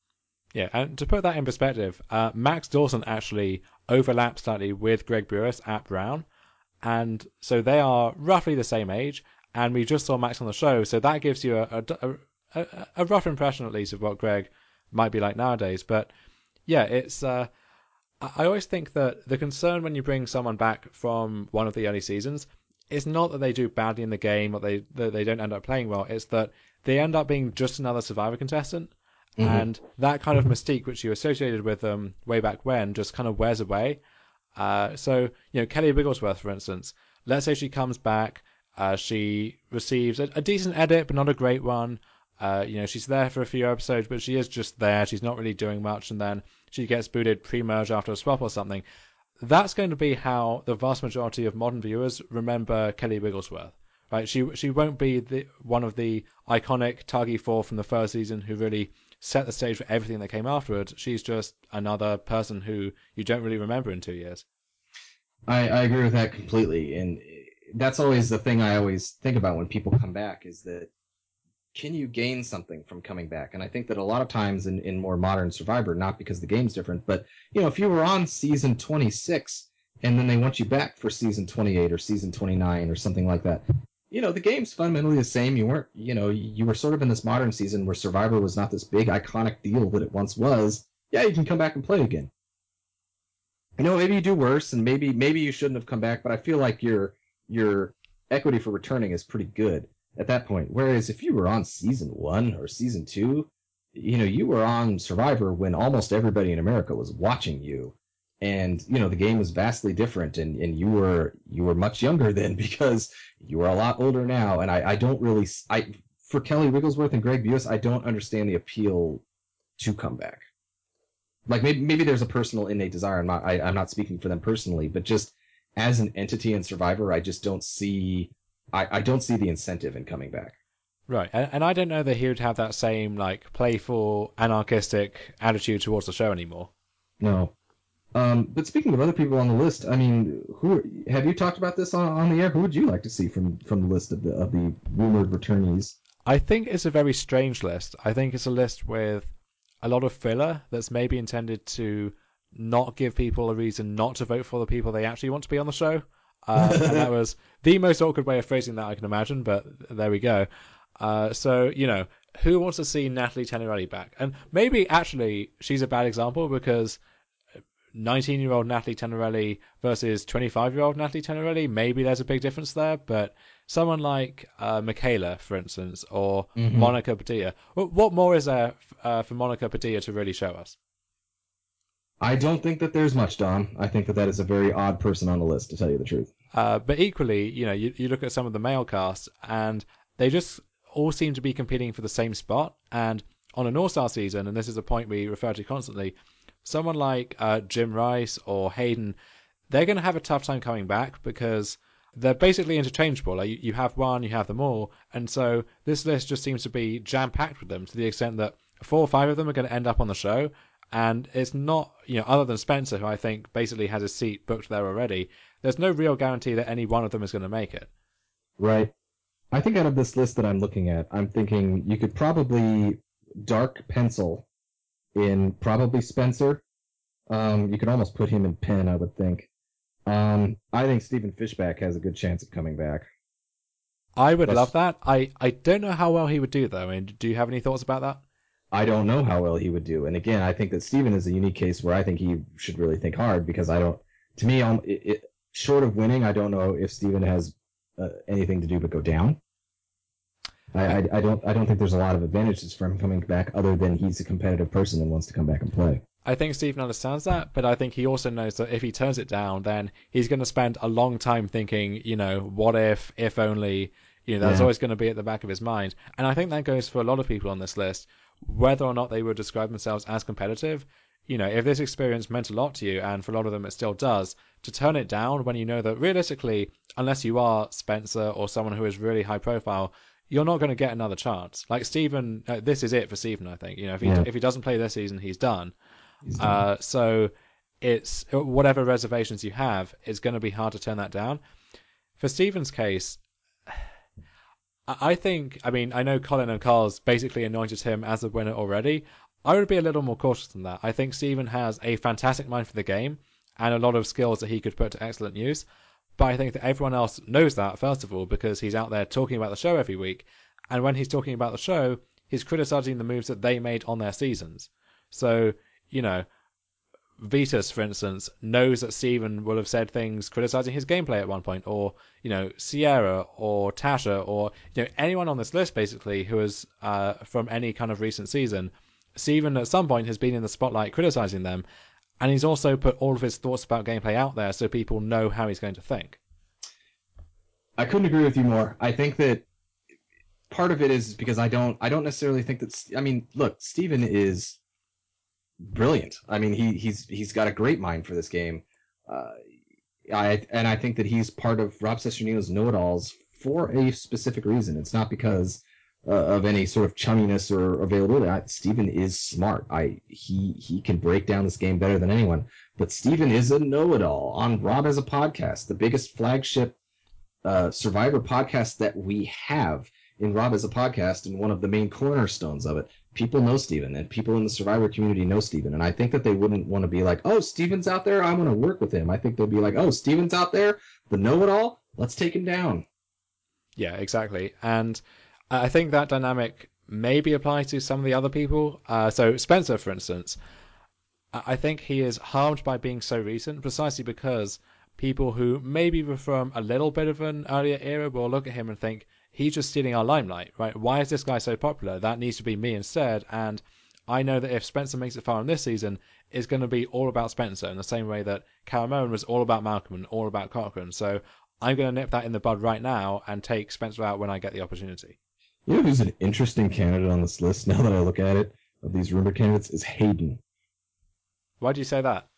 Yeah, and to put that in perspective, uh, Max Dawson actually overlaps slightly with Greg Buis at Brown, and so they are roughly the same age. And we just saw Max on the show, so that gives you a, a, a, a rough impression at least of what Greg might be like nowadays. But yeah, it's uh, I always think that the concern when you bring someone back from one of the early seasons is not that they do badly in the game or they that they don't end up playing well. It's that they end up being just another Survivor contestant, Mm-hmm. and that kind of mystique which you associated with them way back when just kind of wears away. Uh, so you know, Kelly Wigglesworth, for instance, let's say she comes back, uh, she receives a, a decent edit, but not a great one. Uh, you know, she's there for a few episodes, but she is just there. She's not really doing much, and then she gets booted pre-merge after a swap or something. That's going to be how the vast majority of modern viewers remember Kelly Wigglesworth. Right? She she won't be the one of the iconic Tagi Four from the first season who really set the stage for everything that came afterwards. She's just another person who you don't really remember in two years. I, I agree with that completely, and that's always the thing I always think about when people come back is that can you gain something from coming back? And I think that a lot of times in, in more modern Survivor, not because the game's different, but you know, if you were on season twenty-six and then they want you back for season twenty-eight or season twenty-nine or something like that, you know, the game's fundamentally the same. You weren't, you know, you were sort of in this modern season where Survivor was not this big iconic deal that it once was. Yeah, you can come back and play again. You know, maybe you do worse, and maybe maybe you shouldn't have come back, but I feel like your your equity for returning is pretty good at that point. Whereas if you were on season one or season two, you know, you were on Survivor when almost everybody in America was watching you. And, you know, the game was vastly different, and, and you were you were much younger then because you are a lot older now. And I, I don't really I for Kelly Wigglesworth and Greg Buis, I don't understand the appeal to come back. Like maybe maybe there's a personal innate desire. I'm not I, I'm not speaking for them personally, but just as an entity in Survivor, I just don't see I, I don't see the incentive in coming back. Right, and, and I don't know that he would have that same like playful, anarchistic attitude towards the show anymore. No. Um, but speaking of other people on the list, I mean, who have you talked about this on, on the air? Who would you like to see from, from the list of the of the rumored returnees? I think it's a very strange list. I think it's a list with a lot of filler that's maybe intended to not give people a reason not to vote for the people they actually want to be on the show. Uh, and that was the most awkward way of phrasing that I can imagine, but there we go. Uh, so, you know, who wants to see Natalie Tenerelli back? And maybe actually she's a bad example because nineteen-year-old Natalie Tenerelli versus twenty-five-year-old Natalie Tenerelli, maybe there's a big difference there, but someone like uh, Michaela, for instance, or mm-hmm. Monica Padilla, what more is there uh, for Monica Padilla to really show us? I don't think that there's much, Don. I think that that is a very odd person on the list, to tell you the truth. Uh, but equally, you know, you, you look at some of the male cast, and they just all seem to be competing for the same spot. And on an All-Star season, and this is a point we refer to constantly, someone like uh, Jim Rice or Hayden, they're going to have a tough time coming back because they're basically interchangeable. Like you, you have one, you have them all. And so this list just seems to be jam-packed with them to the extent that four or five of them are going to end up on the show. And it's not, you know, other than Spencer, who I think basically has his seat booked there already, there's no real guarantee that any one of them is going to make it. Right. I think out of this list that I'm looking at, I'm thinking you could probably dark pencil in probably Spencer. Um, you could almost put him in pen, I would think. Um, I think Stephen Fishback has a good chance of coming back. I would That's... love that. I, I don't know how well he would do, though. I mean, do you have any thoughts about that? I don't know how well he would do. And again, I think that Stephen is a unique case where I think he should really think hard because I don't, to me, it, it, short of winning, I don't know if Stephen has uh, anything to do but go down. I, I, I don't I don't think there's a lot of advantages for him coming back other than he's a competitive person and wants to come back and play. I think Stephen understands that, but I think he also knows that if he turns it down, then he's going to spend a long time thinking, you know, what if, if only, you know, that's yeah. always going to be at the back of his mind. And I think that goes for a lot of people on this list, whether or not they would describe themselves as competitive. You know, if this experience meant a lot to you, and for a lot of them it still does, to turn it down when you know that realistically, unless you are Spencer or someone who is really high profile, you're not going to get another chance. Like Stephen, uh, this is it for Stephen, I think. You know, if he yeah. if he doesn't play this season, he's done. He's done. Uh, so it's whatever reservations you have, it's going to be hard to turn that down. For Stephen's case, I think, I mean, I know Colin and Carl's basically anointed him as the winner already. I would be a little more cautious than that. I think Stephen has a fantastic mind for the game and a lot of skills that he could put to excellent use. But I think that everyone else knows that, first of all, because he's out there talking about the show every week. And when he's talking about the show, he's criticizing the moves that they made on their seasons. So, you know, Vitas, for instance, knows that Steven will have said things criticizing his gameplay at one point, or, you know, Sierra or Tasha or, you know, anyone on this list, basically, who is uh, from any kind of recent season. Steven, at some point, has been in the spotlight criticizing them. And he's also put all of his thoughts about gameplay out there so people know how he's going to think. I couldn't agree with you more. I think that part of it is because I don't I don't necessarily think that I mean, look, Steven is brilliant. I mean, he he's he's got a great mind for this game. Uh, I and I think that he's part of Rob Cesternino's know-it-alls for a specific reason. It's not because Uh, of any sort of chumminess or availability. I, Steven is smart. I he he can break down this game better than anyone. But Steven is a know-it-all on Rob as a podcast, the biggest flagship uh, Survivor podcast that we have in Rob as a podcast, and one of the main cornerstones of it. People know Steven, and people in the Survivor community know Steven, and I think that they wouldn't want to be like, oh, Steven's out there, I want to work with him. I think they'd be like, oh, Steven's out there, the know-it-all, let's take him down. Yeah, exactly. And I think that dynamic maybe applies to some of the other people. Uh, so Spencer, for instance, I think he is harmed by being so recent precisely because people who maybe were from a little bit of an earlier era will look at him and think, he's just stealing our limelight, right? Why is this guy so popular? That needs to be me instead. And I know that if Spencer makes it far in this season, it's going to be all about Spencer in the same way that Caramoan was all about Malcolm and all about Cochrane. So I'm going to nip that in the bud right now and take Spencer out when I get the opportunity. You know who's an interesting candidate on this list, now that I look at it, of these rumored candidates, is Hayden. Why do you say that?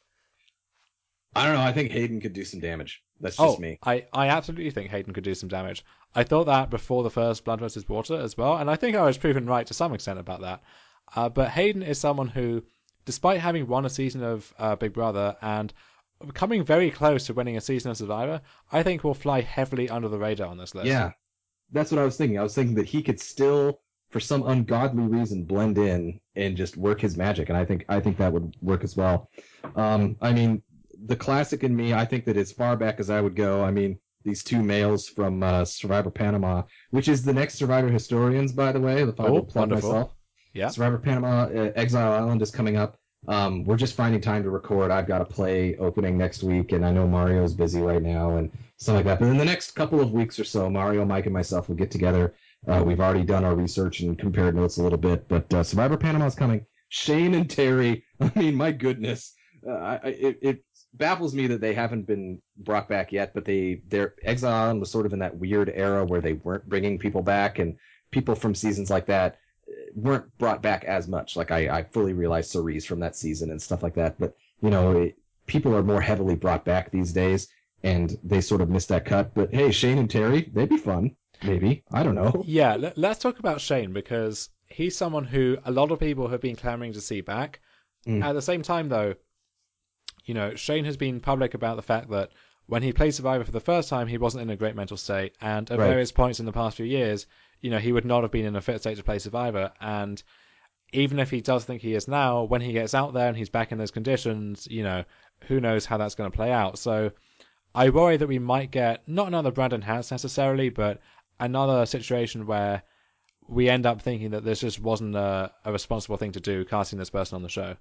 I don't know. I think Hayden could do some damage. That's just oh, me. I, I absolutely think Hayden could do some damage. I thought that before the first Blood versus. Water as well, and I think I was proven right to some extent about that. Uh, but Hayden is someone who, despite having won a season of uh, Big Brother and coming very close to winning a season of Survivor, I think will fly heavily under the radar on this list. Yeah, that's what I was thinking. I was thinking that he could still, for some ungodly reason, blend in and just work his magic, and I think I think that would work as well. Um, I mean, the classic in me, I think that as far back as I would go, I mean, these two males from uh, Survivor Panama, which is the next Survivor Historians, by the way, if I Oh, will plug wonderful. myself. Yeah. Survivor Panama, uh, Exile Island is coming up. Um, we're just finding time to record. I've got a play opening next week, and I know Mario's busy right now and stuff like that. But in the next couple of weeks or so, Mario, Mike, and myself will get together. Uh, we've already done our research and compared notes a little bit, but uh, Survivor Panama is coming. Shane and Terry, I mean, my goodness. Uh, I, it, it baffles me that they haven't been brought back yet, but they their Exile Island was sort of in that weird era where they weren't bringing people back, and people from seasons like that weren't brought back as much. Like I, I fully realize Cerise from that season and stuff like that, but you know, it, people are more heavily brought back these days, and they sort of missed that cut. But hey, Shane and Terry, they'd be fun. Maybe, I don't know. Yeah, let, let's talk about Shane, because he's someone who a lot of people have been clamoring to see back. Mm. At the same time, though, you know, Shane has been public about the fact that when he played Survivor for the first time, he wasn't in a great mental state, and at right. various points in the past few years, you know, he would not have been in a fit state to play Survivor. And even if he does think he is now, when he gets out there and he's back in those conditions, you know, who knows how that's going to play out. So I worry that we might get not another Brandon Hance necessarily, but another situation where we end up thinking that this just wasn't a, a responsible thing to do, casting this person on the show.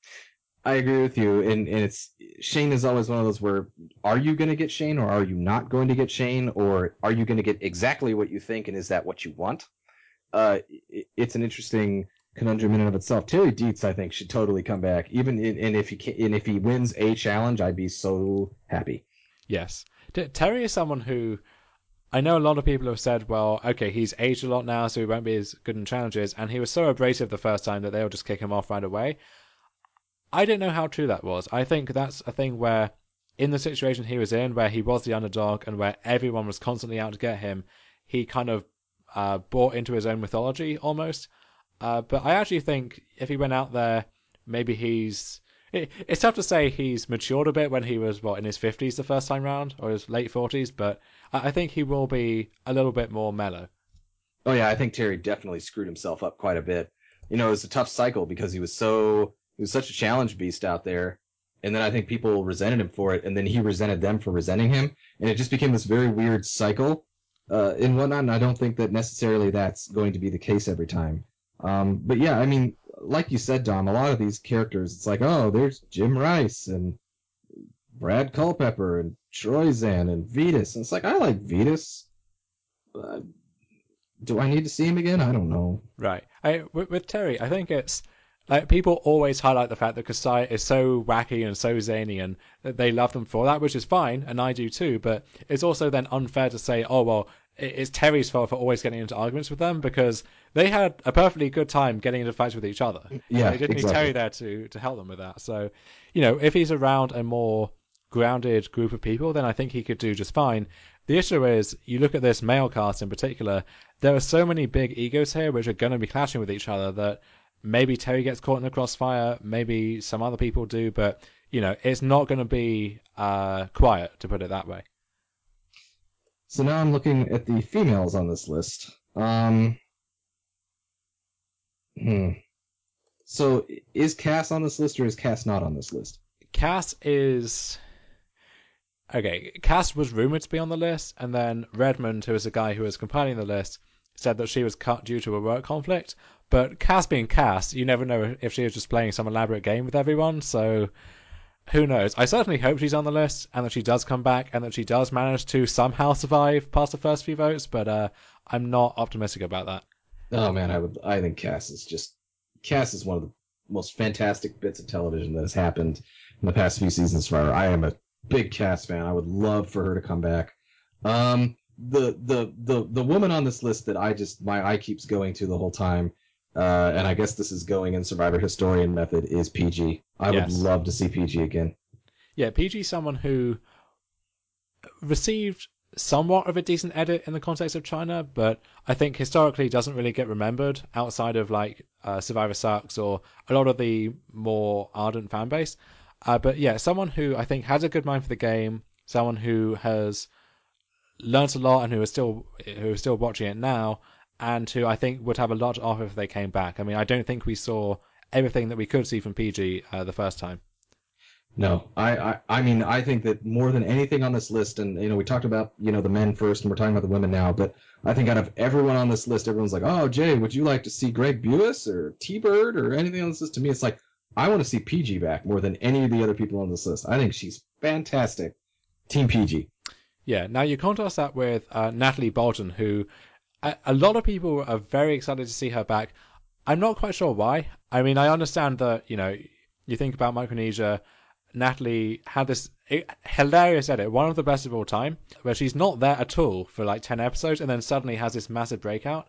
I agree with you, and, and it's Shane is always one of those where, are you going to get Shane, or are you not going to get Shane, or are you going to get exactly what you think, and is that what you want? Uh, it, it's an interesting conundrum in and of itself. Terry Dietz, I think, should totally come back, even in, and if he can, and if he wins a challenge, I'd be so happy. Yes, T- Terry is someone who I know a lot of people have said, well, okay, he's aged a lot now, so he won't be as good in challenges, and he was so abrasive the first time that they'll just kick him off right away. I don't know how true that was. I think that's a thing where, in the situation he was in, where he was the underdog and where everyone was constantly out to get him, he kind of uh, bought into his own mythology almost. Uh, but I actually think if he went out there, maybe he's... It, it's tough to say he's matured a bit when he was, what, in his fifties the first time round, or his late forties, but I, I think he will be a little bit more mellow. Oh yeah, I think Terry definitely screwed himself up quite a bit. You know, it was a tough cycle because he was so... He was such a challenge beast out there, and then I think people resented him for it, and then he resented them for resenting him, and it just became this very weird cycle uh, and whatnot, and I don't think that necessarily that's going to be the case every time. Um, but yeah, I mean, like you said, Dom, a lot of these characters, it's like, oh, there's Jim Rice, and Brad Culpepper, and Troyzan, and Vetus, and it's like, I like Vetus. Uh, do I need to see him again? I don't know. Right. I, with, with Terry, I think it's... Like, people always highlight the fact that Kasai is so wacky and so zany, and that they love them for that, which is fine, and I do too, but it's also then unfair to say, oh, well, it's Terry's fault for always getting into arguments with them, because they had a perfectly good time getting into fights with each other. Yeah, they didn't exactly. need Terry there to, to help them with that. So, you know, if he's around a more grounded group of people, then I think he could do just fine. The issue is, you look at this male cast in particular, there are so many big egos here which are going to be clashing with each other that maybe Terry gets caught in the crossfire, maybe some other people do, but, you know, it's not going to be uh, quiet, to put it that way. So now I'm looking at the females on this list. Um, hmm. So is Cass on this list or is Cass not on this list? Cass is okay. Cass was rumored to be on the list, and then Redmond, who is the guy who was compiling the list, said that she was cut due to a work conflict. But Cass being Cass, you never know if she was just playing some elaborate game with everyone. So who knows? I certainly hope she's on the list and that she does come back and that she does manage to somehow survive past the first few votes. But uh, I'm not optimistic about that. Oh man, I would. I think Cass is just Cass is one of the most fantastic bits of television that has happened in the past few seasons. For her, I am a big Cass fan. I would love for her to come back. Um, the the the the woman on this list that I just my eye keeps going to the whole time, uh, and I guess this is going in Survivor Historian method is P G. I Yes. would love to see P G again. Yeah, P G is someone who received somewhat of a decent edit in the context of China, but I think historically doesn't really get remembered outside of like uh, Survivor Sucks or a lot of the more ardent fan base. Uh, but yeah, someone who I think has a good mind for the game, someone who has learnt a lot and who is still who is still watching it now, and who I think would have a lot to offer if they came back. I mean, I don't think we saw everything that we could see from P G uh, the first time. No, I, I, I mean, I think that more than anything on this list, and you know, we talked about you know the men first, and we're talking about the women now, but I think out of everyone on this list, everyone's like, oh, Jay, would you like to see Greg Buis or T-Bird or anything on this list? To me, it's like I want to see P G back more than any of the other people on this list. I think she's fantastic. Team P G. Yeah. Now you contrast that with uh, Natalie Bolton, who a, a lot of people are very excited to see her back. I'm not quite sure why. I mean, I understand that you know you think about Micronesia. Natalie had this hilarious edit, one of the best of all time, where she's not there at all for like ten episodes and then suddenly has this massive breakout.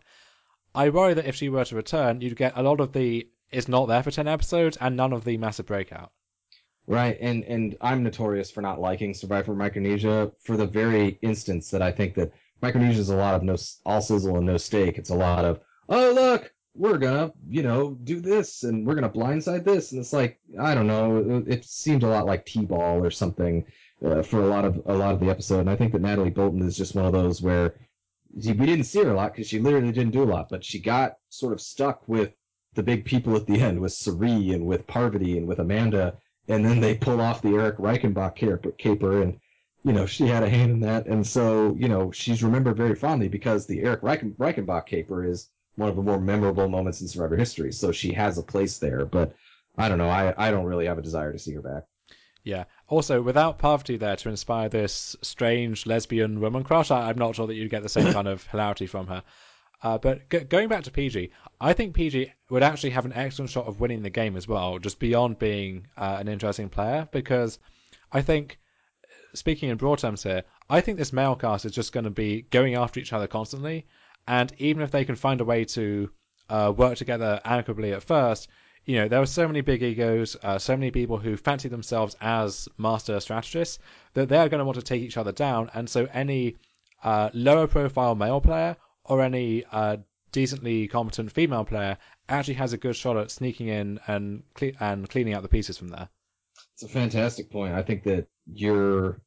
I worry that if she were to return, you'd get a lot of the is not there for ten episodes and none of the massive breakout. Right, and and I'm notorious for not liking Survivor Micronesia for the very instance that I think that Micronesia is a lot of no all sizzle and no steak. It's a lot of oh look, we're gonna you know do this and we're gonna blindside this, and it's like I don't know. It, it seemed a lot like T-ball or something uh, for a lot of a lot of the episode, and I think that Natalie Bolton is just one of those where we didn't see her a lot because she literally didn't do a lot, but she got sort of stuck with the big people at the end with Sari and with Parvati and with Amanda, and then they pull off the Eric Reichenbach caper, and you know she had a hand in that, and so you know she's remembered very fondly because the Eric Reichenbach caper is one of the more memorable moments in Survivor history, so she has a place there. But I don't know, I I don't really have a desire to see her back. Yeah. Also, without Parvati there to inspire this strange lesbian woman crush, I, I'm not sure that you'd get the same kind of hilarity from her. Uh, but g- going back to P G, I think P G would actually have an excellent shot of winning the game as well, just beyond being uh, an interesting player, because I think, speaking in broad terms here, I think this male cast is just going to be going after each other constantly, and even if they can find a way to uh, work together amicably at first, you know, there are so many big egos, uh, so many people who fancy themselves as master strategists that they're going to want to take each other down, and so any uh, lower profile male player or any uh, decently competent female player actually has a good shot at sneaking in and cle- and cleaning out the pieces from there. It's a fantastic point. I think that you're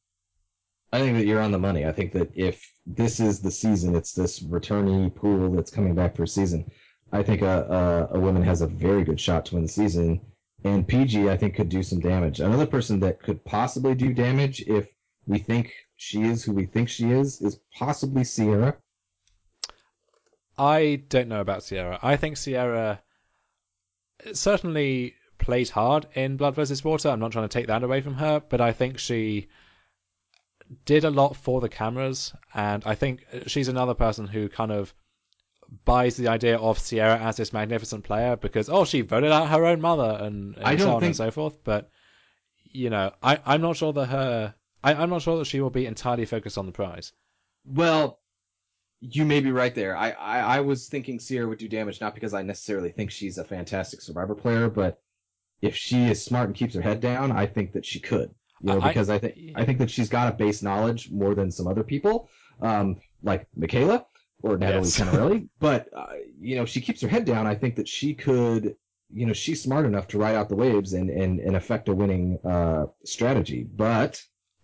I think that you're on the money. I think that if this is the season, it's this returnee pool that's coming back for a season. I think a, a, a woman has a very good shot to win the season, and P G I think could do some damage. Another person that could possibly do damage if we think she is who we think she is is possibly Sierra. I don't know about Sierra. I think Sierra certainly plays hard in Blood versus Water. I'm not trying to take that away from her, but I think she did a lot for the cameras, and I think she's another person who kind of buys the idea of Sierra as this magnificent player because oh she voted out her own mother and, and I don't so on think... and so forth. But you know, I, I'm not sure that her I, I'm not sure that she will be entirely focused on the prize. Well, you may be right there. I, I, I was thinking Sierra would do damage, not because I necessarily think she's a fantastic Survivor player, but if she is smart and keeps her head down, I think that she could. You know, I, because I think I think that she's got a base knowledge more than some other people, um, like Michaela or Natalie Yes. Canarelli. But uh, you know, she keeps her head down. I think that she could. You know, she's smart enough to ride out the waves and and, and affect a winning uh, strategy. But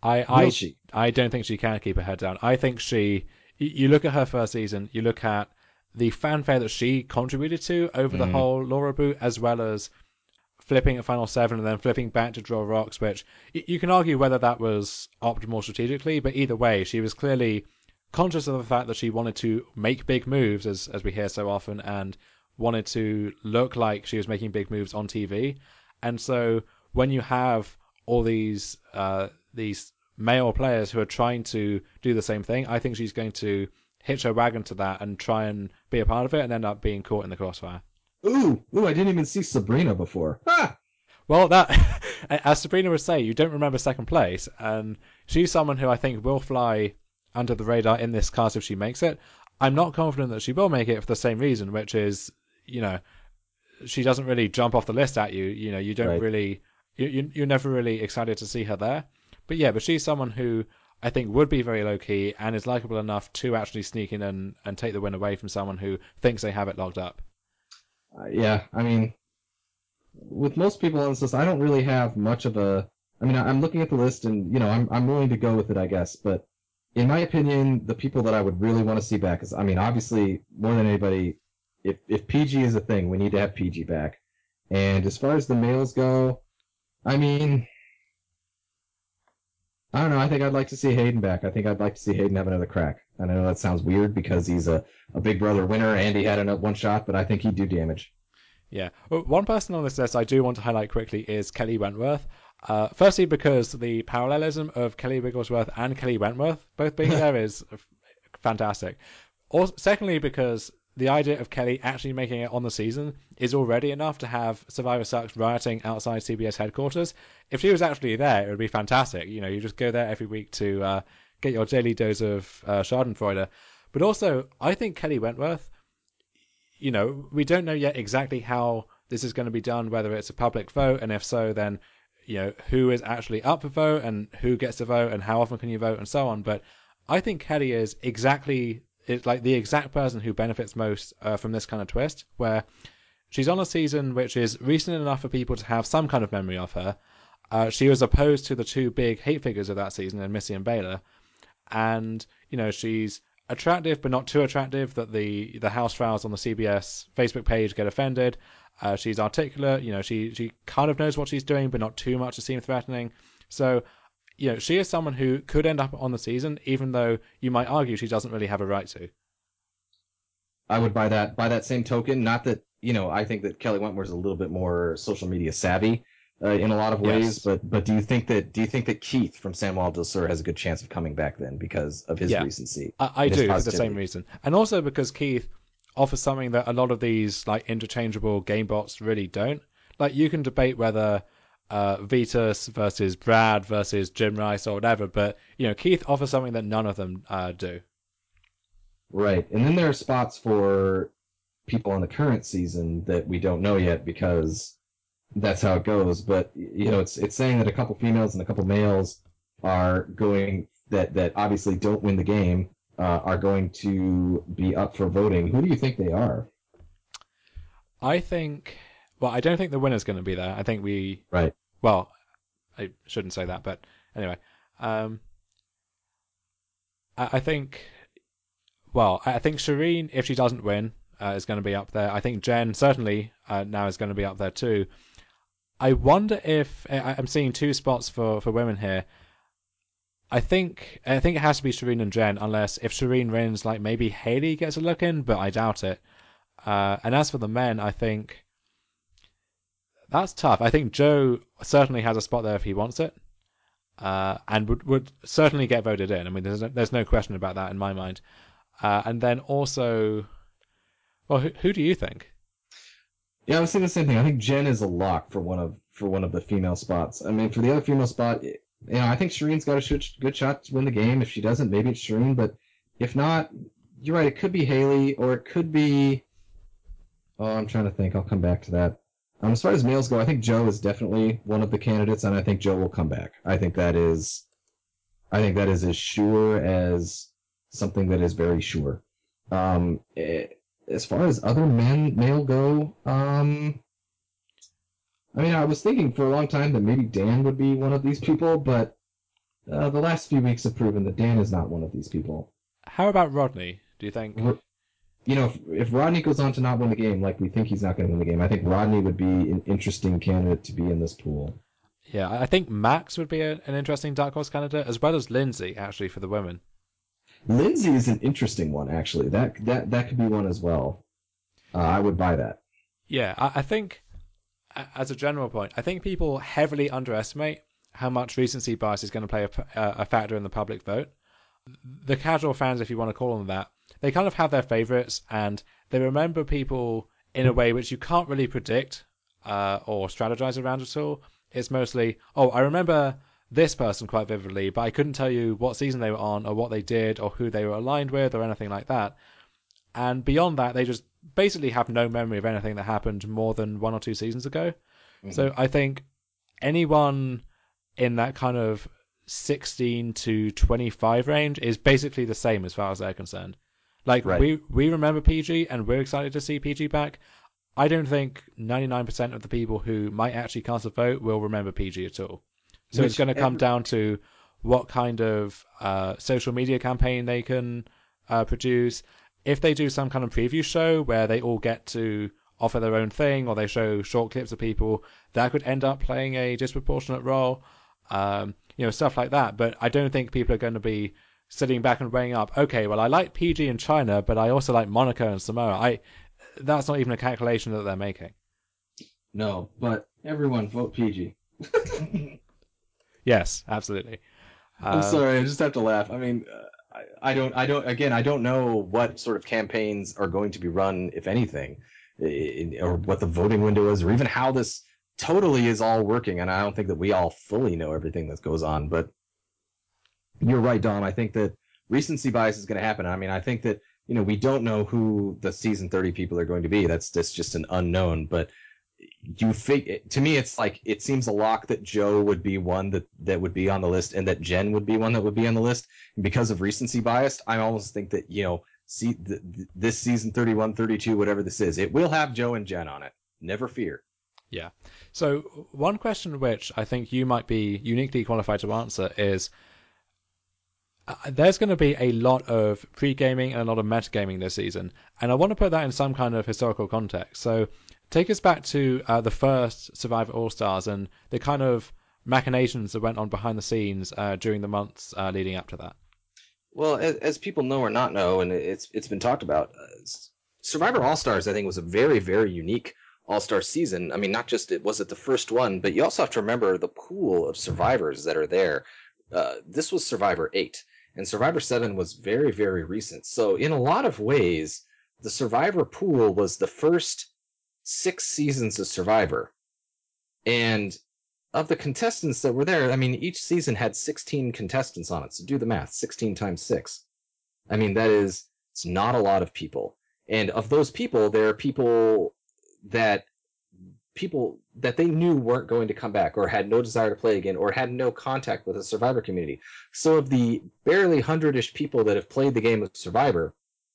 I Will I she? I don't think she can keep her head down. I think she. You you look at her first season. You look at the fanfare that she contributed to over the Mm. whole Laura boot, as well as flipping at Final Seven and then flipping back to Draw Rocks, which y- you can argue whether that was optimal strategically, but either way, she was clearly conscious of the fact that she wanted to make big moves, as as we hear so often, and wanted to look like she was making big moves on T V. And so when you have all these uh, these male players who are trying to do the same thing, I think she's going to hitch her wagon to that and try and be a part of it and end up being caught in the crossfire. Ooh, ooh! I didn't even see Sabrina before. Ah! Well, that, as Sabrina would say, you don't remember second place, and she's someone who I think will fly under the radar in this cast if she makes it. I'm not confident that she will make it for the same reason, which is, you know, she doesn't really jump off the list at you. You know, you don't Right. really, you, you you're never really excited to see her there. But yeah, but she's someone who I think would be very low key and is likable enough to actually sneak in and, and take the win away from someone who thinks they have it locked up. Uh, yeah, I mean, with most people on this list, I don't really have much of a. I mean, I- I'm looking at the list, and you know, I'm I'm willing to go with it, I guess. But in my opinion, the people that I would really want to see back is, I mean, obviously, more than anybody, if if P G is a thing, we need to have P G back. And as far as the males go, I mean, I don't know. I think I'd like to see Hayden back. I think I'd like to see Hayden have another crack. And I know that sounds weird because he's a, a Big Brother winner and he had a one shot, but I think he'd do damage. Yeah. Well, one person on this list I do want to highlight quickly is Kelly Wentworth. Uh, firstly, because the parallelism of Kelly Wigglesworth and Kelly Wentworth both being there is f- fantastic. Also, secondly, because the idea of Kelly actually making it on the season is already enough to have Survivor Sucks rioting outside C B S headquarters. If she was actually there, it would be fantastic. You know, you just go there every week to uh, get your daily dose of uh, Schadenfreude. But also, I think Kelly Wentworth, you know, we don't know yet exactly how this is going to be done, whether it's a public vote, and if so, then, you know, who is actually up for vote and who gets to vote and how often can you vote and so on. But I think Kelly is exactly, it's like the exact person who benefits most uh, from this kind of twist, where she's on a season which is recent enough for people to have some kind of memory of her. Uh, she was opposed to the two big hate figures of that season, in Missy and Baylor, and you know she's attractive but not too attractive that the the house files on the C B S Facebook page get offended. Uh, she's articulate, you know, she she kind of knows what she's doing, but not too much to seem threatening. So, you know, she is someone who could end up on the season, even though you might argue she doesn't really have a right to. I would buy that. By that same token, not that you know, I think that Kelly Wentworth is a little bit more social media savvy uh, in a lot of ways. Yes. But but do you think that do you think that Keith from San Juan del Sur has a good chance of coming back then because of his Yeah, recency? I, I and his do for the same positivity? reason, and also because Keith offers something that a lot of these like interchangeable game bots really don't. Like you can debate whether uh, Vitus versus Brad versus Jim Rice or whatever, but you know Keith offers something that none of them uh, do. Right. And then there are spots for people on the current season that we don't know yet because that's how it goes. But you know, it's it's saying that a couple females and a couple males are going that that obviously don't win the game uh, are going to be up for voting. Who do you think they are? I think. Well, I don't think the winner's going to be there. I think we. Right. Well, I shouldn't say that, but anyway, um, I, I think. Well, I think Shireen, if she doesn't win, uh, is going to be up there. I think Jen certainly uh, now is going to be up there too. I wonder if I- I'm seeing two spots for, for women here. I think I think it has to be Shireen and Jen, unless if Shireen wins, like maybe Haley gets a look in, but I doubt it. Uh, and as for the men, I think that's tough. I think Joe certainly has a spot there if he wants it, uh, and would would certainly get voted in. I mean, there's no, there's no question about that in my mind. Uh, and then also, well, who, who do you think? Yeah, I was saying the same thing. I think Jen is a lock for one of for one of the female spots. I mean, for the other female spot, you know, I think Shireen's got a sh- good shot to win the game. If she doesn't, maybe it's Shireen. But if not, you're right. It could be Haley, or it could be. Oh, I'm trying to think. I'll come back to that. Um, as far as males go, I think Joe is definitely one of the candidates, and I think Joe will come back. I think that is, I think that is as sure as something that is very sure. Um, eh, as far as other men male go, um, I mean, I was thinking for a long time that maybe Dan would be one of these people, but uh, the last few weeks have proven that Dan is not one of these people. How about Rodney? Do you think? You know, if, if Rodney goes on to not win the game, like we think he's not going to win the game, I think Rodney would be an interesting candidate to be in this pool. Yeah, I think Max would be a, an interesting dark horse candidate, as well as Lindsay, actually, for the women. Lindsay is an interesting one, actually. That that that could be one as well. Uh, I would buy that. Yeah, I, I think, as a general point, I think people heavily underestimate how much recency bias is going to play a, a factor in the public vote. The casual fans, if you want to call them that, they kind of have their favorites, and they remember people in a way which you can't really predict uh, or strategize around at all. It's mostly, oh, I remember this person quite vividly, but I couldn't tell you what season they were on or what they did or who they were aligned with or anything like that. And beyond that, they just basically have no memory of anything that happened more than one or two seasons ago. Mm-hmm. So I think anyone in that kind of sixteen to twenty-five range is basically the same as far as they're concerned. Like, right. we, we remember P G, and we're excited to see P G back. I don't think ninety-nine percent of the people who might actually cast a vote will remember P G at all. So Which, it's going to come every... down to what kind of uh, social media campaign they can uh, produce. If they do some kind of preview show where they all get to offer their own thing, or they show short clips of people, that could end up playing a disproportionate role. Um, you know, stuff like that. But I don't think people are going to be sitting back and weighing up, okay, well, I like P G in China, but I also like Monaco and Samoa. I That's not even a calculation that they're making. No, but everyone vote P G. Yes, absolutely. I'm uh, sorry, I just have to laugh. I mean, uh, I, I don't, I don't, again, I don't know what sort of campaigns are going to be run, if anything, in, or what the voting window is, or even how this totally is all working. And I don't think that we all fully know everything that goes on, but you're right, Dom. I think that recency bias is going to happen. I mean, I think that, you know, we don't know who the season thirty people are going to be. That's, that's just an unknown, but you think, to me, it's like, it seems a lock that Joe would be one that, that would be on the list, and that Jen would be one that would be on the list. And because of recency bias, I almost think that, you know, see th- th- this season thirty-one, thirty-two, whatever this is, it will have Joe and Jen on it. Never fear. Yeah. So one question which I think you might be uniquely qualified to answer is, Uh, there's going to be a lot of pre-gaming and a lot of metagaming this season, and I want to put that in some kind of historical context. So take us back to uh, the first Survivor All-Stars and the kind of machinations that went on behind the scenes uh, during the months uh, leading up to that. Well, as, as people know or not know, and it's it's been talked about, uh, Survivor All-Stars, I think, was a very, very unique All-Star season. I mean, not just it was it the first one, but you also have to remember the pool of survivors that are there. Uh, this was Survivor eight. And Survivor seven was very, very recent. So in a lot of ways, the Survivor pool was the first six seasons of Survivor. And of the contestants that were there, I mean, each season had sixteen contestants on it. So do the math, sixteen times six. I mean, that is, it's not a lot of people. And of those people, there are people that people that they knew weren't going to come back, or had no desire to play again, or had no contact with the Survivor community. So of the barely hundred-ish people that have played the game of Survivor,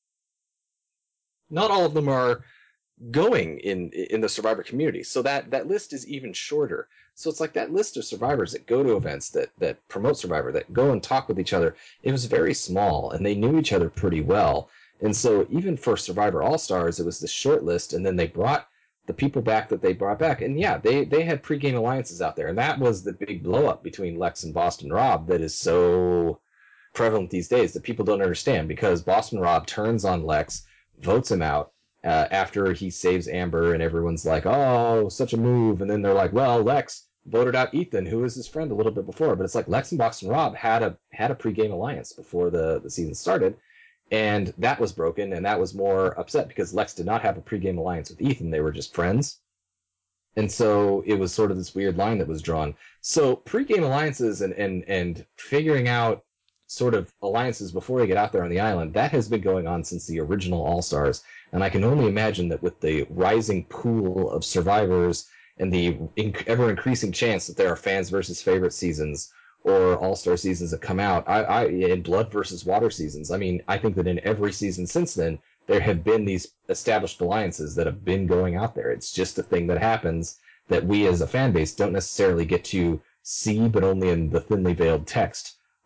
not all of them are going in in the Survivor community. So that, that list is even shorter. So it's like that list of survivors that go to events, that, that promote Survivor, that go and talk with each other, it was very small, and they knew each other pretty well. And so even for Survivor All-Stars, it was this short list, and then they brought the people back that they brought back. And yeah, they, they had pre-game alliances out there. And that was the big blow-up between Lex and Boston Rob that is so prevalent these days that people don't understand, because Boston Rob turns on Lex, votes him out uh, after he saves Amber, and everyone's like, oh, such a move. And then they're like, well, Lex voted out Ethan, who was his friend a little bit before. But it's like Lex and Boston Rob had a had a pre-game alliance before the, the season started. And that was broken, and that was more upset because Lex did not have a pregame alliance with Ethan. They were just friends. And so it was sort of this weird line that was drawn. So pregame alliances and, and, and figuring out sort of alliances before they get out there on the island, that has been going on since the original All-Stars. And I can only imagine that with the rising pool of survivors and the ever-increasing chance that there are fans versus favorite seasons, or All-Star seasons that come out, I, I in Blood versus Water seasons. I mean, I think that in every season since then, there have been these established alliances that have been going out there. It's just a thing that happens that we as a fan base don't necessarily get to see, but only in the thinly veiled text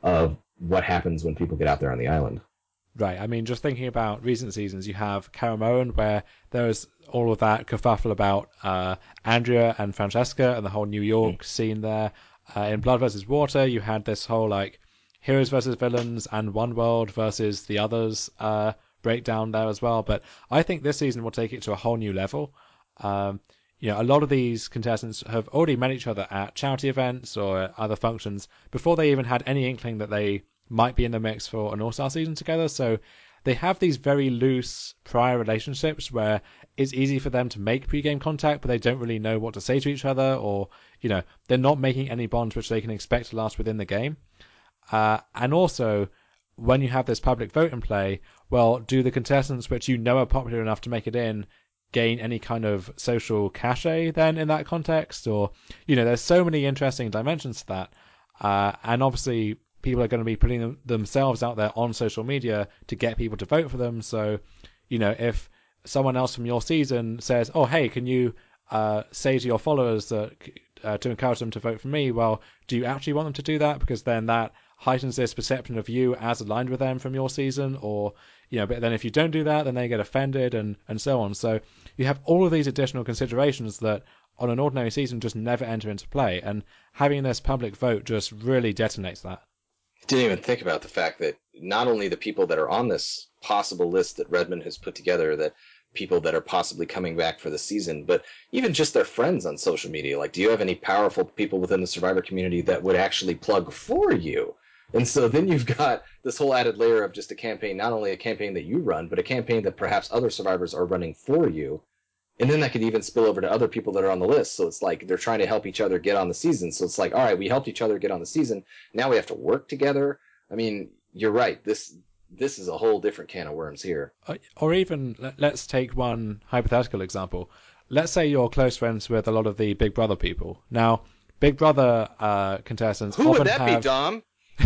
of what happens when people get out there on the island. Right. I mean, just thinking about recent seasons, you have Caramoan, where there was all of that kerfuffle about uh, Andrea and Francesca and the whole New York mm. scene there. Uh, in Blood versus Water, you had this whole like heroes versus villains and one world versus the others uh, breakdown there as well. But I think this season will take it to a whole new level. Um, you know, a lot of these contestants have already met each other at charity events or other functions before they even had any inkling that they might be in the mix for an all-star season together. So they have these very loose prior relationships where it's easy for them to make pre-game contact, but they don't really know what to say to each other, or, you know, they're not making any bonds which they can expect to last within the game. Uh, and also, when you have this public vote in play, well, do the contestants which you know are popular enough to make it in gain any kind of social cachet then in that context? Or, you know, there's so many interesting dimensions to that. Uh, and obviously, people are going to be putting them, themselves out there on social media to get people to vote for them. So, you know, if someone else from your season says, oh, hey, can you uh, say to your followers that uh, to encourage them to vote for me? Well, do you actually want them to do that? Because then that heightens this perception of you as aligned with them from your season. Or, you know, but then if you don't do that, then they get offended and, and so on. So you have all of these additional considerations that on an ordinary season just never enter into play. And having this public vote just really detonates that. Didn't even think about the fact that not only the people that are on this possible list that Redmond has put together, that people that are possibly coming back for the season, but even just their friends on social media. Like, do you have any powerful people within the Survivor community that would actually plug for you? And so then you've got this whole added layer of just a campaign, not only a campaign that you run, but a campaign that perhaps other survivors are running for you. And then that could even spill over to other people that are on the list. So it's like they're trying to help each other get on the season. So it's like, all right, we helped each other get on the season. Now we have to work together. I mean, you're right. This this is a whole different can of worms here. Or even, let's take one hypothetical example. Let's say you're close friends with a lot of the Big Brother people. Now, Big Brother uh, contestants Who often would that have... be, Dom?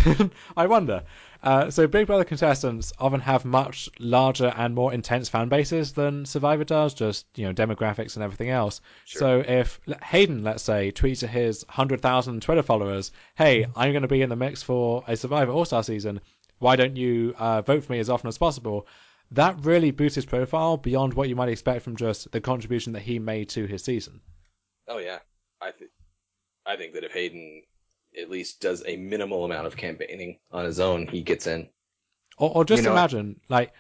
I wonder. Uh, so Big Brother contestants often have much larger and more intense fan bases than Survivor does, just, you know, demographics and everything else. Sure. So if Hayden, let's say, tweets to his one hundred thousand Twitter followers, hey, I'm going to be in the mix for a Survivor All-Star season, why don't you uh, vote for me as often as possible? That really boosts his profile beyond what you might expect from just the contribution that he made to his season. Oh, yeah. I, th- I think that if Hayden at least does a minimal amount of campaigning on his own, he gets in. Or, or just you know, imagine, like,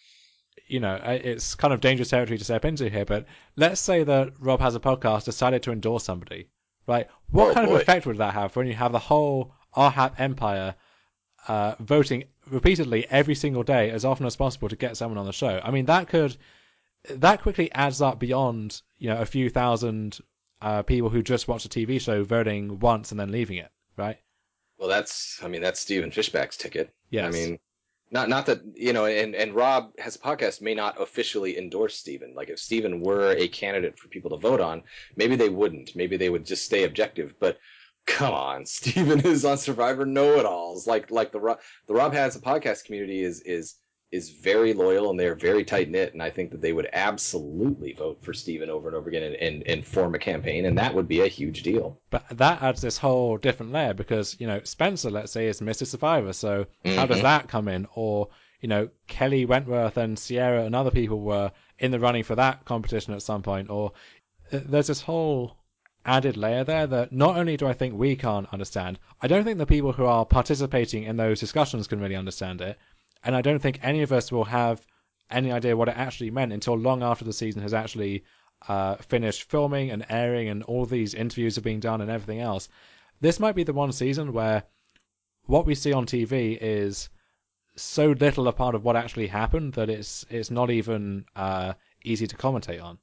you know, it's kind of dangerous territory to step into here, but let's say that Rob has a podcast, decided to endorse somebody, right? What oh, kind boy. of effect would that have when you have the whole R HAP empire uh, voting repeatedly every single day as often as possible to get someone on the show? I mean, that could, that quickly adds up beyond, you know, a few thousand uh, people who just watch a T V show voting once and then leaving it. Right. Well, that's, I mean, that's Stephen Fishback's ticket. Yes. I mean, not not that, you know, and, and Rob has a podcast may not officially endorse Stephen. Like, if Stephen were a candidate for people to vote on, maybe they wouldn't. Maybe they would just stay objective. But come on, Stephen is on Survivor know-it-alls. Like like the Rob, the Rob Has a Podcast community is is is very loyal, and they're very tight-knit, and I think that they would absolutely vote for Stephen over and over again and, and, and form a campaign, and that would be a huge deal. But that adds this whole different layer because, you know, Spencer, let's say, is Mister Survivor, so mm-hmm. how does that come in? Or, you know, Kelly Wentworth and Sierra and other people were in the running for that competition at some point, or there's this whole added layer there that not only do I think we can't understand, I don't think the people who are participating in those discussions can really understand it. And I don't think any of us will have any idea what it actually meant until long after the season has actually uh, finished filming and airing and all these interviews are being done and everything else. This might be the one season where what we see on T V is so little a part of what actually happened that it's it's not even uh, easy to commentate on.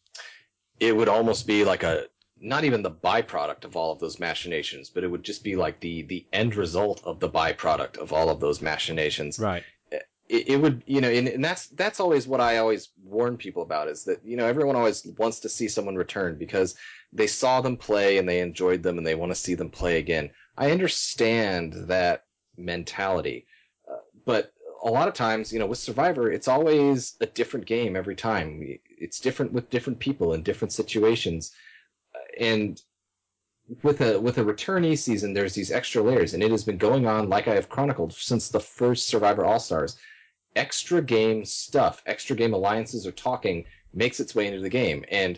It would almost be like a, not even the byproduct of all of those machinations, but it would just be like the, the end result of the byproduct of all of those machinations. Right. It, it would, you know, and, and that's that's always what I always warn people about, is that, you know, everyone always wants to see someone return because they saw them play and they enjoyed them and they want to see them play again. I understand that mentality, uh, but a lot of times, you know, with Survivor, it's always a different game every time. It's different with different people in different situations. And with a with a returnee season, there's these extra layers, and it has been going on, like I have chronicled, since the first Survivor All Stars. Extra game stuff, extra game alliances or talking makes its way into the game, and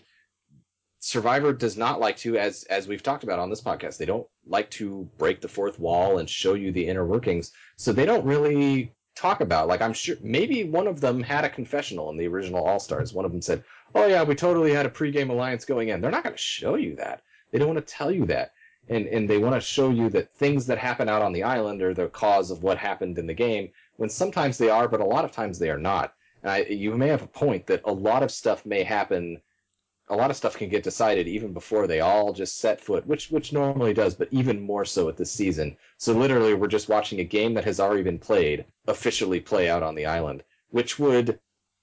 Survivor does not like to, as as we've talked about on this podcast, they don't like to break the fourth wall and show you the inner workings. So they don't really talk about, like, I'm sure maybe one of them had a confessional in the original All Stars. One of them said, "Oh yeah, we totally had a pregame alliance going in." They're not going to show you that. They don't want to tell you that. And and they want to show you that things that happen out on the island are the cause of what happened in the game, when sometimes they are, but a lot of times they are not. And I, you may have a point that a lot of stuff may happen, a lot of stuff can get decided even before they all just set foot, which which normally does, but even more so at this season. So literally, we're just watching a game that has already been played officially play out on the island, which would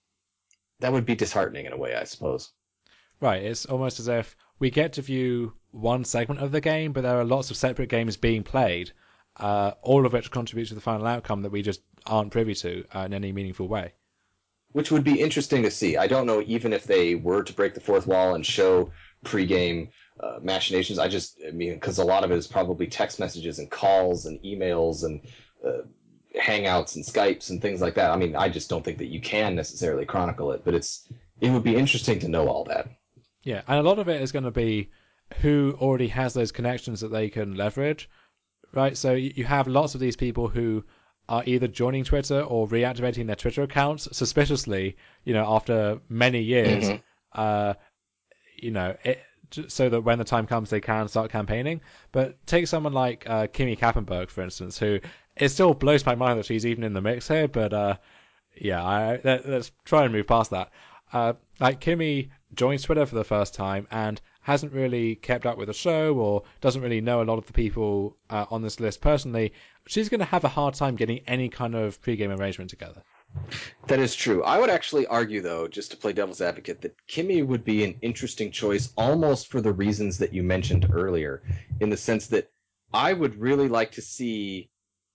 that would be disheartening in a way, I suppose. Right, it's almost as if we get to view one segment of the game, but there are lots of separate games being played, uh, all of which contribute to the final outcome that we just aren't privy to uh, in any meaningful way. Which would be interesting to see. I don't know, even if they were to break the fourth wall and show pregame uh, machinations. I just, I mean, because a lot of it is probably text messages and calls and emails and uh, hangouts and Skypes and things like that. I mean, I just don't think that you can necessarily chronicle it, but it's it would be interesting to know all that. Yeah, and a lot of it is going to be who already has those connections that they can leverage, right? So you have lots of these people who are either joining Twitter or reactivating their Twitter accounts suspiciously, you know, after many years, mm-hmm. uh, you know, it, so that when the time comes, they can start campaigning. But take someone like uh, Kimmy Kappenberg, for instance, who it still blows my mind that she's even in the mix here. But uh, yeah, I, let, let's try and move past that. Uh, like Kimmy joins Twitter for the first time and hasn't really kept up with the show or doesn't really know a lot of the people uh, on this list personally. She's going to have a hard time getting any kind of pregame arrangement together. That is true. I would actually argue, though, just to play devil's advocate, that Kimmy would be an interesting choice almost for the reasons that you mentioned earlier, in the sense that I would really like to see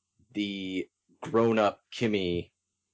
the grown-up Kimmy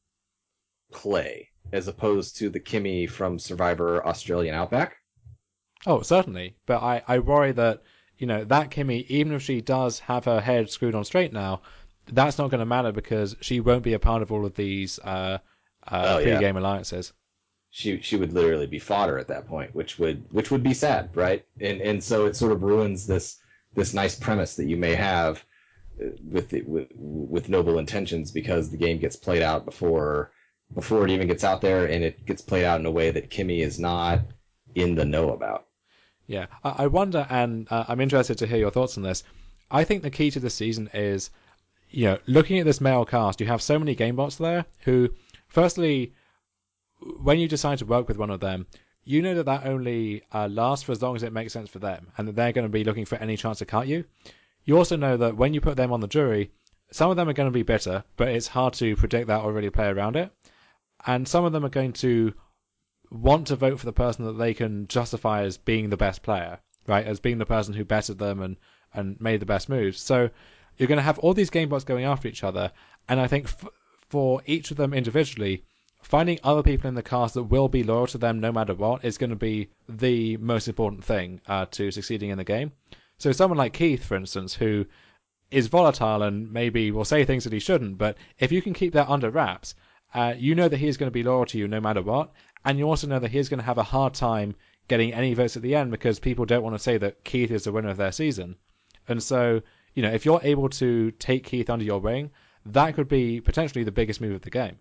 play as opposed to the Kimmy from Survivor Australian Outback. Oh, certainly. But I, I worry that, you know, that Kimmy, even if she does have her head screwed on straight now, that's not going to matter because she won't be a part of all of these uh, uh, oh, pre-game yeah. alliances. She she would literally be fodder at that point, which would which would be sad, right? And and so it sort of ruins this this nice premise that you may have with the, with, with noble intentions, because the game gets played out before before it even gets out there, and it gets played out in a way that Kimmy is not in the know about. Yeah, I, I wonder, and uh, I'm interested to hear your thoughts on this. I think the key to this season is, you know, looking at this male cast, you have so many gamebots there who, firstly, when you decide to work with one of them, you know that that only uh, lasts for as long as it makes sense for them, and that they're going to be looking for any chance to cut you. You also know that when you put them on the jury, some of them are going to be bitter, but it's hard to predict that or really play around it. And some of them are going to want to vote for the person that they can justify as being the best player, right? As being the person who bettered them and, and made the best moves. So you're going to have all these gamebots going after each other, and I think f- for each of them individually, finding other people in the cast that will be loyal to them no matter what is going to be the most important thing uh, to succeeding in the game. So someone like Keith, for instance, who is volatile and maybe will say things that he shouldn't, but if you can keep that under wraps, uh, you know that he's going to be loyal to you no matter what, and you also know that he's going to have a hard time getting any votes at the end because people don't want to say that Keith is the winner of their season. And so, you know, if you're able to take Keith under your wing, that could be potentially the biggest move of the game.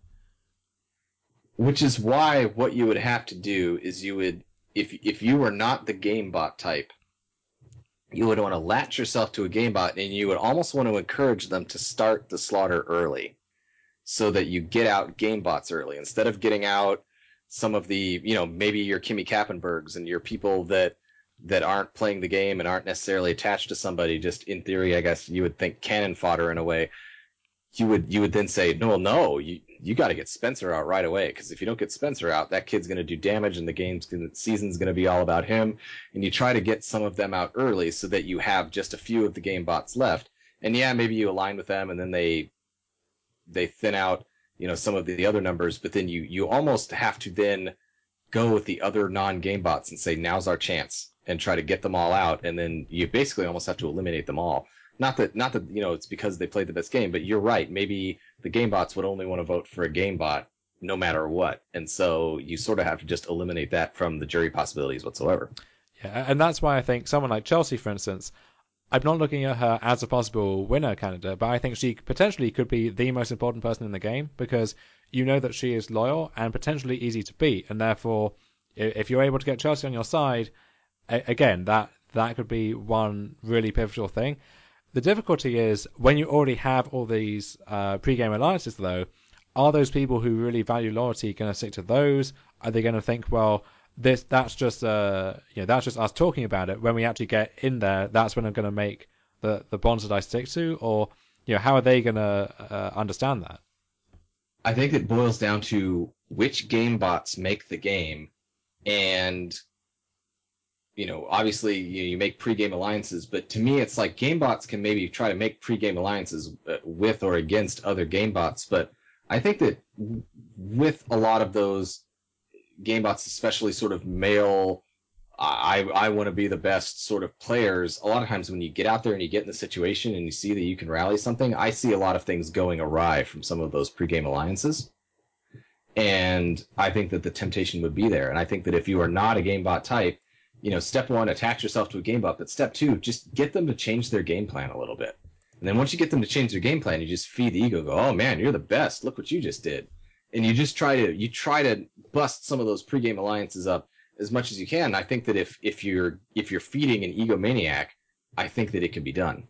Which is why what you would have to do is you would, if if you were not the gamebot type, you would want to latch yourself to a gamebot, and you would almost want to encourage them to start the slaughter early so that you get out gamebots early instead of getting out some of the, you know, maybe your Kimmy Kappenbergs and your people that that aren't playing the game and aren't necessarily attached to somebody. Just in theory, I guess you would think cannon fodder in a way. You would you would then say, no, no, you you got to get Spencer out right away, because if you don't get Spencer out, that kid's going to do damage, and the game's gonna, the season's going to be all about him. And you try to get some of them out early so that you have just a few of the game bots left. And yeah, maybe you align with them, and then they they thin out, you know, some of the other numbers. But then you you almost have to then go with the other non-game bots and say, now's our chance. and try to get them all out, and then you basically almost have to eliminate them all. Not that, not that you know, it's because they played the best game, but you're right. Maybe the game bots would only want to vote for a game bot no matter what, and so you sort of have to just eliminate that from the jury possibilities whatsoever. Yeah, and that's why I think someone like Chelsea, for instance, I'm not looking at her as a possible winner candidate, but I think she potentially could be the most important person in the game because you know that she is loyal and potentially easy to beat, and therefore, if you're able to get Chelsea on your side, again, that that could be one really pivotal thing. The difficulty is when you already have all these uh, pre-game alliances, though, are those people who really value loyalty going to stick to those? Are they going to think, well, this that's just uh you know that's just us talking about it? When we actually get in there, that's when I'm going to make the the bonds that I stick to, or you know, how are they going to uh, understand that? I think it boils down to which game bots make the game, and you know, obviously you, you make pre-game alliances, but to me, it's like game bots can maybe try to make pre-game alliances with or against other game bots, but I think that with a lot of those game bots, especially sort of male, I I want to be the best sort of players, a lot of times when you get out there and you get in the situation and you see that you can rally something, I see a lot of things going awry from some of those pre-game alliances. And I think that the temptation would be there. And I think that if you are not a game bot type, you know, step one, attach yourself to a game bot, but step two, just get them to change their game plan a little bit. And then once you get them to change their game plan, you just feed the ego, go, oh man, you're the best. Look what you just did. And you just try to you try to bust some of those pregame alliances up as much as you can. And I think that if if you're if you're feeding an egomaniac, I think that it can be done.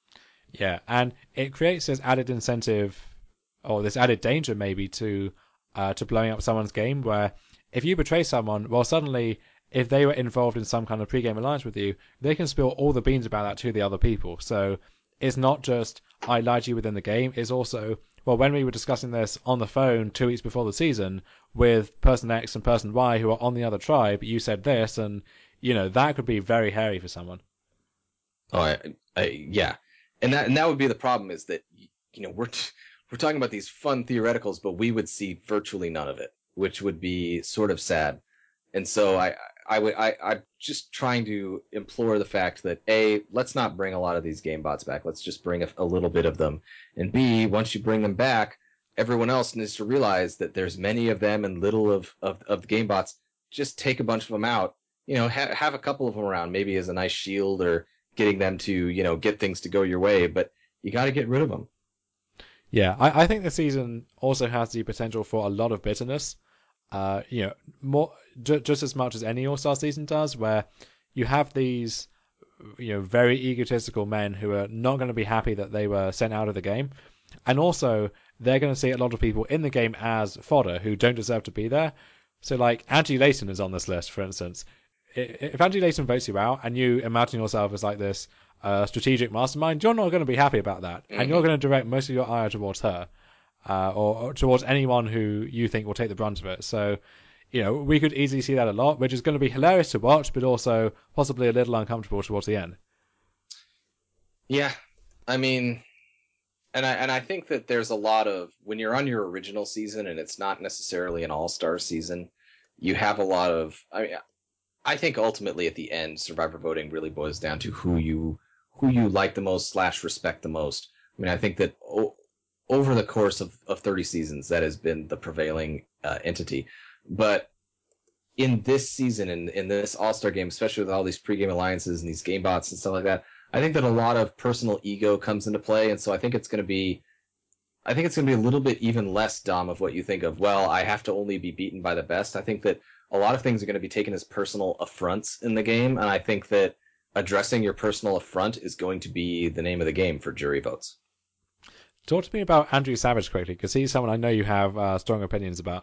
Yeah, and it creates this added incentive or this added danger maybe to uh, to blowing up someone's game where if you betray someone, well, suddenly if they were involved in some kind of pre-game alliance with you, they can spill all the beans about that to the other people. So it's not just I lied to you within the game. It's also, well, when we were discussing this on the phone two weeks before the season with person X and person Y who are on the other tribe, you said this, and you know that could be very hairy for someone. Oh, I, I, yeah, and that and that would be the problem is that you know we're t- we're talking about these fun theoreticals, but we would see virtually none of it, which would be sort of sad. And so I, I would, I, I'm just trying to implore the fact that A, let's not bring a lot of these game bots back. Let's just bring a, a little bit of them. And B, once you bring them back, everyone else needs to realize that there's many of them and little of, of, of the game bots. Just take a bunch of them out. You know, ha- have a couple of them around, maybe as a nice shield or getting them to, you know, get things to go your way. But you got to get rid of them. Yeah, I, I think the season also has the potential for a lot of bitterness. Uh, you know, more ju- just as much as any All-Star season does, where you have these, you know, very egotistical men who are not going to be happy that they were sent out of the game, and also they're going to see a lot of people in the game as fodder who don't deserve to be there. So, like Angie Layton is on this list, for instance. If Angie Layton votes you out, and you imagine yourself as like this uh, strategic mastermind, you're not going to be happy about that, mm-hmm. and you're going to direct most of your ire towards her. Uh, or, or towards anyone who you think will take the brunt of it. So, you know, we could easily see that a lot, which is going to be hilarious to watch, but also possibly a little uncomfortable towards the end. Yeah, I mean, and I and I think that there's a lot of when you're on your original season and it's not necessarily an all-star season, you have a lot of. I mean, I think ultimately at the end, Survivor voting really boils down to who you who you like the most slash respect the most. I mean, I think that. Oh, over the course of, of thirty seasons, that has been the prevailing uh, entity. But in this season, in, in this All-Star game, especially with all these pregame alliances and these game bots and stuff like that, I think that a lot of personal ego comes into play. And so I think it's going to be, I think it's going to be a little bit even less, Dom, of what you think of, well, I have to only be beaten by the best. I think that a lot of things are going to be taken as personal affronts in the game. And I think that addressing your personal affront is going to be the name of the game for jury votes. Talk to me about Andrew Savage quickly, because he's someone I know you have uh, strong opinions about.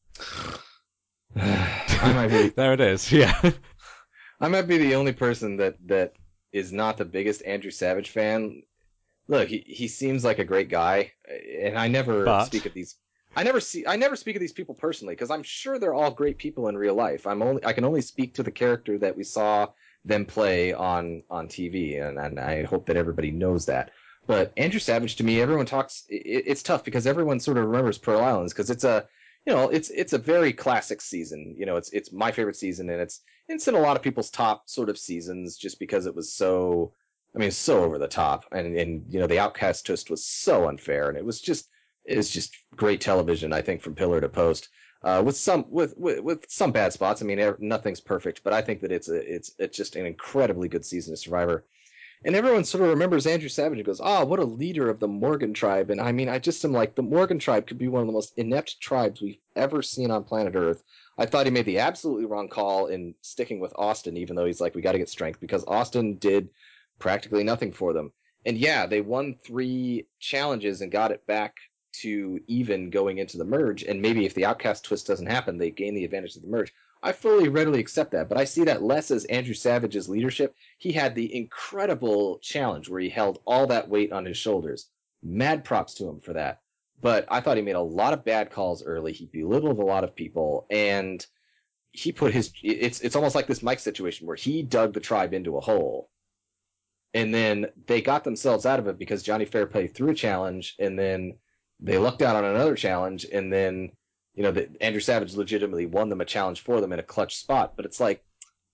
I might be, there it is, yeah. I might be the only person that, that is not the biggest Andrew Savage fan. Look, he, he seems like a great guy, and I never but... speak of these. I never see. I never speak of these people personally because I'm sure they're all great people in real life. I'm only. I can only speak to the character that we saw them play on on T V, and, and I hope that everybody knows that. But Andrew Savage, to me, everyone talks. It, it's tough because everyone sort of remembers Pearl Islands because it's a you know, it's it's a very classic season. You know, it's it's my favorite season, and it's it's in a lot of people's top sort of seasons just because it was so, I mean, so over the top, and and you know, the Outcast twist was so unfair, and it was just it was just great television, I think, from pillar to post. Uh, with some with, with with some bad spots. I mean, nothing's perfect, but I think that it's a it's it's just an incredibly good season of Survivor. And everyone sort of remembers Andrew Savage and goes, "Ah, oh, what a leader of the Morgan tribe." And I mean, I just am like, the Morgan tribe could be one of the most inept tribes we've ever seen on planet Earth. I thought he made the absolutely wrong call in sticking with Austin, even though he's like, we got to get strength, because Austin did practically nothing for them. And yeah, they won three challenges and got it back to even going into the merge. And maybe if the Outcast twist doesn't happen, they gain the advantage of the merge. I fully, readily accept that, but I see that less as Andrew Savage's leadership. He had the incredible challenge where he held all that weight on his shoulders. Mad props to him for that. But I thought he made a lot of bad calls early. He belittled a lot of people, and he put his. It's it's almost like this Mike situation where he dug the tribe into a hole, and then they got themselves out of it because Johnny Fairplay threw a challenge, and then they lucked out on another challenge, and then you know, that Andrew Savage legitimately won them a challenge for them in a clutch spot. But it's like,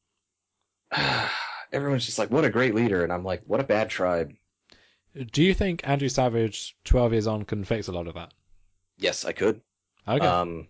everyone's just like, what a great leader. And I'm like, what a bad tribe. Do you think Andrew Savage, twelve years on, can fix a lot of that? Yes, I could. Okay. Um,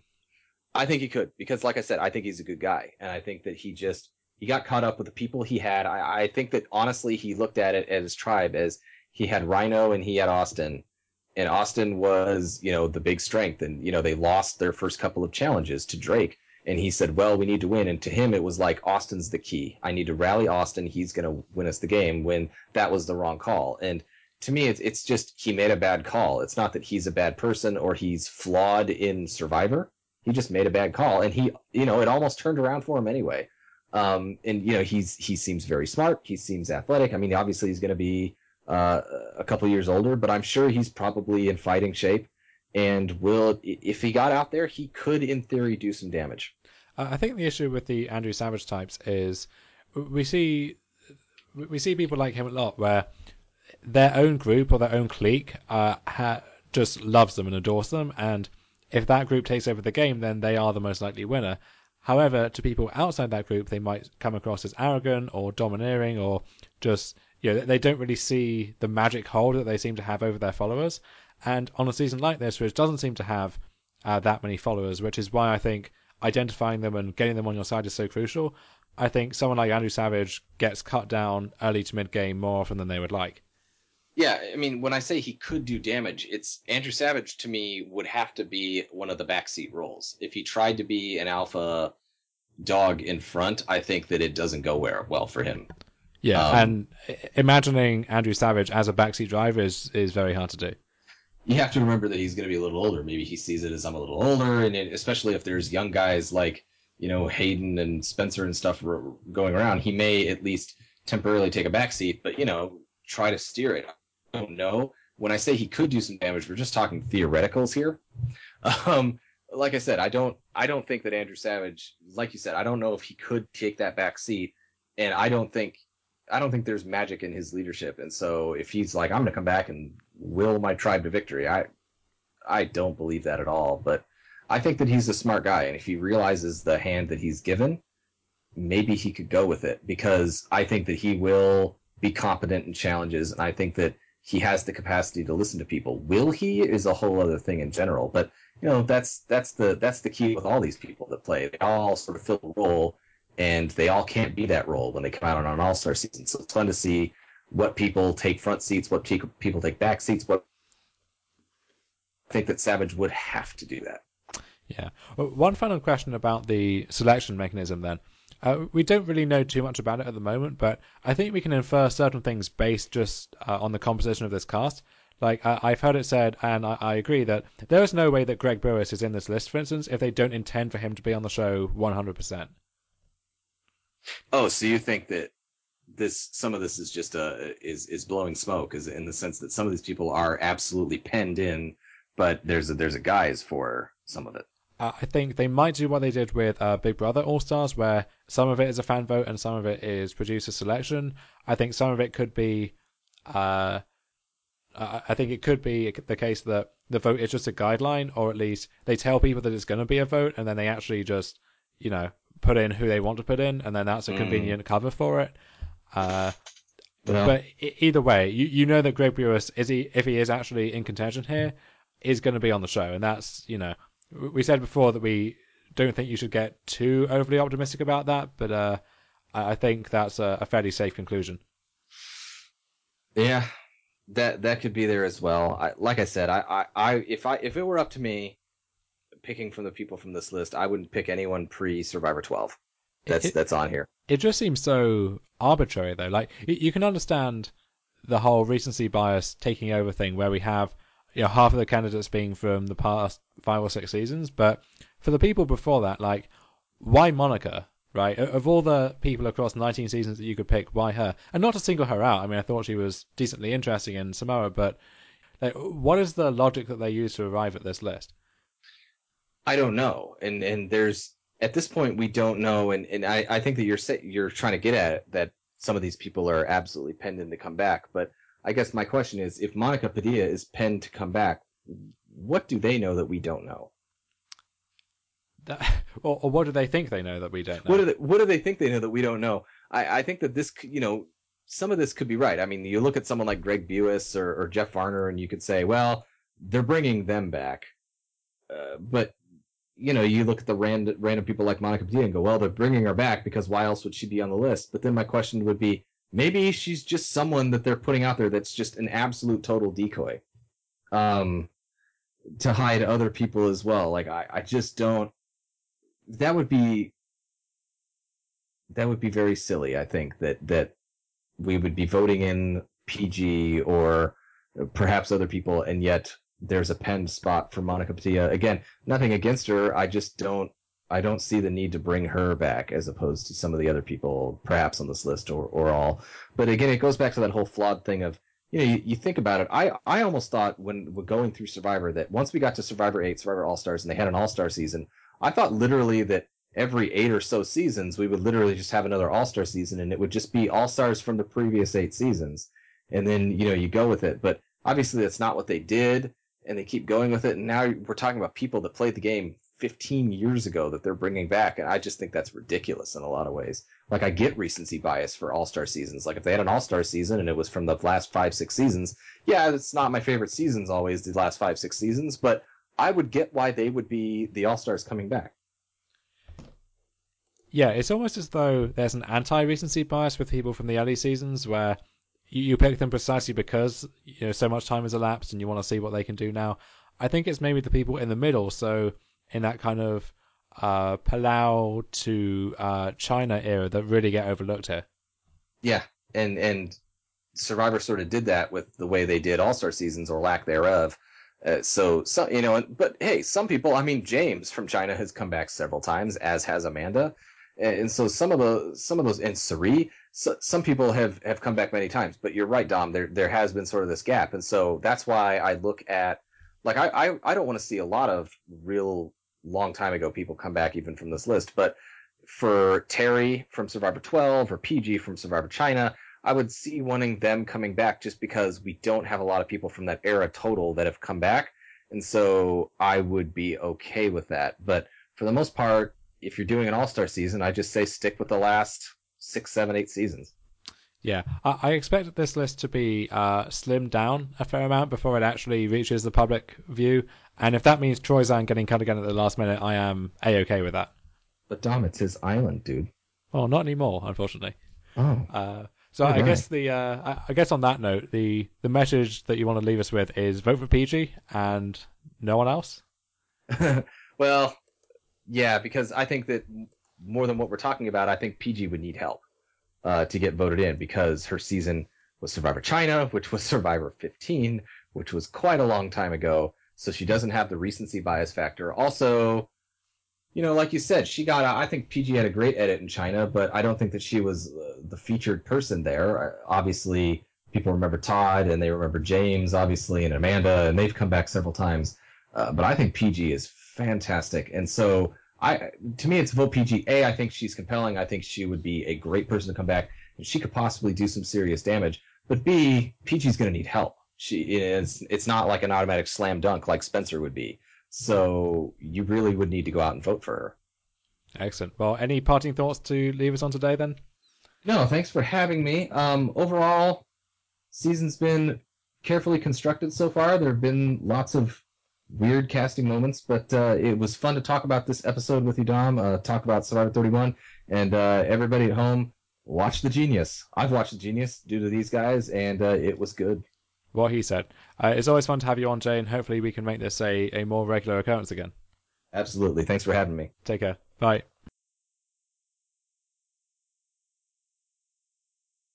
I think he could, because like I said, I think he's a good guy. And I think that he just, he got caught up with the people he had. I, I think that honestly, he looked at it as his tribe as he had Rhino and he had Austin. And Austin was, you know, the big strength. And, you know, they lost their first couple of challenges to Drake. And he said, well, we need to win. And to him, it was like, Austin's the key. I need to rally Austin. He's going to win us the game, when that was the wrong call. And to me, it's, it's just, he made a bad call. It's not that he's a bad person or he's flawed in Survivor. He just made a bad call. And he, you know, it almost turned around for him anyway. Um, and, you know, he's, he seems very smart. He seems athletic. I mean, obviously he's going to be, uh, a couple years older, but I'm sure he's probably in fighting shape, and will, if he got out there, he could, in theory, do some damage. Uh, I think the issue with the Andrew Savage types is we see we see people like him a lot where their own group or their own clique uh, ha- just loves them and adores them, and if that group takes over the game, then they are the most likely winner. However, to people outside that group, they might come across as arrogant or domineering, or just, you know, they don't really see the magic hold that they seem to have over their followers. And on a season like this, which doesn't seem to have uh, that many followers, which is why I think identifying them and getting them on your side is so crucial, I think someone like Andrew Savage gets cut down early to mid game more often than they would like. Yeah, I mean, when I say he could do damage, it's Andrew Savage to me would have to be one of the backseat roles. If he tried to be an alpha dog in front, I think that it doesn't go well for him. Yeah, Um, and imagining Andrew Savage as a backseat driver is, is very hard to do. You have to remember that he's going to be a little older. Maybe he sees it as I'm a little older, and it, especially if there's young guys like, you know, Hayden and Spencer and stuff r- going around, he may at least temporarily take a backseat, but, you know, try to steer it. I don't know. When I say he could do some damage, we're just talking theoreticals here. Um, like I said, I don't, I don't think that Andrew Savage, like you said, I don't know if he could take that back seat, and I don't think, I don't think there's magic in his leadership. And so if he's like, I'm going to come back and will my tribe to victory, I, I don't believe that at all. But I think that he's a smart guy, and if he realizes the hand that he's given, maybe he could go with it, because I think that he will be competent in challenges, and I think that he has the capacity to listen to people. Will he is a whole other thing in general, but you know, that's that's the that's the key with all these people that play. They all sort of fill a role, and they all can't be that role when they come out on an all-star season. So it's fun to see what people take front seats, what people take back seats. What I think that Savage would have to do that. Yeah. Well, one final question about the selection mechanism then. Uh, we don't really know too much about it at the moment, but I think we can infer certain things based just uh, on the composition of this cast. Like, uh, I've heard it said, and I, I agree, that there is no way that Greg Brewis is in this list, for instance, if they don't intend for him to be on the show one hundred percent. Oh, so you think that this some of this is just a is is blowing smoke, is in the sense that some of these people are absolutely penned in, but there's a, there's a guise for some of it. Uh, I think they might do what they did with uh, Big Brother All Stars, where some of it is a fan vote and some of it is producer selection. I think some of it could be, uh, I think it could be the case that the vote is just a guideline, or at least they tell people that it's going to be a vote, and then they actually just, you know, put in who they want to put in, and then that's a convenient mm. cover for it. Uh, yeah. But either way, you, you know that Greg Buis, is he, if he is actually in contention here, is going to be on the show. And that's, you know, we said before that we don't think you should get too overly optimistic about that, but uh, I think that's a, a fairly safe conclusion. Yeah, that that could be there as well. I, like I said, I, I, I if I if it were up to me, picking from the people from this list, I wouldn't pick anyone pre Survivor twelve. That's it, that's on here. It just seems so arbitrary, though. Like, you can understand the whole recency bias taking over thing, where we have, you know, half of the candidates being from the past five or six seasons, but for the people before that, like, why Monica, right? Of all the people across nineteen seasons that you could pick, why her? And not to single her out. I mean, I thought she was decently interesting in Samoa, but like, what is the logic that they use to arrive at this list? I don't know, and and there's. At this point, we don't know, and, and I, I think that you're you're trying to get at it, that some of these people are absolutely penned in to come back. But I guess my question is, if Monica Padilla is penned to come back, what do they know that we don't know? That, or, or what do they think they know that we don't know? What do they, what do they think they know that we don't know? I, I think that this, you know, some of this could be right. I mean, you look at someone like Greg Buis or, or Jeff Varner, and you could say, well, they're bringing them back, uh, but. You know, you look at the random, random people like Monica Padilla and go, well, they're bringing her back because why else would she be on the list? But then my question would be, maybe she's just someone that they're putting out there that's just an absolute total decoy, um, to hide other people as well. Like, I, I just don't. That would be that would be very silly. I think that that we would be voting in P G or perhaps other people, and yet. There's a penned spot for Monica Padilla. Again, nothing against her. I just don't. I don't see the need to bring her back as opposed to some of the other people, perhaps on this list or, or all. But again, it goes back to that whole flawed thing of, you know, you, you think about it. I I almost thought when we're going through Survivor that once we got to Survivor eight, Survivor All Stars, and they had an All Star season, I thought literally that every eight or so seasons we would literally just have another All Star season, and it would just be All Stars from the previous eight seasons, and then you know you go with it. But obviously that's not what they did. And they keep going with it, and now we're talking about people that played the game fifteen years ago that they're bringing back, and I just think that's ridiculous in a lot of ways. Like, I get recency bias for All-Star seasons. Like, if they had an All-Star season and it was from the last five, six seasons, yeah, it's not my favorite seasons always, the last five, six seasons, but I would get why they would be the All-Stars coming back. Yeah, it's almost as though there's an anti-recency bias with people from the early seasons where you pick them precisely because, you know, so much time has elapsed and you want to see what they can do now. I think it's maybe the people in the middle, so in that kind of uh, Palau to uh, China era that really get overlooked here. Yeah, and and Survivor sort of did that with the way they did All-Star seasons or lack thereof. Uh, so, so, you know, but hey, some people, I mean, James from China has come back several times, as has Amanda. And so some of the some of those, and Sari, so, some people have, have come back many times. But you're right, Dom. There there has been sort of this gap, and so that's why I look at, like, I I, I don't want to see a lot of real long time ago people come back even from this list. But for Terry from Survivor twelve or P G from Survivor China, I would see wanting them coming back just because we don't have a lot of people from that era total that have come back, and so I would be okay with that. But for the most part, if you're doing an All-Star season, I just say stick with the last six, seven, eight seasons. Yeah, I, I expect this list to be uh, slimmed down a fair amount before it actually reaches the public view. And if that means Troy Zan getting cut again at the last minute, I am A-okay with that. But Dom, it's his island, dude. Well, not anymore, unfortunately. Oh. Uh, so I guess the uh, I, I guess on that note, the, the message that you want to leave us with is vote for P G and no one else? Well... Yeah, because I think that more than what we're talking about, I think P G would need help uh, to get voted in because her season was Survivor China, which was Survivor fifteen, which was quite a long time ago. So she doesn't have the recency bias factor. Also, you know, like you said, she got, I think P G had a great edit in China, but I don't think that she was uh, the featured person there. Obviously, people remember Todd and they remember James, obviously, and Amanda, and they've come back several times. Uh, but I think P G is fantastic. And so, I to me, it's vote P G. A, I think she's compelling. I think she would be a great person to come back, and she could possibly do some serious damage. But B, P G's going to need help. she it's it's not like an automatic slam dunk like Spencer would be. So you really would need to go out and vote for her. Excellent. Well, any parting thoughts to leave us on today then? No, thanks for having me. Um, overall, season's been carefully constructed so far. There have been lots of weird casting moments, but uh, it was fun to talk about this episode with you, Dom. Uh, talk about Survivor thirty-one, and uh, everybody at home, watch The Genius. I've watched The Genius due to these guys, and uh, it was good. What he said. Uh, it's always fun to have you on, Jay, and hopefully we can make this a, a more regular occurrence again. Absolutely. Thanks for having me. Take care. Bye.